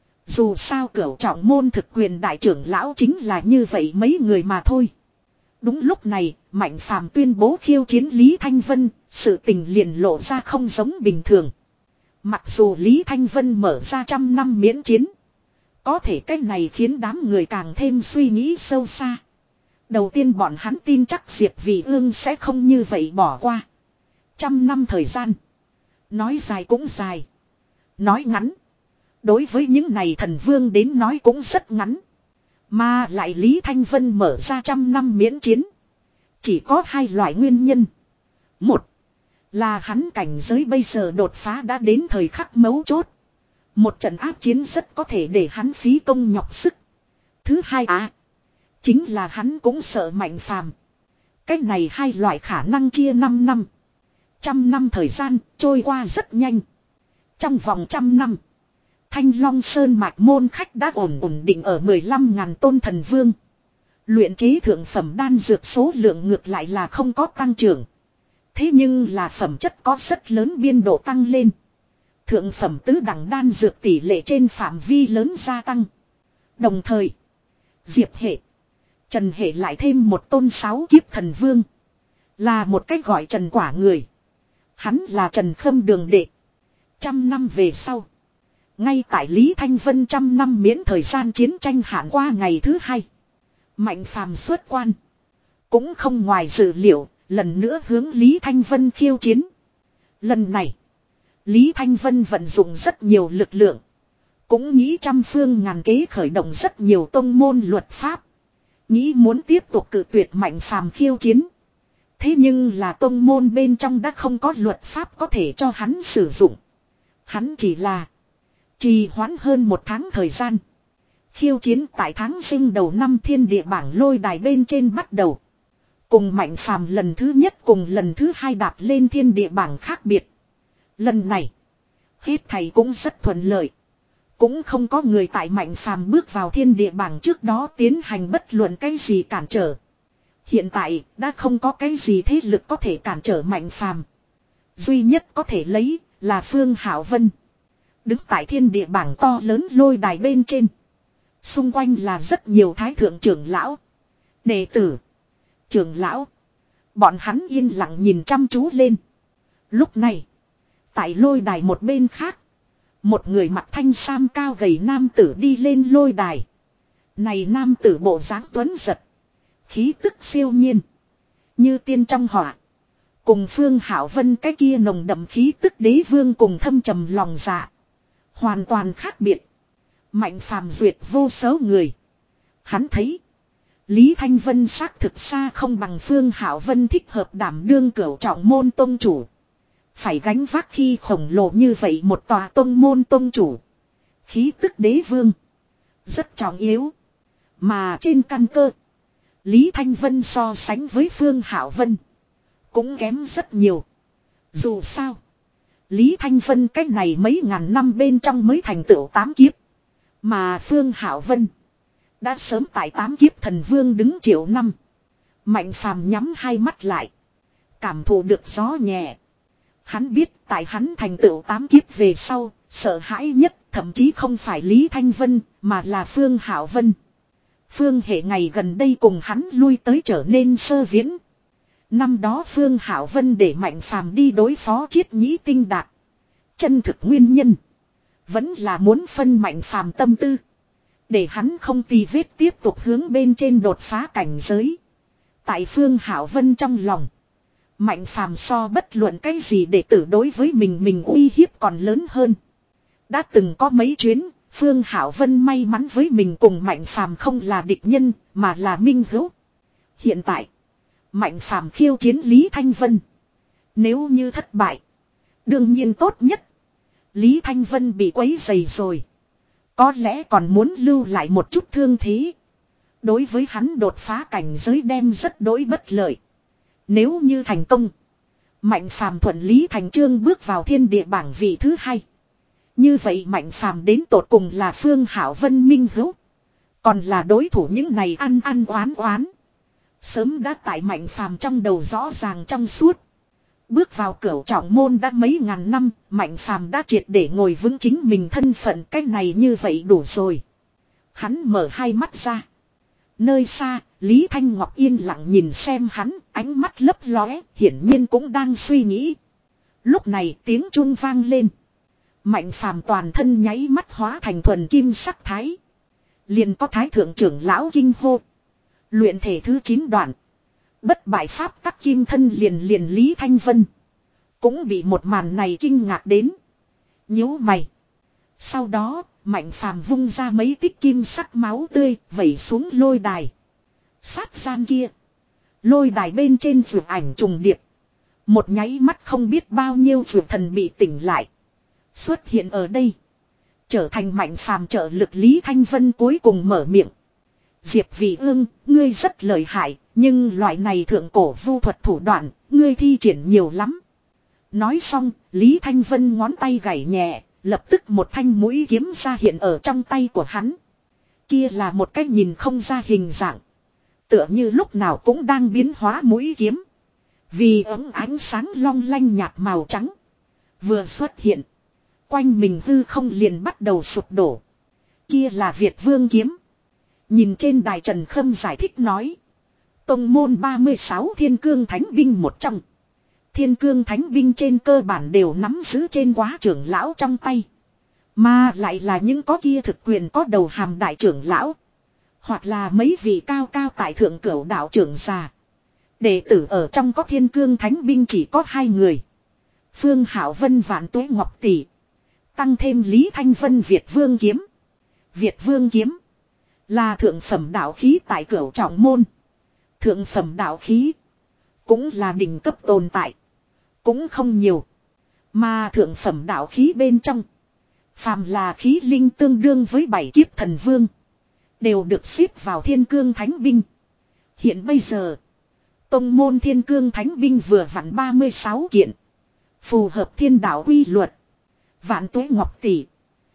Dù sao cửu trọng môn thực quyền đại trưởng lão chính là như vậy mấy người mà thôi. Đúng lúc này, Mạnh Phàm tuyên bố khiêu chiến Lý Thanh Vân, sự tình liền lộ ra không giống bình thường. Mặc dù Lý Thanh Vân mở ra trăm năm miễn chiến, có thể cái này khiến đám người càng thêm suy nghĩ sâu xa. Đầu tiên bọn hắn tin chắc Diệp Vị Ương sẽ không như vậy bỏ qua. Trăm năm thời gian, nói dài cũng dài, nói ngắn, đối với những này thần vương đến nói cũng rất ngắn. Mà lại Lý Thanh Vân mở ra trăm năm miễn chiến, chỉ có hai loại nguyên nhân. Một là hắn cảnh giới bây giờ đột phá đã đến thời khắc mấu chốt, một trận áp chiến rất có thể để hắn phí công nhọc sức. Thứ hai à, chính là hắn cũng sợ Mạnh Phàm. Cái này hai loại khả năng chia năm năm. Trăm năm thời gian trôi qua rất nhanh. Trong vòng trăm năm, Thanh Long Sơn mạch môn khách đã ổn ổn định ở mười lăm ngàn tôn thần vương. Luyện chế thượng phẩm đan dược số lượng ngược lại là không có tăng trưởng. Thế nhưng là phẩm chất có rất lớn biên độ tăng lên. Thượng phẩm tứ đẳng đan dược tỷ lệ trên phạm vi lớn gia tăng. Đồng thời, Diệp hệ, Trần hệ lại thêm một tôn sáu kiếp thần vương. Là một cách gọi Trần Quả người. Hắn là Trần Khâm Đường đệ. Trăm năm về sau, ngay tại Lý Thanh Vân trăm năm miễn thời gian chiến tranh hạn qua ngày thứ hai, Mạnh Phàm xuất quan. Cũng không ngoài dự liệu, lần nữa hướng Lý Thanh Vân khiêu chiến. Lần này, Lý Thanh Vân vận dụng rất nhiều lực lượng, cũng nghĩ trăm phương ngàn kế khởi động rất nhiều tông môn luật pháp, nghĩ muốn tiếp tục cự tuyệt Mạnh Phàm khiêu chiến. Thế nhưng là tông môn bên trong đã không có luật pháp có thể cho hắn sử dụng. Hắn chỉ là trì hoãn hơn một tháng thời gian. Khiêu chiến tại tháng sinh đầu năm thiên địa bảng lôi đài bên trên bắt đầu. Cùng Mạnh Phàm lần thứ nhất cùng lần thứ hai đạp lên thiên địa bảng khác biệt. Lần này, hết thầy cũng rất thuận lợi. Cũng không có người tại Mạnh Phàm bước vào thiên địa bảng trước đó tiến hành bất luận cái gì cản trở. Hiện tại đã không có cái gì thế lực có thể cản trở Mạnh Phàm. Duy nhất có thể lấy là Phương Hạo Vân. Đứng tại thiên địa bảng to lớn lôi đài bên trên. Xung quanh là rất nhiều thái thượng trưởng lão, đệ tử, trưởng lão. Bọn hắn yên lặng nhìn chăm chú lên. Lúc này, tại lôi đài một bên khác, một người mặc thanh sam cao gầy nam tử đi lên lôi đài. Này nam tử bộ dáng tuấn giật, khí tức siêu nhiên, như tiên trong họa. Cùng Phương Hạo Vân cái kia nồng đậm khí tức đế vương cùng thâm trầm lòng dạ, hoàn toàn khác biệt. Mạnh Phàm duyệt vô số người. Hắn thấy Lý Thanh Vân xác thực xa không bằng Phương Hạo Vân thích hợp đảm đương cửu trọng môn tông chủ. Phải gánh vác khi khổng lồ như vậy một tòa tông môn tông chủ, khí tức đế vương, rất trọng yếu. Mà trên căn cơ, Lý Thanh Vân so sánh với Phương Hạo Vân cũng kém rất nhiều. Dù sao, Lý Thanh Vân cách này mấy ngàn năm bên trong mới thành tựu tám kiếp. Mà Phương Hạo Vân đã sớm tại tám kiếp thần vương đứng triệu năm. Mạnh Phàm nhắm hai mắt lại, cảm thụ được gió nhẹ, Hắn biết tại hắn thành tựu tám kiếp về sau, sợ hãi nhất thậm chí không phải Lý Thanh Vân mà là Phương Hảo Vân. Phương hệ ngày gần đây cùng hắn lui tới trở nên sơ viễn. Năm đó Phương Hảo Vân để Mạnh Phàm đi đối phó Chiết Nhĩ Tinh Đạt. Chân thực nguyên nhân vẫn là muốn phân Mạnh Phàm tâm tư, để hắn không tì vết tiếp tục hướng bên trên đột phá cảnh giới. Tại Phương Hảo Vân trong lòng, Mạnh Phàm so bất luận cái gì để tử đối với mình mình uy hiếp còn lớn hơn. Đã từng có mấy chuyến, Phương Hảo Vân may mắn với mình cùng Mạnh Phàm không là địch nhân, mà là minh hữu. Hiện tại, Mạnh Phàm khiêu chiến Lý Thanh Vân. Nếu như thất bại, đương nhiên tốt nhất. Lý Thanh Vân bị quấy dày rồi, có lẽ còn muốn lưu lại một chút thương thế. Đối với hắn đột phá cảnh giới đem rất đối bất lợi. Nếu như thành công, Mạnh Phàm thuận lý thành chương bước vào thiên địa bảng vị thứ hai. Như vậy Mạnh Phàm đến tột cùng là Phương Hảo Vân minh hữu, còn là đối thủ những này ăn ăn oán oán. Sớm đã tại Mạnh Phàm trong đầu rõ ràng trong suốt. Bước vào cửu trọng môn đã mấy ngàn năm, Mạnh Phàm đã triệt để ngồi vững chính mình thân phận, cái này như vậy đủ rồi. Hắn mở hai mắt ra. Nơi xa, Lý Thanh Ngọc yên lặng nhìn xem hắn, ánh mắt lấp lóe, hiển nhiên cũng đang suy nghĩ. Lúc này tiếng chuông vang lên. Mạnh Phàm toàn thân nháy mắt hóa thành thuần kim sắc thái. Liền có thái thượng trưởng lão kinh hô. Luyện thể thứ chín đoạn. Bất bại pháp tắc kim thân liền liền Lý Thanh Vân. Cũng bị một màn này kinh ngạc đến. Nhíu mày. Sau đó, Mạnh Phàm vung ra mấy tích kim sắc máu tươi, vẩy xuống lôi đài. Sát gian kia. Lôi đài bên trên vượt ảnh trùng điệp. Một nháy mắt không biết bao nhiêu vượt thần bị tỉnh lại. Xuất hiện ở đây. Trở thành Mạnh Phàm trợ lực Lý Thanh Vân cuối cùng mở miệng. Diệp Vị Ương, ngươi rất lợi hại, nhưng loại này thượng cổ vu thuật thủ đoạn, ngươi thi triển nhiều lắm. Nói xong, Lý Thanh Vân ngón tay gảy nhẹ, lập tức một thanh mũi kiếm ra hiện ở trong tay của hắn. Kia là một cái nhìn không ra hình dạng. Tựa như lúc nào cũng đang biến hóa mũi kiếm. Vì ấm ánh sáng long lanh nhạt màu trắng. Vừa xuất hiện. Quanh mình hư không liền bắt đầu sụp đổ. Kia là Việt Vương kiếm. Nhìn trên đài Trần Khâm giải thích nói. Tông môn ba mươi sáu thiên cương thánh binh một trong. Thiên cương thánh binh trên cơ bản đều nắm giữ trên quá trưởng lão trong tay. Mà lại là những có kia thực quyền có đầu hàm đại trưởng lão. Hoặc là mấy vị cao cao tại thượng cửu đạo trưởng già. Đệ tử ở trong có thiên cương thánh binh chỉ có hai người. Phương Hảo Vân Vạn Tuế Ngọc Tỷ. Tăng thêm Lý Thanh Vân Việt Vương kiếm. Việt Vương kiếm. Là thượng phẩm đạo khí tại cửu trọng môn. Thượng phẩm đạo khí. Cũng là đỉnh cấp tồn tại. Cũng không nhiều. Mà thượng phẩm đạo khí bên trong. Phàm là khí linh tương đương với bảy kiếp thần vương. Đều được xếp vào thiên cương thánh binh. Hiện bây giờ. Tông môn thiên cương thánh binh vừa vặn ba mươi sáu kiện. Phù hợp thiên đạo quy luật. Vạn Tuế Ngọc Tỷ.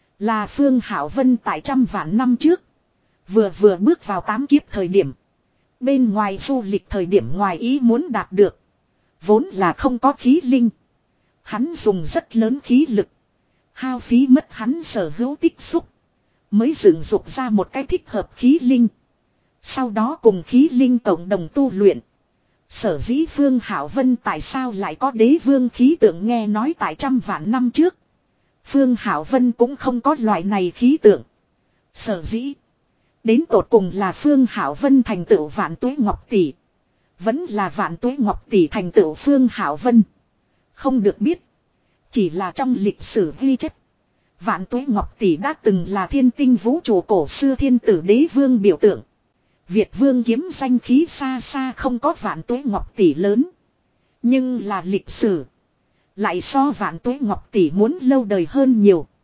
Là Phương Hảo Vân tại trăm vạn năm trước. Vừa vừa bước vào tám kiếp thời điểm. Bên ngoài du lịch thời điểm ngoài ý muốn đạt được. Vốn là không có khí linh. Hắn dùng rất lớn khí lực. Hao phí mất hắn sở hữu tích xúc. Mới dựng dục ra một cái thích hợp khí linh. Sau đó cùng khí linh cộng đồng tu luyện. Sở dĩ Phương Hảo Vân tại sao lại có đế vương khí tượng nghe nói tại trăm vạn năm trước. Phương Hảo Vân cũng không có loại này khí tượng. Sở dĩ. Đến tột cùng là Phương Hảo Vân thành tựu Vạn Tuế Ngọc Tỷ. Vẫn là Vạn Tuế Ngọc Tỷ thành tựu Phương Hảo Vân. Không được biết. Chỉ là trong lịch sử ghi chép. Vạn Tuế Ngọc Tỷ đã từng là thiên tinh vũ trụ cổ xưa thiên tử đế vương biểu tượng. Việt Vương kiếm danh khí xa xa không có Vạn Tuế Ngọc Tỷ lớn. Nhưng là lịch sử. Lại so Vạn Tuế Ngọc Tỷ muốn lâu đời hơn nhiều.